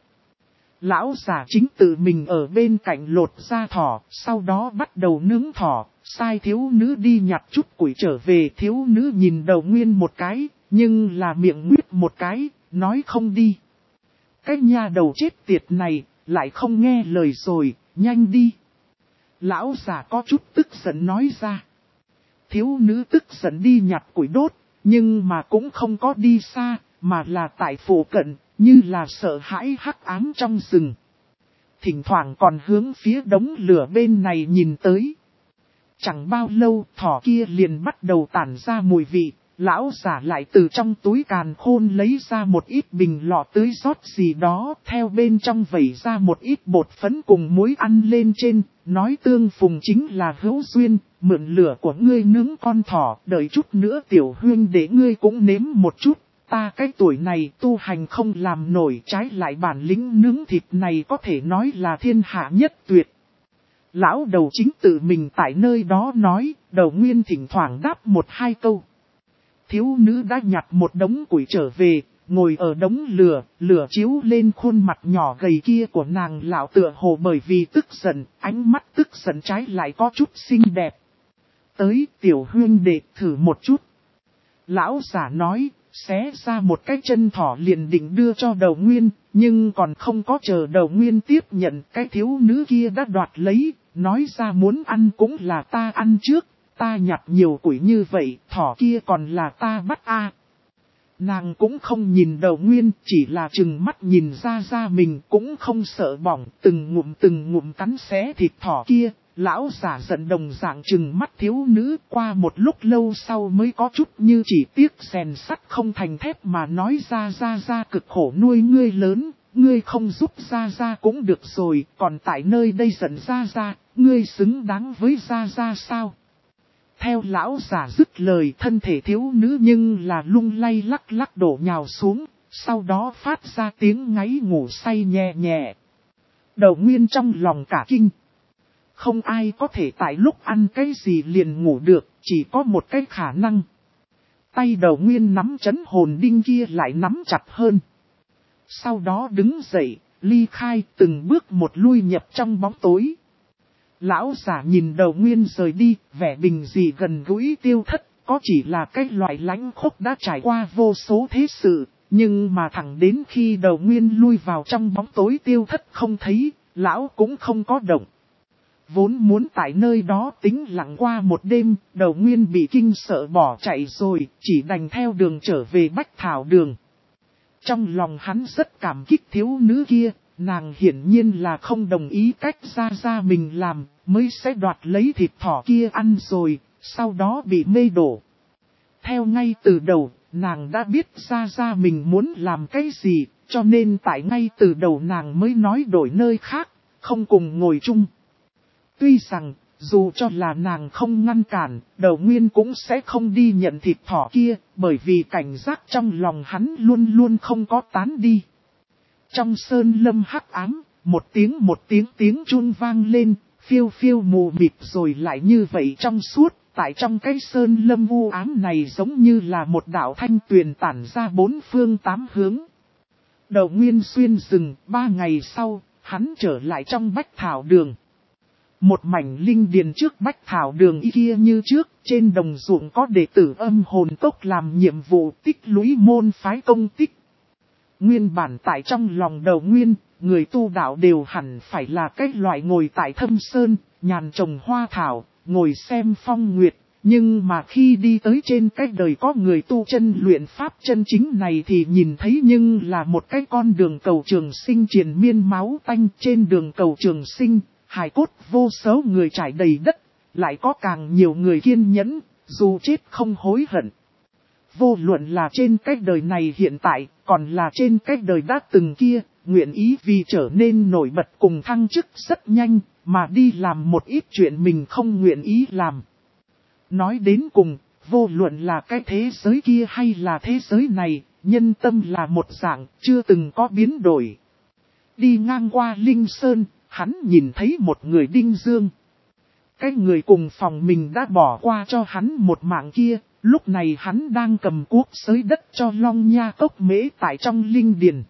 Lão giả chính tự mình ở bên cạnh lột da thỏ, sau đó bắt đầu nướng thỏ, sai thiếu nữ đi nhặt chút củi trở về. Thiếu nữ nhìn đầu nguyên một cái, nhưng là miệng nguyết một cái, nói không đi. Cái nha đầu chết tiệt này, lại không nghe lời rồi, nhanh đi. Lão giả có chút tức giận nói ra. Thiếu nữ tức giận đi nhặt củi đốt, nhưng mà cũng không có đi xa, mà là tại phụ cận, như là sợ hãi hắc ám trong rừng. Thỉnh thoảng còn hướng phía đống lửa bên này nhìn tới. Chẳng bao lâu thỏ kia liền bắt đầu tản ra mùi vị, lão giả lại từ trong túi càn khôn lấy ra một ít bình lọ tưới rót gì đó, theo bên trong vẩy ra một ít bột phấn cùng muối ăn lên trên, nói tương phùng chính là hữu duyên, mượn lửa của ngươi nướng con thỏ, đợi chút nữa tiểu huynh để ngươi cũng nếm một chút. Ta cái tuổi này tu hành không làm nổi, trái lại bản lĩnh nướng thịt này có thể nói là thiên hạ nhất tuyệt. Lão đầu chính tự mình tại nơi đó nói, đầu nguyên thỉnh thoảng đáp một hai câu. Thiếu nữ đã nhặt một đống củi trở về, ngồi ở đống lửa, lửa chiếu lên khuôn mặt nhỏ gầy kia của nàng lão tựa hồ bởi vì tức giận, ánh mắt tức giận trái lại có chút xinh đẹp. Tới tiểu huynh đệ thử một chút. Lão giả nói, xé ra một cái chân thỏ liền định đưa cho đầu nguyên, nhưng còn không có chờ đầu nguyên tiếp nhận, cái thiếu nữ kia đã đoạt lấy, nói ra muốn ăn cũng là ta ăn trước, ta nhặt nhiều củi như vậy, thỏ kia còn là ta bắt a. Nàng cũng không nhìn đầu nguyên, chỉ là chừng mắt nhìn ra mình cũng không sợ bỏng, từng ngụm cắn xé thịt thỏ kia. Lão giả giận đồng dạng chừng mắt thiếu nữ, qua một lúc lâu sau mới có chút như chỉ tiếc rèn sắt không thành thép mà nói ra cực khổ nuôi ngươi lớn, ngươi không giúp ra cũng được rồi, còn tại nơi đây giận ra, ngươi xứng đáng với ra sao? Theo lão giả dứt lời, thân thể thiếu nữ nhưng là lung lay lắc đổ nhào xuống, sau đó phát ra tiếng ngáy ngủ say nhẹ nhẹ. Đầu nguyên trong lòng cả kinh. Không ai có thể tại lúc ăn cái gì liền ngủ được, chỉ có một cái khả năng. Tay đầu nguyên nắm chấn hồn đinh kia lại nắm chặt hơn. Sau đó đứng dậy, ly khai từng bước một lui nhập trong bóng tối. Lão giả nhìn đầu nguyên rời đi, vẻ bình dị gần gũi tiêu thất, có chỉ là cái loại lãnh khốc đã trải qua vô số thế sự, nhưng mà thẳng đến khi đầu nguyên lui vào trong bóng tối tiêu thất không thấy, lão cũng không có động. Vốn muốn tại nơi đó tĩnh lặng qua một đêm, đầu nguyên bị kinh sợ bỏ chạy rồi, chỉ đành theo đường trở về Bách Thảo Đường. Trong lòng hắn rất cảm kích thiếu nữ kia, nàng hiển nhiên là không đồng ý cách ra mình làm, mới sẽ đoạt lấy thịt thỏ kia ăn rồi, sau đó bị mê đổ. Theo ngay từ đầu, nàng đã biết ra mình muốn làm cái gì, cho nên tại ngay từ đầu nàng mới nói đổi nơi khác, không cùng ngồi chung. Tuy rằng, dù cho là nàng không ngăn cản, đầu nguyên cũng sẽ không đi nhận thịt thỏ kia, bởi vì cảnh giác trong lòng hắn luôn luôn không có tán đi. Trong sơn lâm hắc ám, một tiếng chun vang lên, phiêu mù mịt rồi lại như vậy trong suốt, tại trong cái sơn lâm u ám này giống như là một đạo thanh tuyền tản ra bốn phương tám hướng. Đầu nguyên xuyên rừng, 3 ngày sau, hắn trở lại trong Bách Thảo Đường. Một mảnh linh điền trước Bách Thảo Đường kia như trước, trên đồng ruộng có đệ tử âm hồn tốc làm nhiệm vụ tích lũy môn phái công tích. Nguyên bản tại trong lòng đầu nguyên, người tu đạo đều hẳn phải là cái loại ngồi tại thâm sơn, nhàn trồng hoa thảo, ngồi xem phong nguyệt. Nhưng mà khi đi tới trên cái đời có người tu chân luyện pháp chân chính này thì nhìn thấy nhưng là một cái con đường cầu trường sinh triền miên máu tanh. Trên đường cầu trường sinh, hài cốt vô số người trải đầy đất, lại có càng nhiều người kiên nhẫn, dù chết không hối hận. Vô luận là trên cái đời này hiện tại, còn là trên cái đời đã từng kia, nguyện ý vì trở nên nổi bật cùng thăng chức rất nhanh, mà đi làm một ít chuyện mình không nguyện ý làm. Nói đến cùng, vô luận là cái thế giới kia hay là thế giới này, nhân tâm là một dạng, chưa từng có biến đổi. Đi ngang qua Linh Sơn, hắn nhìn thấy một người Đinh Dương. Cái người cùng phòng mình đã bỏ qua cho hắn một mạng kia, lúc này hắn đang cầm cuốc xới đất cho Long Nha Cốc Mễ tại trong linh điền.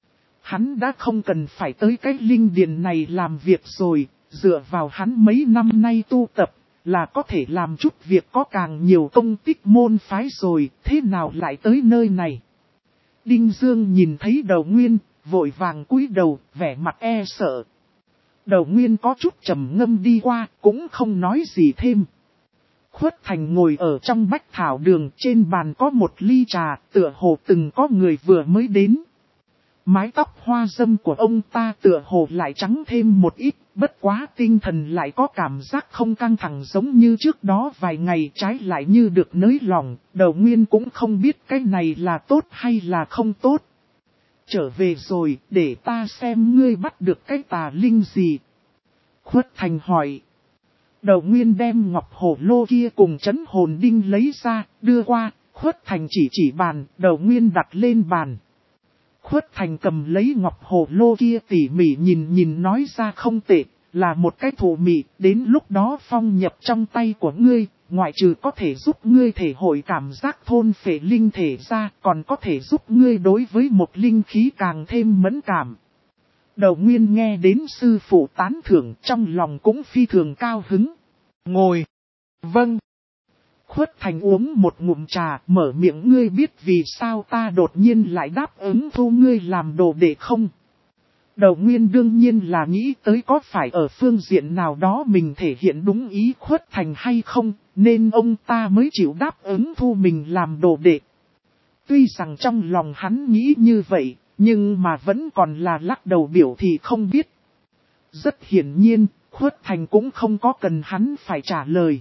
Hắn đã không cần phải tới cái linh điền này làm việc rồi, dựa vào hắn mấy năm nay tu tập, là có thể làm chút việc có càng nhiều công tích môn phái rồi, thế nào lại tới nơi này. Đinh Dương nhìn thấy đầu nguyên, vội vàng cúi đầu, vẻ mặt e sợ. Đầu nguyên có chút trầm ngâm đi qua, cũng không nói gì thêm. Khuất Thành ngồi ở trong bách thảo đường, trên bàn có một ly trà, tựa hồ từng có người vừa mới đến. Mái tóc hoa dâm của ông ta tựa hồ lại trắng thêm một ít, bất quá tinh thần lại có cảm giác không căng thẳng giống như trước đó vài ngày, trái lại như được nới lỏng. Đầu Nguyên cũng không biết cái này là tốt hay là không tốt. Trở về rồi, để ta xem ngươi bắt được cái tà linh gì. Khuất Thành hỏi. Đầu Nguyên đem ngọc hổ lô kia cùng trấn hồn đinh lấy ra, đưa qua. Khuất Thành chỉ bàn, Đầu Nguyên đặt lên bàn. Khuất Thành cầm lấy ngọc hồ lô kia tỉ mỉ nhìn nói ra không tệ, là một cái thụ mị, đến lúc đó phong nhập trong tay của ngươi, ngoại trừ có thể giúp ngươi thể hội cảm giác thôn phệ linh thể ra, còn có thể giúp ngươi đối với một linh khí càng thêm mẫn cảm. Đầu Nguyên nghe đến sư phụ tán thưởng, trong lòng cũng phi thường cao hứng. Ngồi. Vâng. Khuất Thành uống một ngụm trà, mở miệng, ngươi biết vì sao ta đột nhiên lại đáp ứng thu ngươi làm đồ đệ không? Đầu Nguyên đương nhiên là nghĩ tới có phải ở phương diện nào đó mình thể hiện đúng ý Khuất Thành hay không, nên ông ta mới chịu đáp ứng thu mình làm đồ đệ. Tuy rằng trong lòng hắn nghĩ như vậy, nhưng mà vẫn còn là lắc đầu biểu thị không biết. Rất hiển nhiên, Khuất Thành cũng không có cần hắn phải trả lời.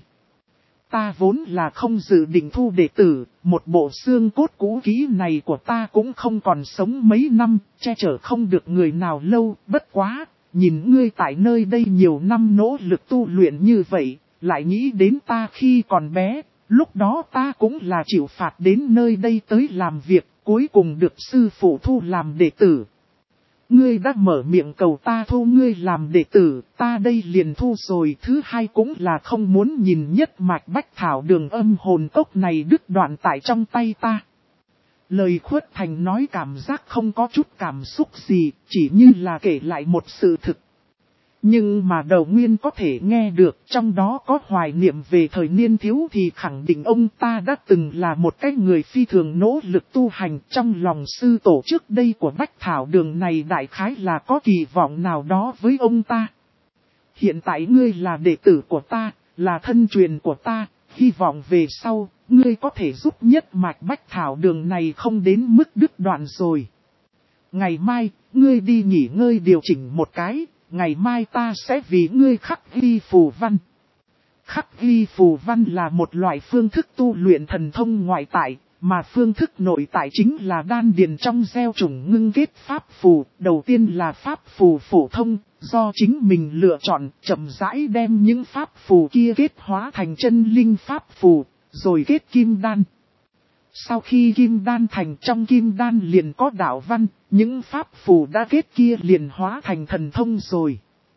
Ta vốn là không dự định thu đệ tử, một bộ xương cốt cũ kỹ này của ta cũng không còn sống mấy năm, che chở không được người nào lâu, bất quá, nhìn ngươi tại nơi đây nhiều năm nỗ lực tu luyện như vậy, lại nghĩ đến ta khi còn bé, lúc đó ta cũng là chịu phạt đến nơi đây tới làm việc, cuối cùng được sư phụ thu làm đệ tử. Ngươi đã mở miệng cầu ta thu ngươi làm đệ tử, ta đây liền thu rồi. Thứ hai cũng là không muốn nhìn nhất mạch bách thảo đường âm hồn cốc này đứt đoạn tại trong tay ta. Lời Khuất Thành nói cảm giác không có chút cảm xúc gì, chỉ như là kể lại một sự thực. Nhưng mà Đầu Nguyên có thể nghe được, trong đó có hoài niệm về thời niên thiếu thì khẳng định ông ta đã từng là một cái người phi thường nỗ lực tu hành. Trong lòng sư tổ trước đây của Bách Thảo Đường này đại khái là có kỳ vọng nào đó với ông ta. Hiện tại ngươi là đệ tử của ta, là thân truyền của ta, hy vọng về sau, ngươi có thể giúp nhất mạch Bách Thảo Đường này không đến mức đứt đoạn rồi. Ngày mai, ngươi đi nghỉ ngơi điều chỉnh một cái. Ngày mai ta sẽ vì ngươi khắc ghi phù văn. Khắc ghi phù văn là một loại phương thức tu luyện thần thông ngoại tại, mà phương thức nội tại chính là đan điền trong gieo trùng ngưng kết pháp phù. Đầu tiên là pháp phù phổ thông, do chính mình lựa chọn, chậm rãi đem những pháp phù kia kết hóa thành chân linh pháp phù, rồi kết kim đan. Sau khi kim đan thành, trong kim đan liền có đạo văn, những pháp phù đã kết kia liền hóa thành thần thông rồi.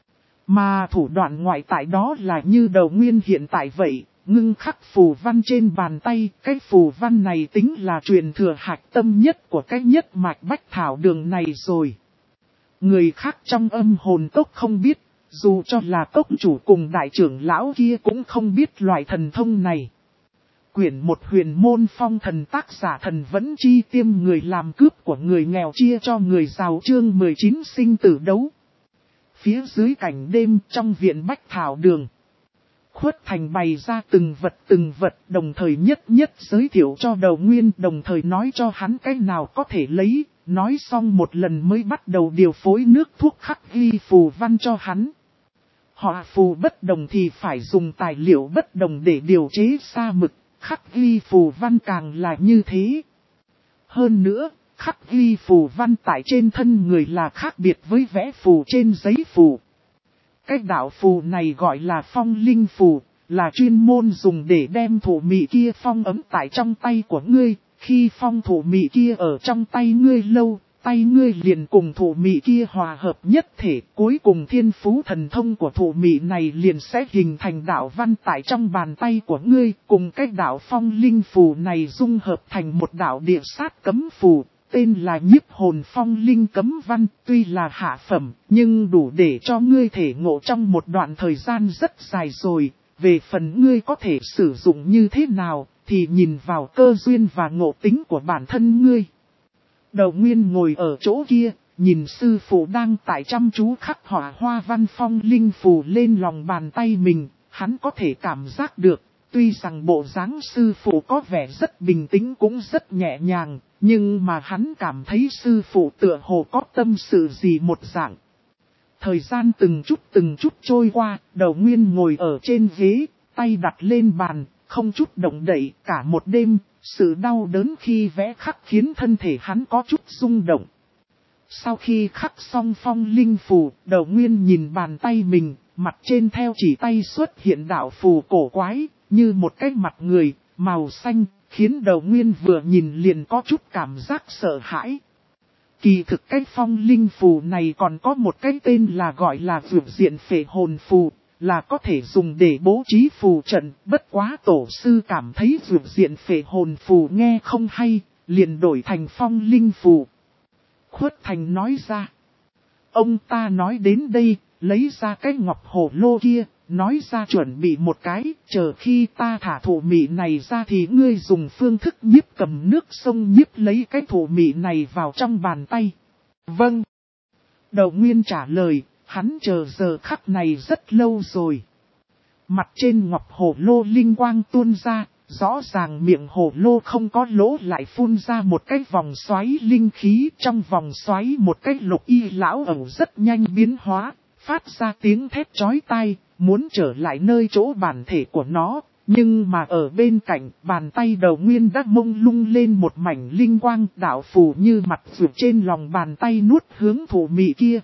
Mà thủ đoạn ngoại tại đó là như Đầu Nguyên hiện tại vậy, ngưng khắc phù văn trên bàn tay, cái phù văn này tính là truyền thừa hạch tâm nhất của cái nhất mạch Bách Thảo Đường này rồi. Người khác trong âm hồn cốc không biết, dù cho là cốc chủ cùng đại trưởng lão kia cũng không biết loại thần thông này. Quyển một huyền môn phong thần, tác giả Thần Vẫn Chi, tiêm người làm cướp của người nghèo chia cho người giàu, chương 19 sinh tử đấu. Phía dưới cảnh đêm trong viện Bách Thảo Đường, Khuất Thành bày ra từng vật đồng thời nhất giới thiệu cho Đầu Nguyên, đồng thời nói cho hắn cái nào có thể lấy, nói xong một lần mới bắt đầu điều phối nước thuốc khắc ghi phù văn cho hắn. Họa phù bất đồng thì phải dùng tài liệu bất đồng để điều chế sa mực. Khắc ghi phù văn càng là như thế. Hơn nữa, khắc ghi phù văn tại trên thân người là khác biệt với vẽ phù trên giấy phù. Cái đạo phù này gọi là phong linh phù, là chuyên môn dùng để đem thổ mị kia phong ấm tại trong tay của ngươi. Khi phong thổ mị kia ở trong tay ngươi lâu, tay ngươi liền cùng thổ mị kia hòa hợp nhất thể. Cuối cùng thiên phú thần thông của thổ mị này liền sẽ hình thành đạo văn tại trong bàn tay của ngươi. Cùng cái đạo phong linh phù này dung hợp thành một đạo địa sát cấm phù, tên là nhiếp hồn phong linh cấm văn. Tuy là hạ phẩm, nhưng đủ để cho ngươi thể ngộ trong một đoạn thời gian rất dài rồi. Về phần ngươi có thể sử dụng như thế nào, thì nhìn vào cơ duyên và ngộ tính của bản thân ngươi. Đầu Nguyên ngồi ở chỗ kia, nhìn sư phụ đang tại chăm chú khắc họa hoa văn phong linh phù lên lòng bàn tay mình, hắn có thể cảm giác được, Tuy rằng bộ dáng sư phụ có vẻ rất bình tĩnh cũng rất nhẹ nhàng, nhưng mà hắn cảm thấy sư phụ tựa hồ có tâm sự gì một dạng. Thời gian từng chút trôi qua, Đầu Nguyên ngồi ở trên ghế, tay đặt lên bàn, không chút động đậy cả một đêm, sự đau đớn khi vẽ khắc khiến thân thể hắn có chút rung động. Sau khi khắc xong phong linh phù, Đầu Nguyên nhìn bàn tay mình, mặt trên theo chỉ tay xuất hiện đạo phù cổ quái, như một cái mặt người, màu xanh, khiến Đầu Nguyên vừa nhìn liền có chút cảm giác sợ hãi. Kỳ thực cái phong linh phù này còn có một cái tên là gọi là vượt diện phệ hồn phù, là có thể dùng để bố trí phù trận, bất quá tổ sư cảm thấy vượt diện phệ hồn phù nghe không hay, liền đổi thành phong linh phù. Khuất Thành nói ra, ông ta nói đến đây, lấy ra cái ngọc hổ lô kia, nói ra chuẩn bị một cái, chờ khi ta thả thổ mị này ra thì ngươi dùng phương thức nhiếp cầm nước sông nhiếp lấy cái thổ mị này vào trong bàn tay. Vâng. Đầu Nguyên trả lời, hắn chờ giờ khắc này rất lâu rồi. Mặt trên ngọc hổ lô linh quang tuôn ra, rõ ràng miệng hổ lô không có lỗ lại phun ra một cái vòng xoáy linh khí, trong vòng xoáy một cái lục y lão ẩu rất nhanh biến hóa, phát ra tiếng thét chói tai, muốn trở lại nơi chỗ bản thể của nó, nhưng mà ở bên cạnh bàn tay Đầu Nguyên đã mông lung lên một mảnh linh quang đạo phù như mặt vượt trên lòng bàn tay nuốt hướng thổ mị kia.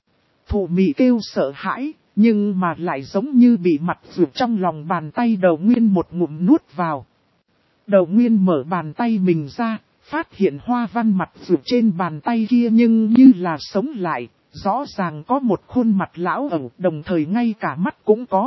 Thổ mị kêu sợ hãi, nhưng mà lại giống như bị mặt vượt trong lòng bàn tay Đầu Nguyên một ngụm nuốt vào. Đầu Nguyên mở bàn tay mình ra, phát hiện hoa văn mặt vượt trên bàn tay kia nhưng như là sống lại, rõ ràng có một khuôn mặt lão ẩu, đồng thời ngay cả mắt cũng có.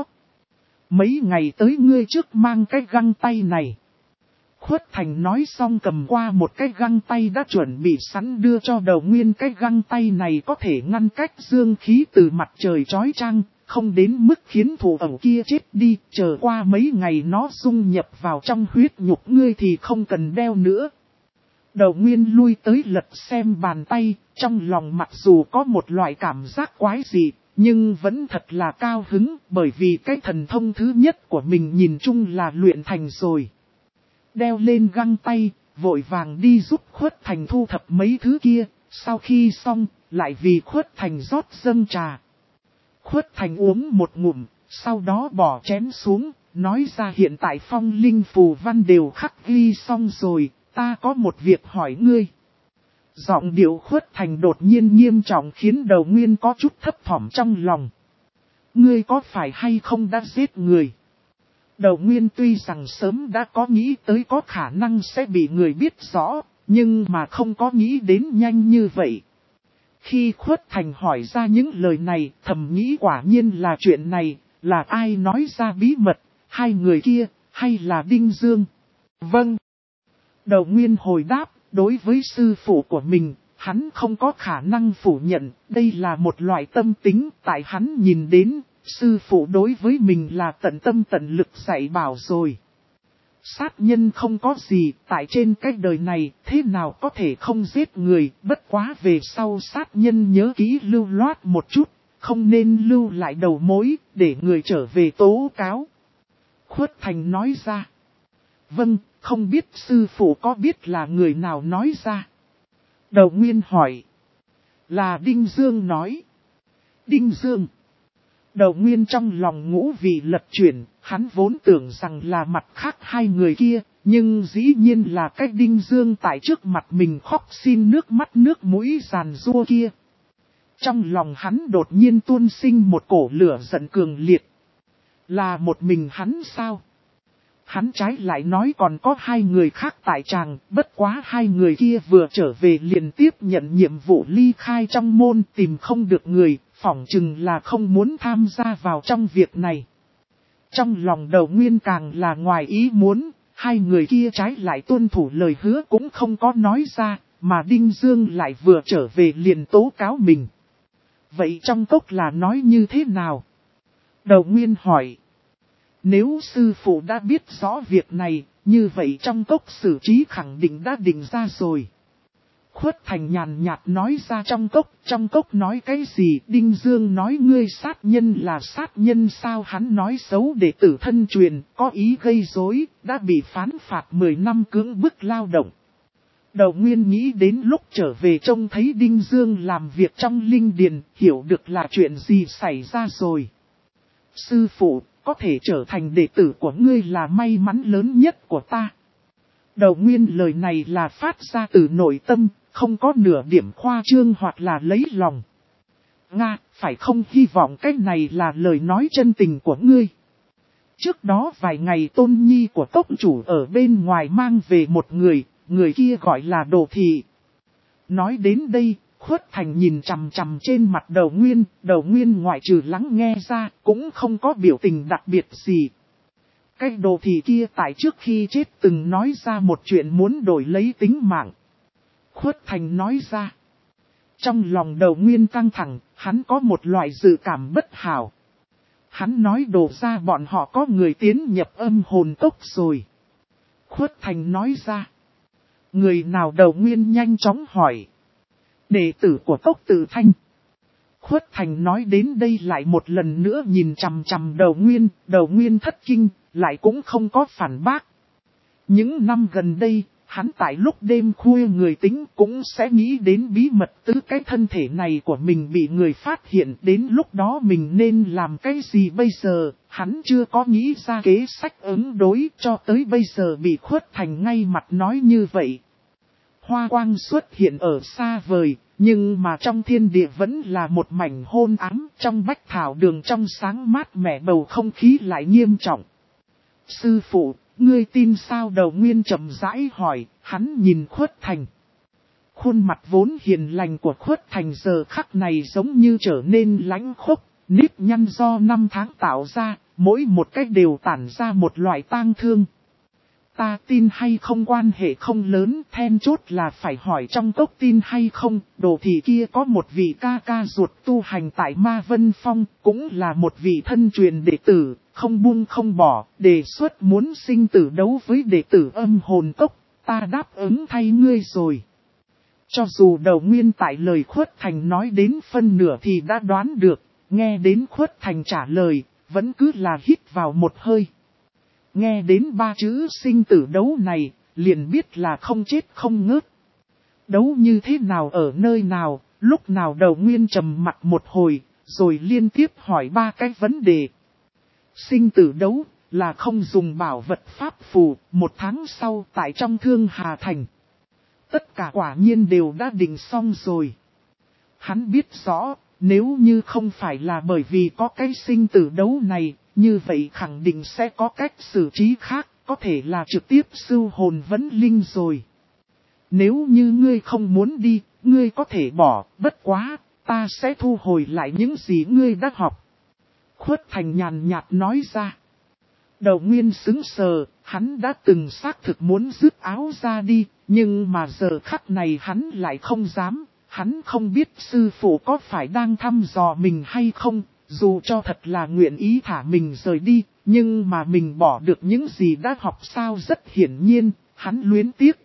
Mấy ngày tới ngươi trước mang cái găng tay này. Khuất Thành nói xong cầm qua một cái găng tay đã chuẩn bị sẵn đưa cho Đầu Nguyên. Cái găng tay này có thể ngăn cách dương khí từ mặt trời chói chang, không đến mức khiến thủ ẩu kia chết đi, chờ qua mấy ngày nó dung nhập vào trong huyết nhục ngươi thì không cần đeo nữa. Đầu Nguyên lui tới lật xem bàn tay, trong lòng mặc dù có một loại cảm giác quái dị, nhưng vẫn thật là cao hứng, bởi vì cái thần thông thứ nhất của mình nhìn chung là luyện thành rồi. Đeo lên găng tay, vội vàng đi giúp Khuất Thành thu thập mấy thứ kia, sau khi xong, lại vì Khuất Thành rót dâng trà. Khuất Thành uống một ngụm, sau đó bỏ chén xuống, nói ra hiện tại phong linh phù văn đều khắc ghi xong rồi, ta có một việc hỏi ngươi. Giọng điệu Khuất Thành đột nhiên nghiêm trọng khiến Đầu Nguyên có chút thấp thỏm trong lòng. Ngươi có phải hay không đã giết người? Đầu Nguyên tuy rằng sớm đã có nghĩ tới có khả năng sẽ bị người biết rõ, nhưng mà không có nghĩ đến nhanh như vậy. Khi Khuất Thành hỏi ra những lời này, thầm nghĩ quả nhiên là chuyện này, là ai nói ra bí mật, hai người kia, hay là Đinh Dương? Vâng. Đầu Nguyên hồi đáp, đối với sư phụ của mình, hắn không có khả năng phủ nhận, đây là một loại tâm tính, tại hắn nhìn đến, sư phụ đối với mình là tận tâm tận lực dạy bảo rồi. Sát nhân không có gì, tại trên cái đời này, thế nào có thể không giết người, bất quá về sau sát nhân nhớ kỹ lưu loát một chút, không nên lưu lại đầu mối, để người trở về tố cáo. Khuất Thành nói ra. Vâng, không biết sư phụ có biết là người nào nói ra. Đầu Nguyên hỏi. Là Đinh Dương nói. Đinh Dương. Đầu Nguyên trong lòng ngũ vị lật chuyển, hắn vốn tưởng rằng là mặt khác hai người kia, nhưng dĩ nhiên là cách Đinh Dương tại trước mặt mình khóc xin nước mắt nước mũi giàn giụa kia. Trong lòng hắn đột nhiên tuôn sinh một cổ lửa giận cường liệt. Là một mình hắn sao? Hắn trái lại nói còn có hai người khác tại tràng, bất quá hai người kia vừa trở về liền tiếp nhận nhiệm vụ ly khai trong môn tìm không được người, phỏng chừng là không muốn tham gia vào trong việc này. Trong lòng Đầu Nguyên càng là ngoài ý muốn, hai người kia trái lại tuân thủ lời hứa cũng không có nói ra, mà Đinh Dương lại vừa trở về liền tố cáo mình. Vậy trong cốc là nói như thế nào? Đầu Nguyên hỏi. Nếu sư phụ đã biết rõ việc này, như vậy trong cốc xử trí khẳng định đã định ra rồi. Khuất Thành nhàn nhạt nói ra trong cốc nói cái gì? Đinh Dương nói ngươi sát nhân là sát nhân sao? Hắn nói xấu đệ tử thân truyền, có ý gây rối, đã bị phán phạt 10 năm cưỡng bức lao động. Đầu Nguyên nghĩ đến lúc trở về trông thấy Đinh Dương làm việc trong linh điền, hiểu được là chuyện gì xảy ra rồi. Sư phụ, có thể trở thành đệ tử của ngươi là may mắn lớn nhất của ta. Đầu Nguyên lời này là phát ra từ nội tâm, không có nửa điểm khoa trương hoặc là lấy lòng. Nga, phải không hy vọng cái này là lời nói chân tình của ngươi. Trước đó vài ngày Tôn Nhi của cốc chủ ở bên ngoài mang về một người kia gọi là Đồ Thị. Nói đến đây, Khuất Thành nhìn chằm chằm trên mặt Đầu Nguyên ngoại trừ lắng nghe ra cũng không có biểu tình đặc biệt gì. Cái Đồ Thị kia tại trước khi chết từng nói ra một chuyện muốn đổi lấy tính mạng. Khuất Thành nói ra. Trong lòng Đầu Nguyên căng thẳng, hắn có một loại dự cảm bất hảo. Hắn nói đổ ra bọn họ có người tiến nhập âm hồn cốc rồi. Khuất Thành nói ra. Người nào? Đầu Nguyên nhanh chóng hỏi. Đệ tử của cốc Tử Thanh. Khuất Thành nói đến đây lại một lần nữa nhìn chằm chằm Đầu Nguyên thất kinh, lại cũng không có phản bác. Những năm gần đây, hắn tại lúc đêm khuya người tính cũng sẽ nghĩ đến bí mật từ cái thân thể này của mình bị người phát hiện, đến lúc đó mình nên làm cái gì bây giờ, hắn chưa có nghĩ ra kế sách ứng đối cho tới bây giờ bị Khuất Thành ngay mặt nói như vậy. Hoa quang xuất hiện ở xa vời, nhưng mà trong thiên địa vẫn là một mảnh hôn ám, trong bách thảo đường trong sáng mát mẻ bầu không khí lại nghiêm trọng. Sư phụ, ngươi tin sao? Đầu Nguyên chậm rãi hỏi, hắn nhìn Khuất Thành. Khuôn mặt vốn hiền lành của Khuất Thành giờ khắc này giống như trở nên lãnh khốc, nếp nhăn do năm tháng tạo ra, mỗi một cách đều tản ra một loại tang thương. Ta tin hay không quan hệ không lớn, then chốt là phải hỏi trong cốc tin hay không. Đồ Thị kia có một vị ca ca ruột tu hành tại Ma Vân Phong, cũng là một vị thân truyền đệ tử, không buông không bỏ, đề xuất muốn sinh tử đấu với đệ tử âm hồn cốc, ta đáp ứng thay ngươi rồi. Cho dù Đầu Nguyên tại lời Khuất Thành nói đến phân nửa thì đã đoán được, nghe đến Khuất Thành trả lời, vẫn cứ là hít vào một hơi. Nghe đến ba chữ sinh tử đấu này, liền biết là không chết không ngớt. Đấu như thế nào, ở nơi nào, lúc nào? Đầu Nguyên trầm mặc một hồi, rồi liên tiếp hỏi ba cái vấn đề. Sinh tử đấu là không dùng bảo vật pháp phù, 1 tháng sau tại trong Thương Hà Thành. Tất cả quả nhiên đều đã định xong rồi. Hắn biết rõ, nếu như không phải là bởi vì có cái sinh tử đấu này, như vậy khẳng định sẽ có cách xử trí khác, có thể là trực tiếp sưu hồn vấn linh rồi. Nếu như ngươi không muốn đi, ngươi có thể bỏ, bất quá, ta sẽ thu hồi lại những gì ngươi đã học. Khuất Thành nhàn nhạt nói ra. Đầu Nguyên sững sờ, hắn đã từng xác thực muốn dứt áo ra đi, nhưng mà giờ khắc này hắn lại không dám. Hắn không biết sư phụ có phải đang thăm dò mình hay không, dù cho thật là nguyện ý thả mình rời đi, nhưng mà mình bỏ được những gì đã học sao? Rất hiển nhiên, hắn luyến tiếc.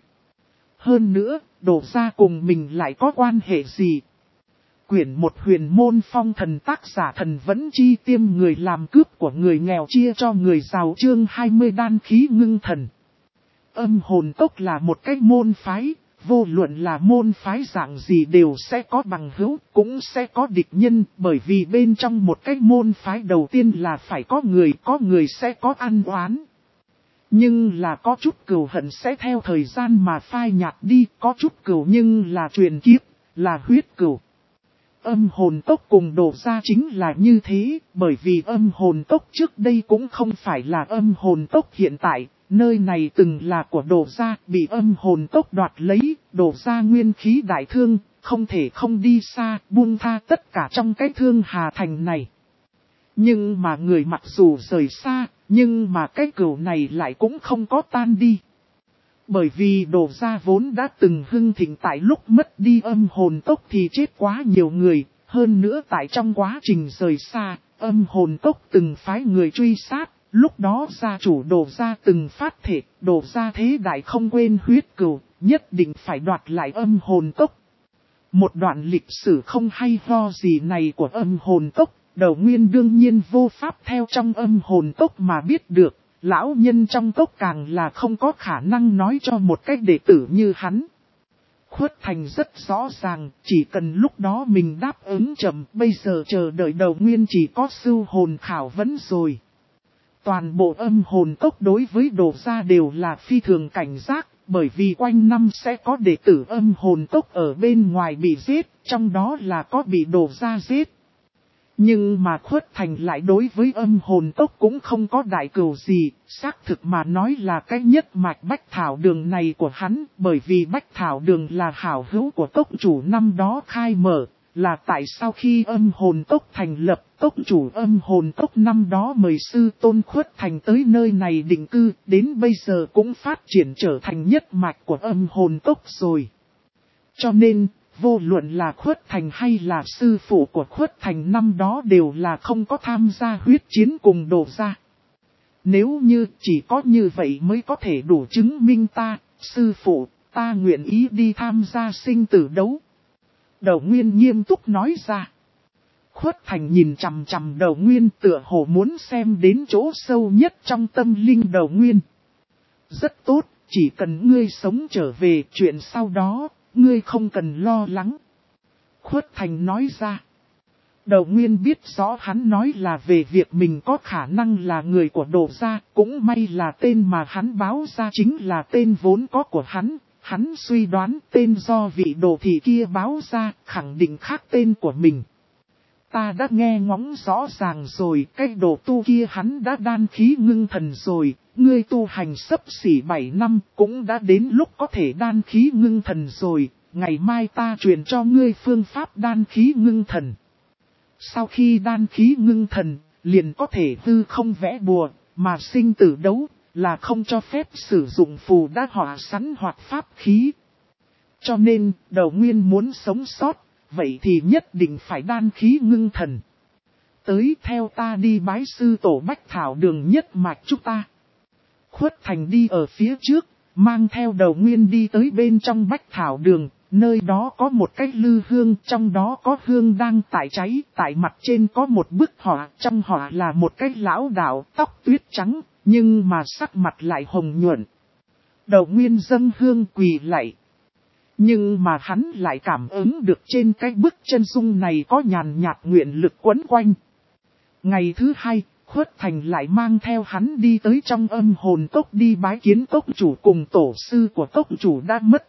Hơn nữa, Đồ gia cùng mình lại có quan hệ gì? Quyển 1 Huyền Môn Phong Thần, tác giả Thần Vẫn Chi, tiêm người làm cướp của người nghèo chia cho người giàu, chương 20 đan khí ngưng thần. Âm hồn cốc là một cái môn phái, vô luận là môn phái dạng gì đều sẽ có bằng hữu, cũng sẽ có địch nhân, bởi vì bên trong một cái môn phái đầu tiên là phải có người sẽ có ăn oán. Nhưng là có chút cừu hận sẽ theo thời gian mà phai nhạt đi, có chút cừu nhưng là truyền kiếp, là huyết cừu. Âm hồn cốc cùng Đồ gia chính là như thế, bởi vì âm hồn cốc trước đây cũng không phải là âm hồn cốc hiện tại, nơi này từng là của Đồ gia, bị âm hồn cốc đoạt lấy, Đồ gia nguyên khí đại thương, không thể không đi xa, buông tha tất cả trong cái Thương Hà Thành này. Nhưng mà người mặc dù rời xa, nhưng mà cái cừu này lại cũng không có tan đi. Bởi vì Đồ gia vốn đã từng hưng thịnh, tại lúc mất đi âm hồn cốc thì chết quá nhiều người, hơn nữa tại trong quá trình rời xa, âm hồn cốc từng phái người truy sát, lúc đó gia chủ Đồ gia từng phát thệ, Đồ gia thế đại không quên huyết cừu, nhất định phải đoạt lại âm hồn cốc. Một đoạn lịch sử không hay ho gì này của âm hồn cốc, Đầu Nguyên đương nhiên vô pháp theo trong âm hồn cốc mà biết được, lão nhân trong cốc càng là không có khả năng nói cho một cách đệ tử như hắn. Khuất Thành rất rõ ràng, chỉ cần lúc đó mình đáp ứng chậm, bây giờ chờ đợi Đầu Nguyên chỉ có sưu hồn khảo vấn rồi. Toàn bộ âm hồn cốc đối với Đồ gia đều là phi thường cảnh giác, bởi vì quanh năm sẽ có đệ tử âm hồn cốc ở bên ngoài bị giết, trong đó là có bị Đồ gia giết. Nhưng mà Khuất Thành lại đối với âm hồn cốc cũng không có đại cừu gì, xác thực mà nói là cái nhất mạch Bách Thảo Đường này của hắn, bởi vì Bách Thảo Đường là hảo hữu của cốc chủ năm đó khai mở, là tại sau khi âm hồn cốc thành lập, cốc chủ âm hồn cốc năm đó mời sư tôn Khuất Thành tới nơi này định cư, đến bây giờ cũng phát triển trở thành nhất mạch của âm hồn cốc rồi. Cho nên, vô luận là Khuất Thành hay là sư phụ của Khuất Thành năm đó đều là không có tham gia huyết chiến cùng Đồ gia. Nếu như chỉ có như vậy mới có thể đủ chứng minh sư phụ, ta nguyện ý đi tham gia sinh tử đấu. Đầu Nguyên nghiêm túc nói ra. Khuất Thành nhìn chằm chằm Đầu Nguyên tựa hồ muốn xem đến chỗ sâu nhất trong tâm linh Đầu Nguyên. Rất tốt, chỉ cần ngươi sống trở về chuyện sau đó, ngươi không cần lo lắng. Khuất Thành nói ra. Đầu Nguyên biết rõ hắn nói là về việc mình có khả năng là người của Đồ gia, cũng may là tên mà hắn báo ra chính là tên vốn có của hắn. Hắn suy đoán tên do vị đồ thị kia báo ra, khẳng định khác tên của mình. Ta đã nghe ngóng rõ ràng rồi, cái đồ tu kia hắn đã đan khí ngưng thần rồi, ngươi tu hành sấp xỉ 7 năm, cũng đã đến lúc có thể đan khí ngưng thần rồi, ngày mai ta truyền cho ngươi phương pháp đan khí ngưng thần. Sau khi đan khí ngưng thần, liền có thể hư không vẽ bùa, mà sinh tử đấu, là không cho phép sử dụng phù đã họa sẵn hoặc pháp khí. Cho nên, Đầu Nguyên muốn sống sót, vậy thì nhất định phải đan khí ngưng thần. Tới theo ta đi bái sư tổ Bách Thảo Đường nhất mạch chúng ta. Khuất Thành đi ở phía trước, mang theo Đầu Nguyên đi tới bên trong Bách Thảo Đường, nơi đó có một cái lư hương, trong đó có hương đang tại cháy, tại mặt trên có một bức họa, trong họa là một cái lão đạo tóc tuyết trắng, nhưng mà sắc mặt lại hồng nhuận. Đầu Nguyên dâng hương quỳ lạy. Nhưng mà hắn lại cảm ứng được trên cái bức chân dung này có nhàn nhạt nguyện lực quấn quanh. Ngày thứ hai, Khuất Thành lại mang theo hắn đi tới trong âm hồn cốc đi bái kiến cốc chủ cùng tổ sư của cốc chủ đã mất.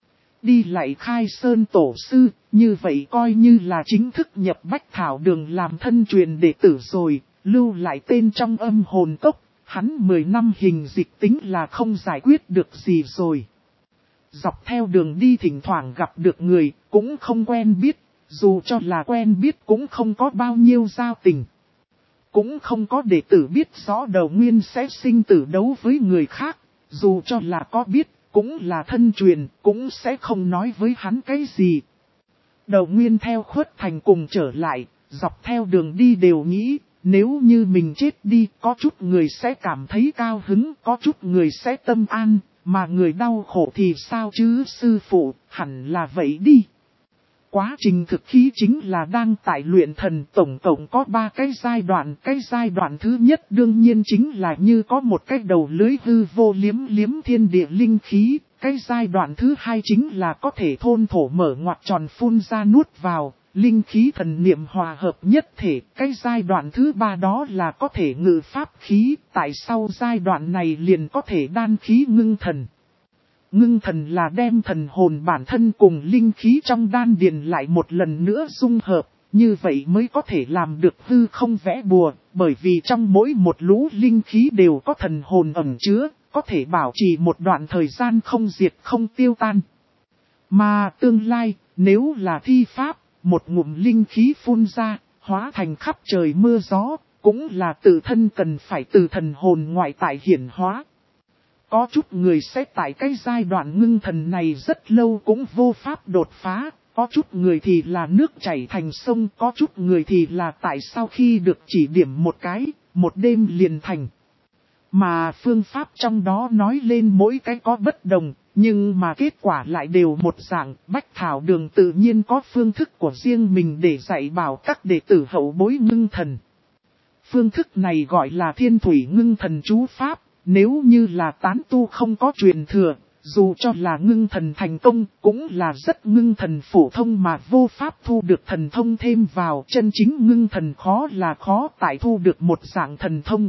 Đi lại khai sơn tổ sư, như vậy coi như là chính thức nhập Bách Thảo Đường làm thân truyền đệ tử rồi, lưu lại tên trong âm hồn cốc, hắn 10 năm hình dịch tính là không giải quyết được gì rồi. Dọc theo đường đi thỉnh thoảng gặp được người, cũng không quen biết, dù cho là quen biết cũng không có bao nhiêu giao tình. Cũng không có đệ tử biết rõ Đầu Nguyên sẽ sinh tử đấu với người khác, dù cho là có biết, cũng là thân truyền, cũng sẽ không nói với hắn cái gì. Đầu Nguyên theo Khuất Thành cùng trở lại, dọc theo đường đi đều nghĩ, nếu như mình chết đi, có chút người sẽ cảm thấy cao hứng, có chút người sẽ tâm an, mà người đau khổ thì sao chứ sư phụ, hẳn là vậy đi. Quá trình thực khí chính là đang tại luyện thần, tổng cộng có 3 cái giai đoạn thứ nhất đương nhiên chính là như có một cái đầu lưới hư vô liếm thiên địa linh khí, cái giai đoạn thứ hai chính là có thể thôn thổ mở ngoặt tròn phun ra nuốt vào, linh khí thần niệm hòa hợp nhất thể, cái giai đoạn thứ ba đó là có thể ngự pháp khí, tại sau giai đoạn này liền có thể đan khí ngưng thần. Ngưng thần là đem thần hồn bản thân cùng linh khí trong đan điền lại một lần nữa dung hợp, như vậy mới có thể làm được hư không vẽ bùa, bởi vì trong mỗi một lũ linh khí đều có thần hồn ẩn chứa, có thể bảo trì một đoạn thời gian không diệt không tiêu tan. Mà tương lai, nếu là thi pháp, một ngụm linh khí phun ra, hóa thành khắp trời mưa gió, cũng là tự thân cần phải từ thần hồn ngoại tại hiển hóa. Có chút người sẽ tại cái giai đoạn ngưng thần này rất lâu cũng vô pháp đột phá, có chút người thì là nước chảy thành sông, có chút người thì là tại sau khi được chỉ điểm một cái, một đêm liền thành. Mà phương pháp trong đó nói lên mỗi cái có bất đồng, Nhưng mà kết quả lại đều một dạng, Bách Thảo Đường tự nhiên có phương thức của riêng mình để dạy bảo các đệ tử hậu bối ngưng thần. Phương thức này gọi là Thiên Thủy Ngưng Thần Chú Pháp, nếu như là tán tu không có truyền thừa, dù cho là ngưng thần thành công cũng là rất ngưng thần phổ thông mà vô pháp thu được thần thông thêm vào, chân chính ngưng thần khó là khó tại thu được một dạng thần thông.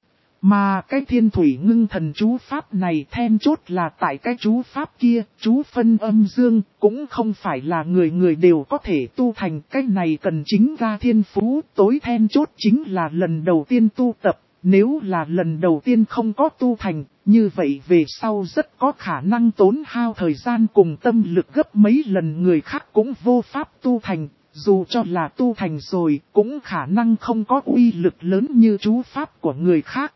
Mà cái Thiên Thủy Ngưng Thần Chú Pháp này then chốt là tại cái chú Pháp kia, chú phân âm dương, cũng không phải là người người đều có thể tu thành. Cái này cần chính ra thiên phú, tối then chốt chính là lần đầu tiên tu tập. Nếu là lần đầu tiên không có tu thành, như vậy về sau rất có khả năng tốn hao thời gian cùng tâm lực gấp mấy lần người khác cũng vô pháp tu thành. Dù cho là tu thành rồi, cũng khả năng không có uy lực lớn như chú Pháp của người khác.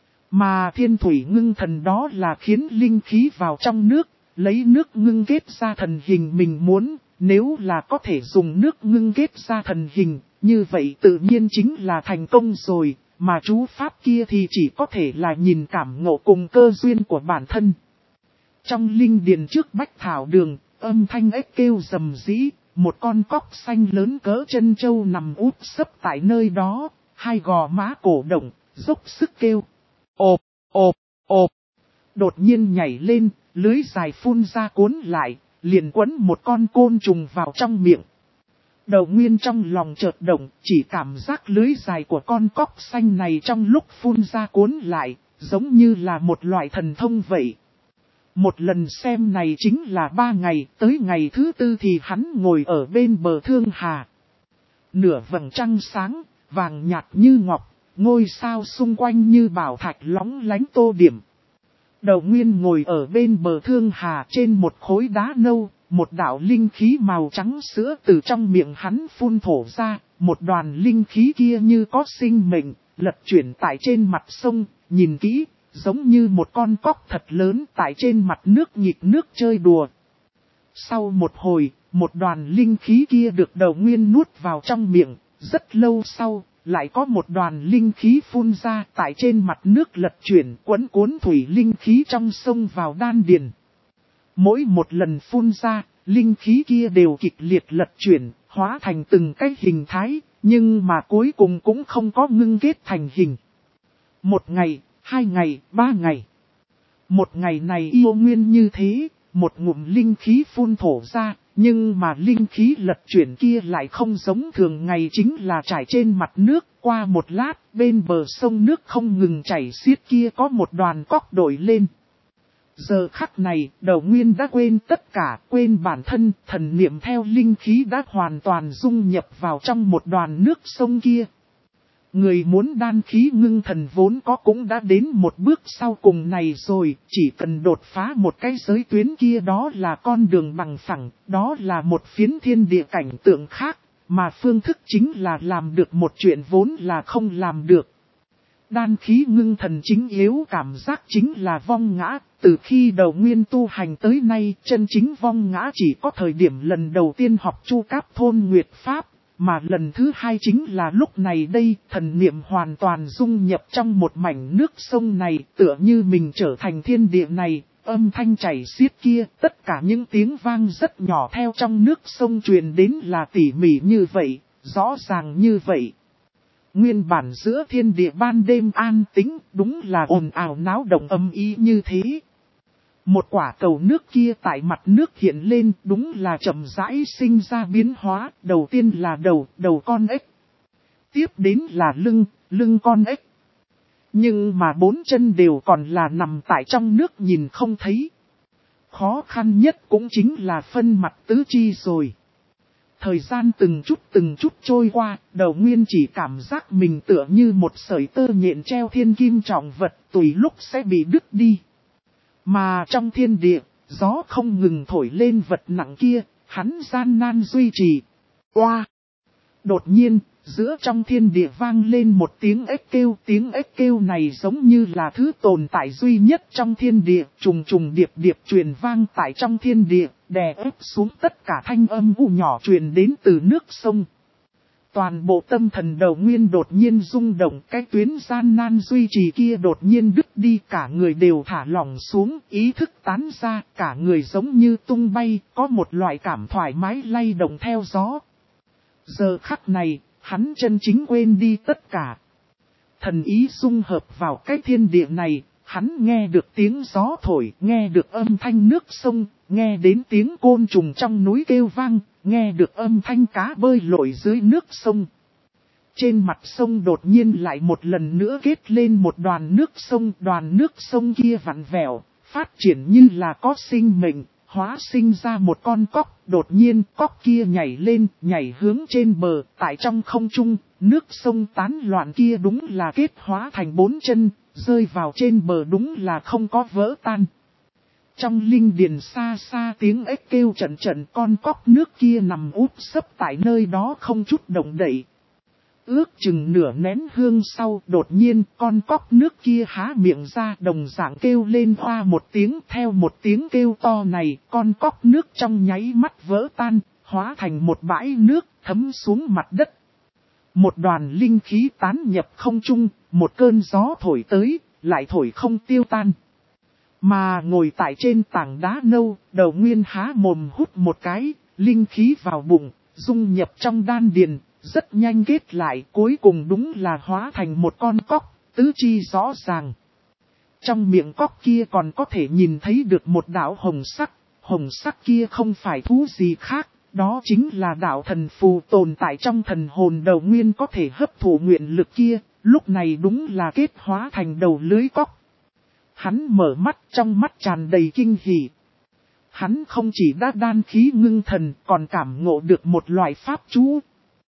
Mà Thiên Thủy Ngưng Thần đó là khiến linh khí vào trong nước, lấy nước ngưng kết ra thần hình mình muốn, nếu là có thể dùng nước ngưng kết ra thần hình, như vậy tự nhiên chính là thành công rồi, mà chú Pháp kia thì chỉ có thể là nhìn cảm ngộ cùng cơ duyên của bản thân. Trong linh điền trước Bách Thảo Đường, âm thanh ếch kêu rầm rĩ, một con cóc xanh lớn cỡ chân trâu nằm úp sấp tại nơi đó, hai gò má cổ động, dốc sức kêu. Ộp, ộp, ộp. Đột nhiên nhảy lên, lưới dài phun ra cuốn lại, liền quấn một con côn trùng vào trong miệng. Đầu Nguyên trong lòng chợt động, chỉ cảm giác lưới dài của con cóc xanh này trong lúc phun ra cuốn lại, giống như là một loại thần thông vậy. Một lần xem này chính là 3 ngày, tới ngày thứ 4 thì hắn ngồi ở bên bờ Thương Hà. Nửa vầng trăng sáng, vàng nhạt như ngọc. Ngôi sao xung quanh như bảo thạch lóng lánh tô điểm. Đầu Nguyên ngồi ở bên bờ Thương Hà trên một khối đá nâu, một đạo linh khí màu trắng sữa từ trong miệng hắn phun thổ ra, một đoàn linh khí kia như có sinh mệnh, lật chuyển tại trên mặt sông, nhìn kỹ, giống như một con cóc thật lớn tại trên mặt nước nhịp nước chơi đùa. Sau một hồi, một đoàn linh khí kia được Đầu Nguyên nuốt vào trong miệng, rất lâu sau. Lại có một đoàn linh khí phun ra tại trên mặt nước lật chuyển quấn cuốn thủy linh khí trong sông vào đan điền. Mỗi một lần phun ra, linh khí kia đều kịch liệt lật chuyển, hóa thành từng cái hình thái, nhưng mà cuối cùng cũng không có ngưng kết thành hình. 1 ngày, 2 ngày, 3 ngày. Một ngày này yêu nguyên như thế, một ngụm linh khí phun thổ ra. Nhưng mà linh khí lật chuyển kia lại không giống thường ngày chính là trải trên mặt nước. Qua một lát, bên bờ sông nước không ngừng chảy xiết kia có một đoàn cóc đổi lên. Giờ khắc này, Đầu Nguyên đã quên tất cả, quên bản thân, thần niệm theo linh khí đã hoàn toàn dung nhập vào trong một đoàn nước sông kia. Người muốn đan khí ngưng thần vốn có cũng đã đến một bước sau cùng này rồi, chỉ cần đột phá một cái giới tuyến kia đó là con đường bằng phẳng, đó là một phiến thiên địa cảnh tượng khác, mà phương thức chính là làm được một chuyện vốn là không làm được. Đan khí ngưng thần chính yếu cảm giác chính là vong ngã, từ khi Đầu Nguyên tu hành tới nay chân chính vong ngã chỉ có thời điểm lần đầu tiên học Chu Cáp Thôn Nguyệt Pháp. Mà lần thứ 2 chính là lúc này đây, thần niệm hoàn toàn dung nhập trong một mảnh nước sông này, tựa như mình trở thành thiên địa này, âm thanh chảy xiết kia, tất cả những tiếng vang rất nhỏ theo trong nước sông truyền đến là tỉ mỉ như vậy, rõ ràng như vậy. Nguyên bản giữa thiên địa ban đêm an tĩnh, đúng là ồn ào náo động âm ý như thế. Một quả cầu nước kia tại mặt nước hiện lên đúng là chậm rãi sinh ra biến hóa, đầu tiên là đầu con ếch. Tiếp đến là lưng con ếch. Nhưng mà 4 chân đều còn là nằm tại trong nước nhìn không thấy. Khó khăn nhất cũng chính là phân mặt tứ chi rồi. Thời gian từng chút trôi qua, Đầu Nguyên chỉ cảm giác mình tựa như một sợi tơ nhện treo thiên kim trọng vật tùy lúc sẽ bị đứt đi. Mà trong thiên địa, gió không ngừng thổi lên vật nặng kia, hắn gian nan duy trì. Oa! Đột nhiên, giữa trong thiên địa vang lên một tiếng ếch kêu này giống như là thứ tồn tại duy nhất trong thiên địa, trùng điệp truyền vang tại trong thiên địa, đè ép xuống tất cả thanh âm u nhỏ truyền đến từ nước sông. Toàn bộ tâm thần Đầu Nguyên đột nhiên rung động, cái tuyến gian nan duy trì kia đột nhiên đứt đi, cả người đều thả lỏng xuống, ý thức tán ra, cả người giống như tung bay, có một loại cảm thoải mái lay động theo gió. Giờ khắc này, hắn chân chính quên đi tất cả. Thần ý dung hợp vào cái thiên địa này, hắn nghe được tiếng gió thổi, nghe được âm thanh nước sông, nghe đến tiếng côn trùng trong núi kêu vang, nghe được âm thanh cá bơi lội dưới nước sông. Trên mặt sông đột nhiên lại một lần nữa kết lên một đoàn nước sông kia vặn vẹo, phát triển như là có sinh mệnh, hóa sinh ra một con cóc, đột nhiên cóc kia nhảy lên, nhảy hướng trên bờ, tại trong không trung, nước sông tán loạn kia đúng là kết hóa thành 4 chân, rơi vào trên bờ đúng là không có vỡ tan. Trong linh điền xa xa tiếng ếch kêu trận trận, con cóc nước kia nằm úp sấp tại nơi đó không chút động đậy. Ước chừng nửa nén hương sau, đột nhiên con cóc nước kia há miệng ra, đồng dạng kêu lên hoa một tiếng. Theo một tiếng kêu to này, con cóc nước trong nháy mắt vỡ tan, hóa thành một bãi nước thấm xuống mặt đất. Một đoàn linh khí tán nhập không trung, một cơn gió thổi tới, lại thổi không tiêu tan. Mà ngồi tại trên tảng đá nâu, Đầu Nguyên há mồm hút một cái, linh khí vào bụng, dung nhập trong đan điền, rất nhanh kết lại, cuối cùng đúng là hóa thành một con cóc, tứ chi rõ ràng. Trong miệng cóc kia còn có thể nhìn thấy được một đạo hồng sắc kia không phải thú gì khác, đó chính là đạo thần phù tồn tại trong thần hồn. Đầu Nguyên có thể hấp thụ nguyện lực kia, lúc này đúng là kết hóa thành đầu lưới cóc. Hắn mở mắt, trong mắt tràn đầy kinh hỉ. Hắn không chỉ đã đan khí ngưng thần, còn cảm ngộ được một loại pháp chú,